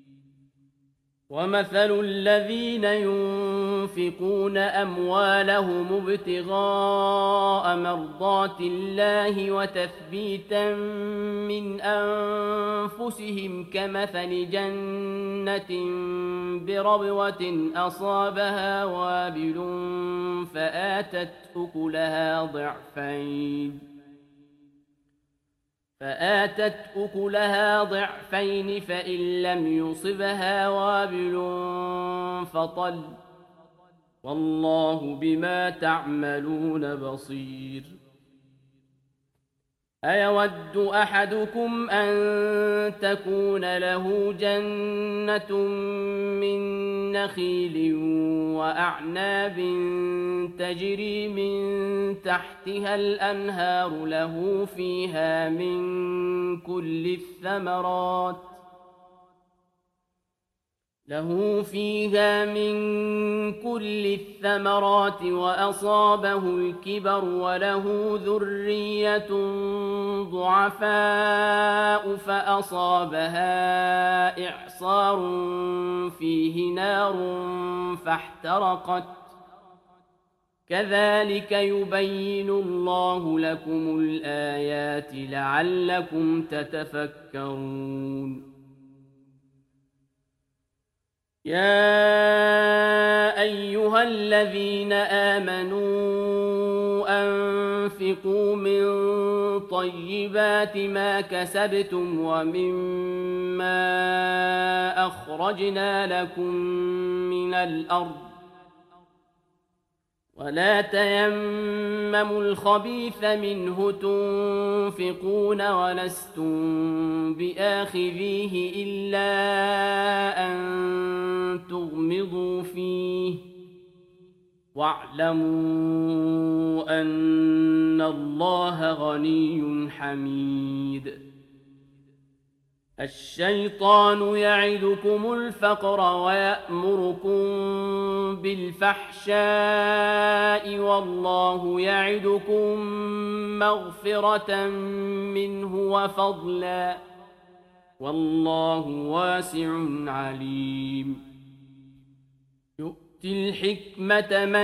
Speaker 1: ومثل الذين ينفقون أموالهم ابتغاء مرضات الله وتثبيتا من أنفسهم كمثل جنة بربوة أصابها وابل فآتت أكلها ضعفين فإن لم يصبها وابل فطل والله بما تعملون بصير أيود أحدكم أن تكون له جنة من نخيل وأعناب تجري من تحتها الأنهار له فيها من كل الثمرات وأصابه الكبر وله ذرية ضعفاء فأصابها إعصار فيه نار فاحترقت كذلك يبين الله لكم الآيات لعلكم تتفكرون يا أيها الذين آمنوا أنفقوا من طيبات ما كسبتم ومما أخرجنا لكم من الأرض ولا تيمموا الخبيث منه تنفقون ولستم بآخذيه إلا أن تغمضوا فيه واعلموا أن الله غني حميد الشيطان يعدكم الفقر ويأمركم بالفحشاء والله يعدكم مغفرة منه وفضلا والله واسع عليم يؤتي الحكمة من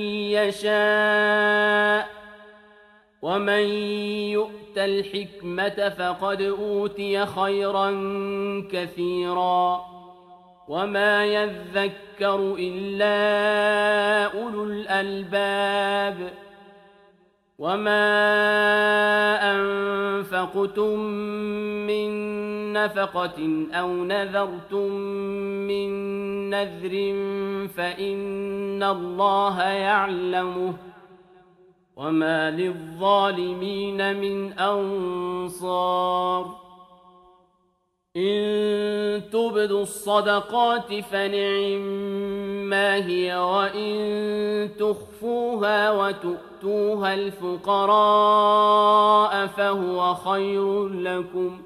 Speaker 1: يشاء ومن يؤت الحكمة فقد أوتي خيرا كثيرا وما يذكر إلا أولو الألباب وما أنفقتم من نفقة أو نذرتم من نذر فإن الله يعلمه وما للظالمين من أنصار إن تبدوا الصدقات فنعما هي وإن تخفوها وتؤتوها الفقراء فهو خير لكم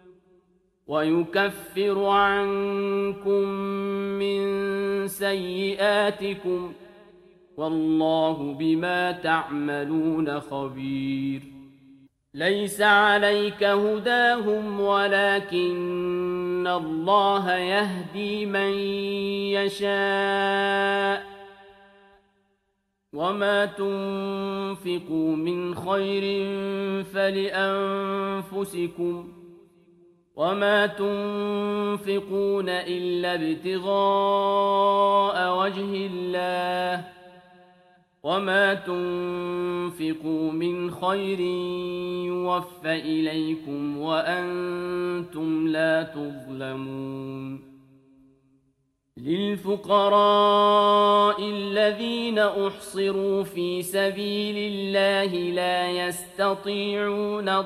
Speaker 1: ويكفر عنكم من سيئاتكم والله بما تعملون خبير ليس عليك هداهم ولكن الله يهدي من يشاء وما تنفقوا من خير فلأنفسكم وما تنفقون إلا ابتغاء وجه الله وما تنفقوا من خير يوفى إليكم وأنتم لا تظلمون للفقراء الذين أحصروا في سبيل الله لا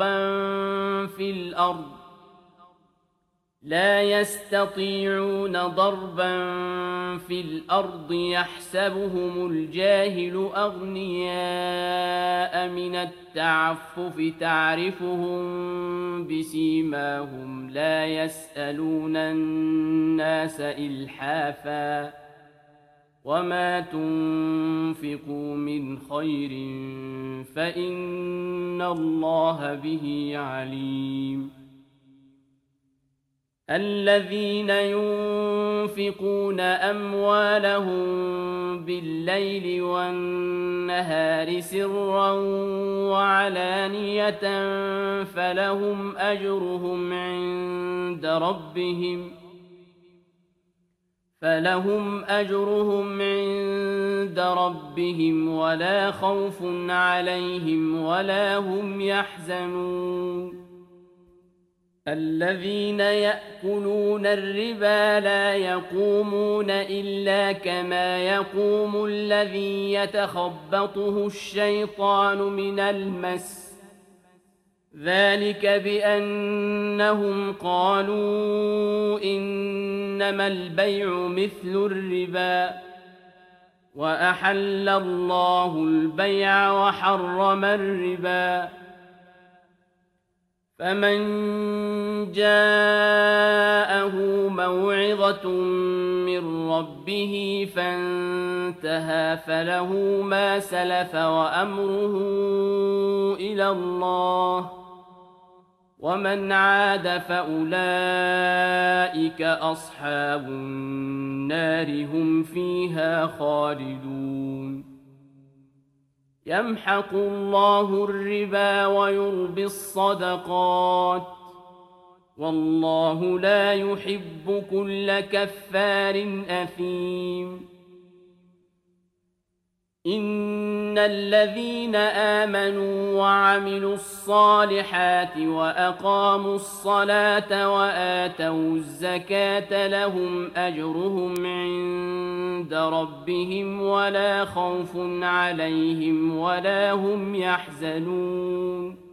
Speaker 1: يستطيعون ضربا في الأرض يحسبهم الجاهل أغنياء من التعفف تعرفهم بسيماهم لا يسألون الناس إلحافا وما تنفقوا من خير فإن الله به عليم الذين ينفقون أموالهم بالليل والنهار سرا وعلانية فلهم أجرهم عند ربهم ولا خوف عليهم ولا هم يحزنون الذين يأكلون الربا لا يقومون إلا كما يقوم الذي يتخبطه الشيطان من المس ذلك بأنهم قالوا إنما البيع مثل الربا وأحل الله البيع وحرم الربا فمن جاءه موعظة من ربه فانتهى فله ما سلف وأمره إلى الله ومن عاد فأولئك أصحاب النار هم فيها خالدون يمحق الله الربا ويربي الصدقات والله لا يحب كل كفار أثيم إن الذين آمنوا وعملوا الصالحات وأقاموا الصلاة وآتوا الزكاة لهم أجرهم عند ربهم ولا خوف عليهم ولا هم يحزنون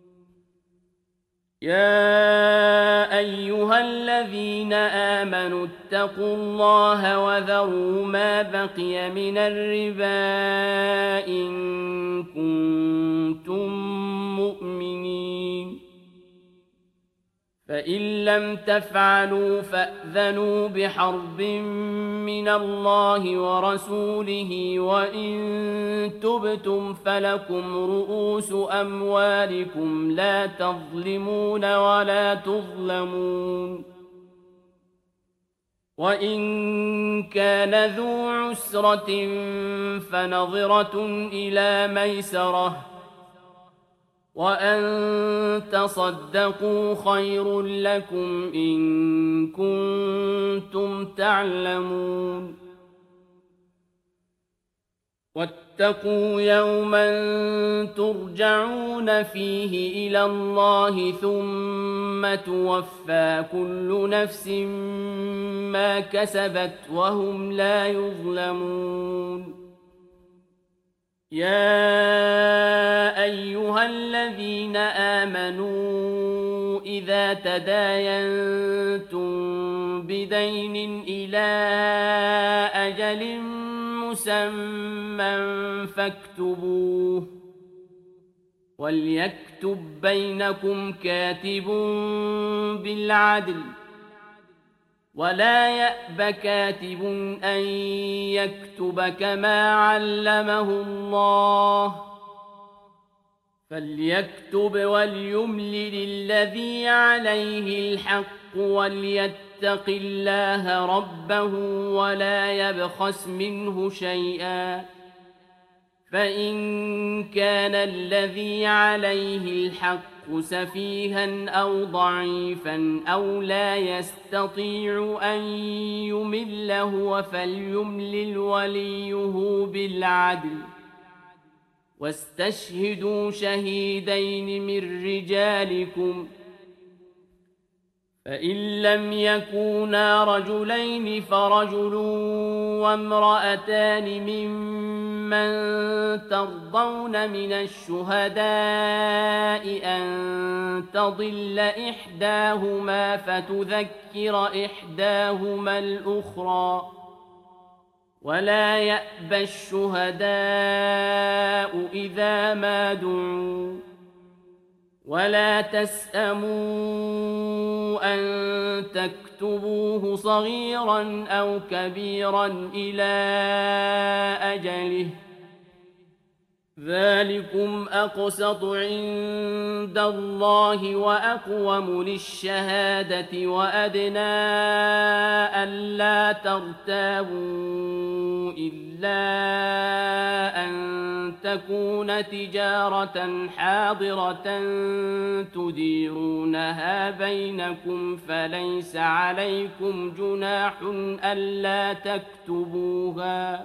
Speaker 1: يا أيها الذين آمنوا اتقوا الله وذروا ما بقي من الربا إن كنتم مؤمنين فإن لم تفعلوا فأذنوا بحرب من الله ورسوله وإن تبتم فلكم رؤوس أموالكم لا تظلمون ولا تظلمون وإن كان ذو عسرة فنظرة إلى ميسرة وأن تصدقوا خير لكم إن كنتم تعلمون واتقوا يوما ترجعون فيه إلى الله ثم توفى كل نفس ما كسبت وهم لا يظلمون يا أيها الذين آمنوا إذا تداينتم بدين إلى أجل مسمى فاكتبوه وليكتب بينكم كاتب بالعدل ولا يأب كاتب أن يكتب كما علمه الله فليكتب وليملل الذي عليه الحق وليتق الله ربه ولا يبخس منه شيئا فإن كان الذي عليه الحق سفيها أو ضعيفا أو لا يستطيع أن يمل هو فليملل وليه بالعدل واستشهدوا شهيدين من رجالكم فإن لم يكونا رجلين فرجل وامرأتان ممن ترضون من الشهداء أن تضل إحداهما فتذكر إحداهما الأخرى ولا يأبى الشهداء إذا ما دعوا ولا تسأموا أن تكتبوه صغيرا أو كبيرا إلى أجله ذلكم أقسط عند الله وأقوم للشهادة وأدنى ألا ترتابوا إلا أن تكون تجارة حاضرة تديرونها بينكم فليس عليكم جناح ألا تكتبوها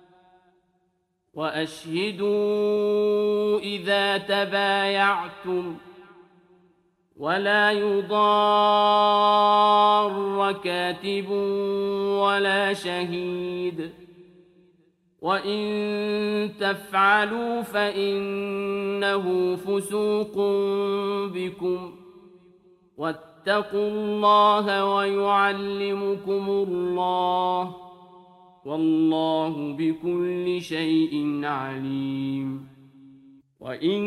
Speaker 1: وأشهدوا إذا تبايعتم ولا يضار كاتب ولا شهيد وإن تفعلوا فإنه فسوق بكم واتقوا الله ويعلمكم الله والله بكل شيء عليم وإن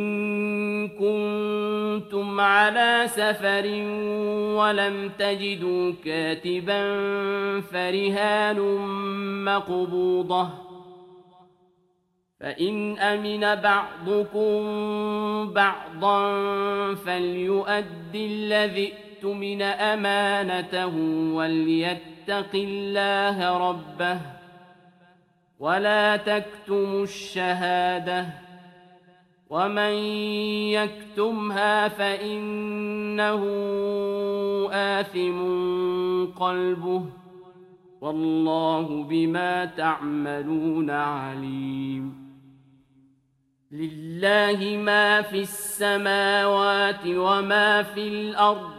Speaker 1: كنتم على سفر ولم تجدوا كاتبا فرهان مقبوضة فإن أمن بعضكم بعضا فليؤد الذي اؤتمن أمانته وليتق الله ربه ولا تكتموا الشهادة ومن يكتمها فإنه آثم قلبه والله بما تعملون عليم لله ما في السماوات وما في الأرض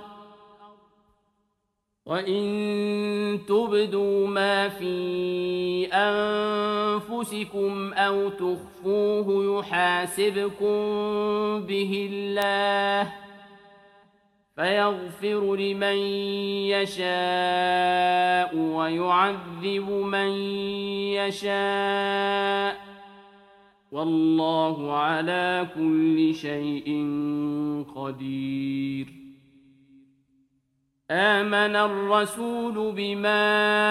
Speaker 1: وإن تبدوا ما في أنفسكم أو تخفوه يحاسبكم به الله فيغفر لمن يشاء ويعذب من يشاء والله على كل شيء قدير آمن الرسول بما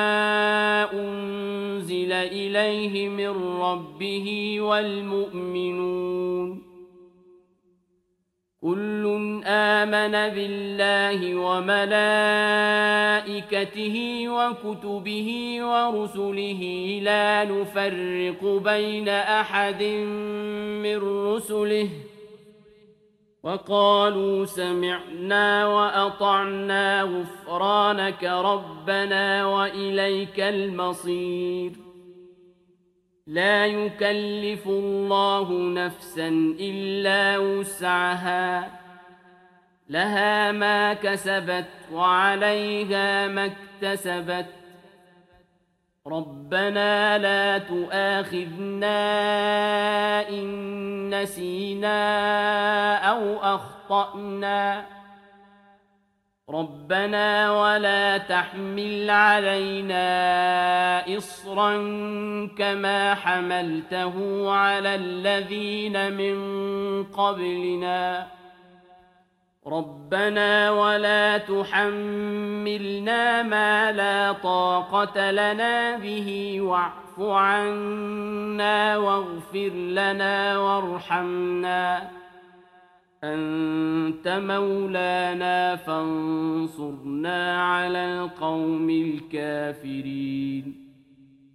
Speaker 1: أنزل إليه من ربه والمؤمنون كل آمن بالله وملائكته وكتبه ورسله لا نفرق بين أحد من رسله وقالوا سمعنا وأطعنا غفرانك ربنا وإليك المصير لا يكلف الله نفسا إلا وسعها لها ما كسبت وعليها ما اكتسبت ربنا لا تؤاخذنا إن نسينا أو أخطأنا ربنا ولا تحمل علينا إصرا كما حملته على الذين من قبلنا ربنا ولا تحملنا ما لا طاقة لنا به واعف عنا واغفر لنا وارحمنا أنت مولانا فانصرنا على القوم الكافرين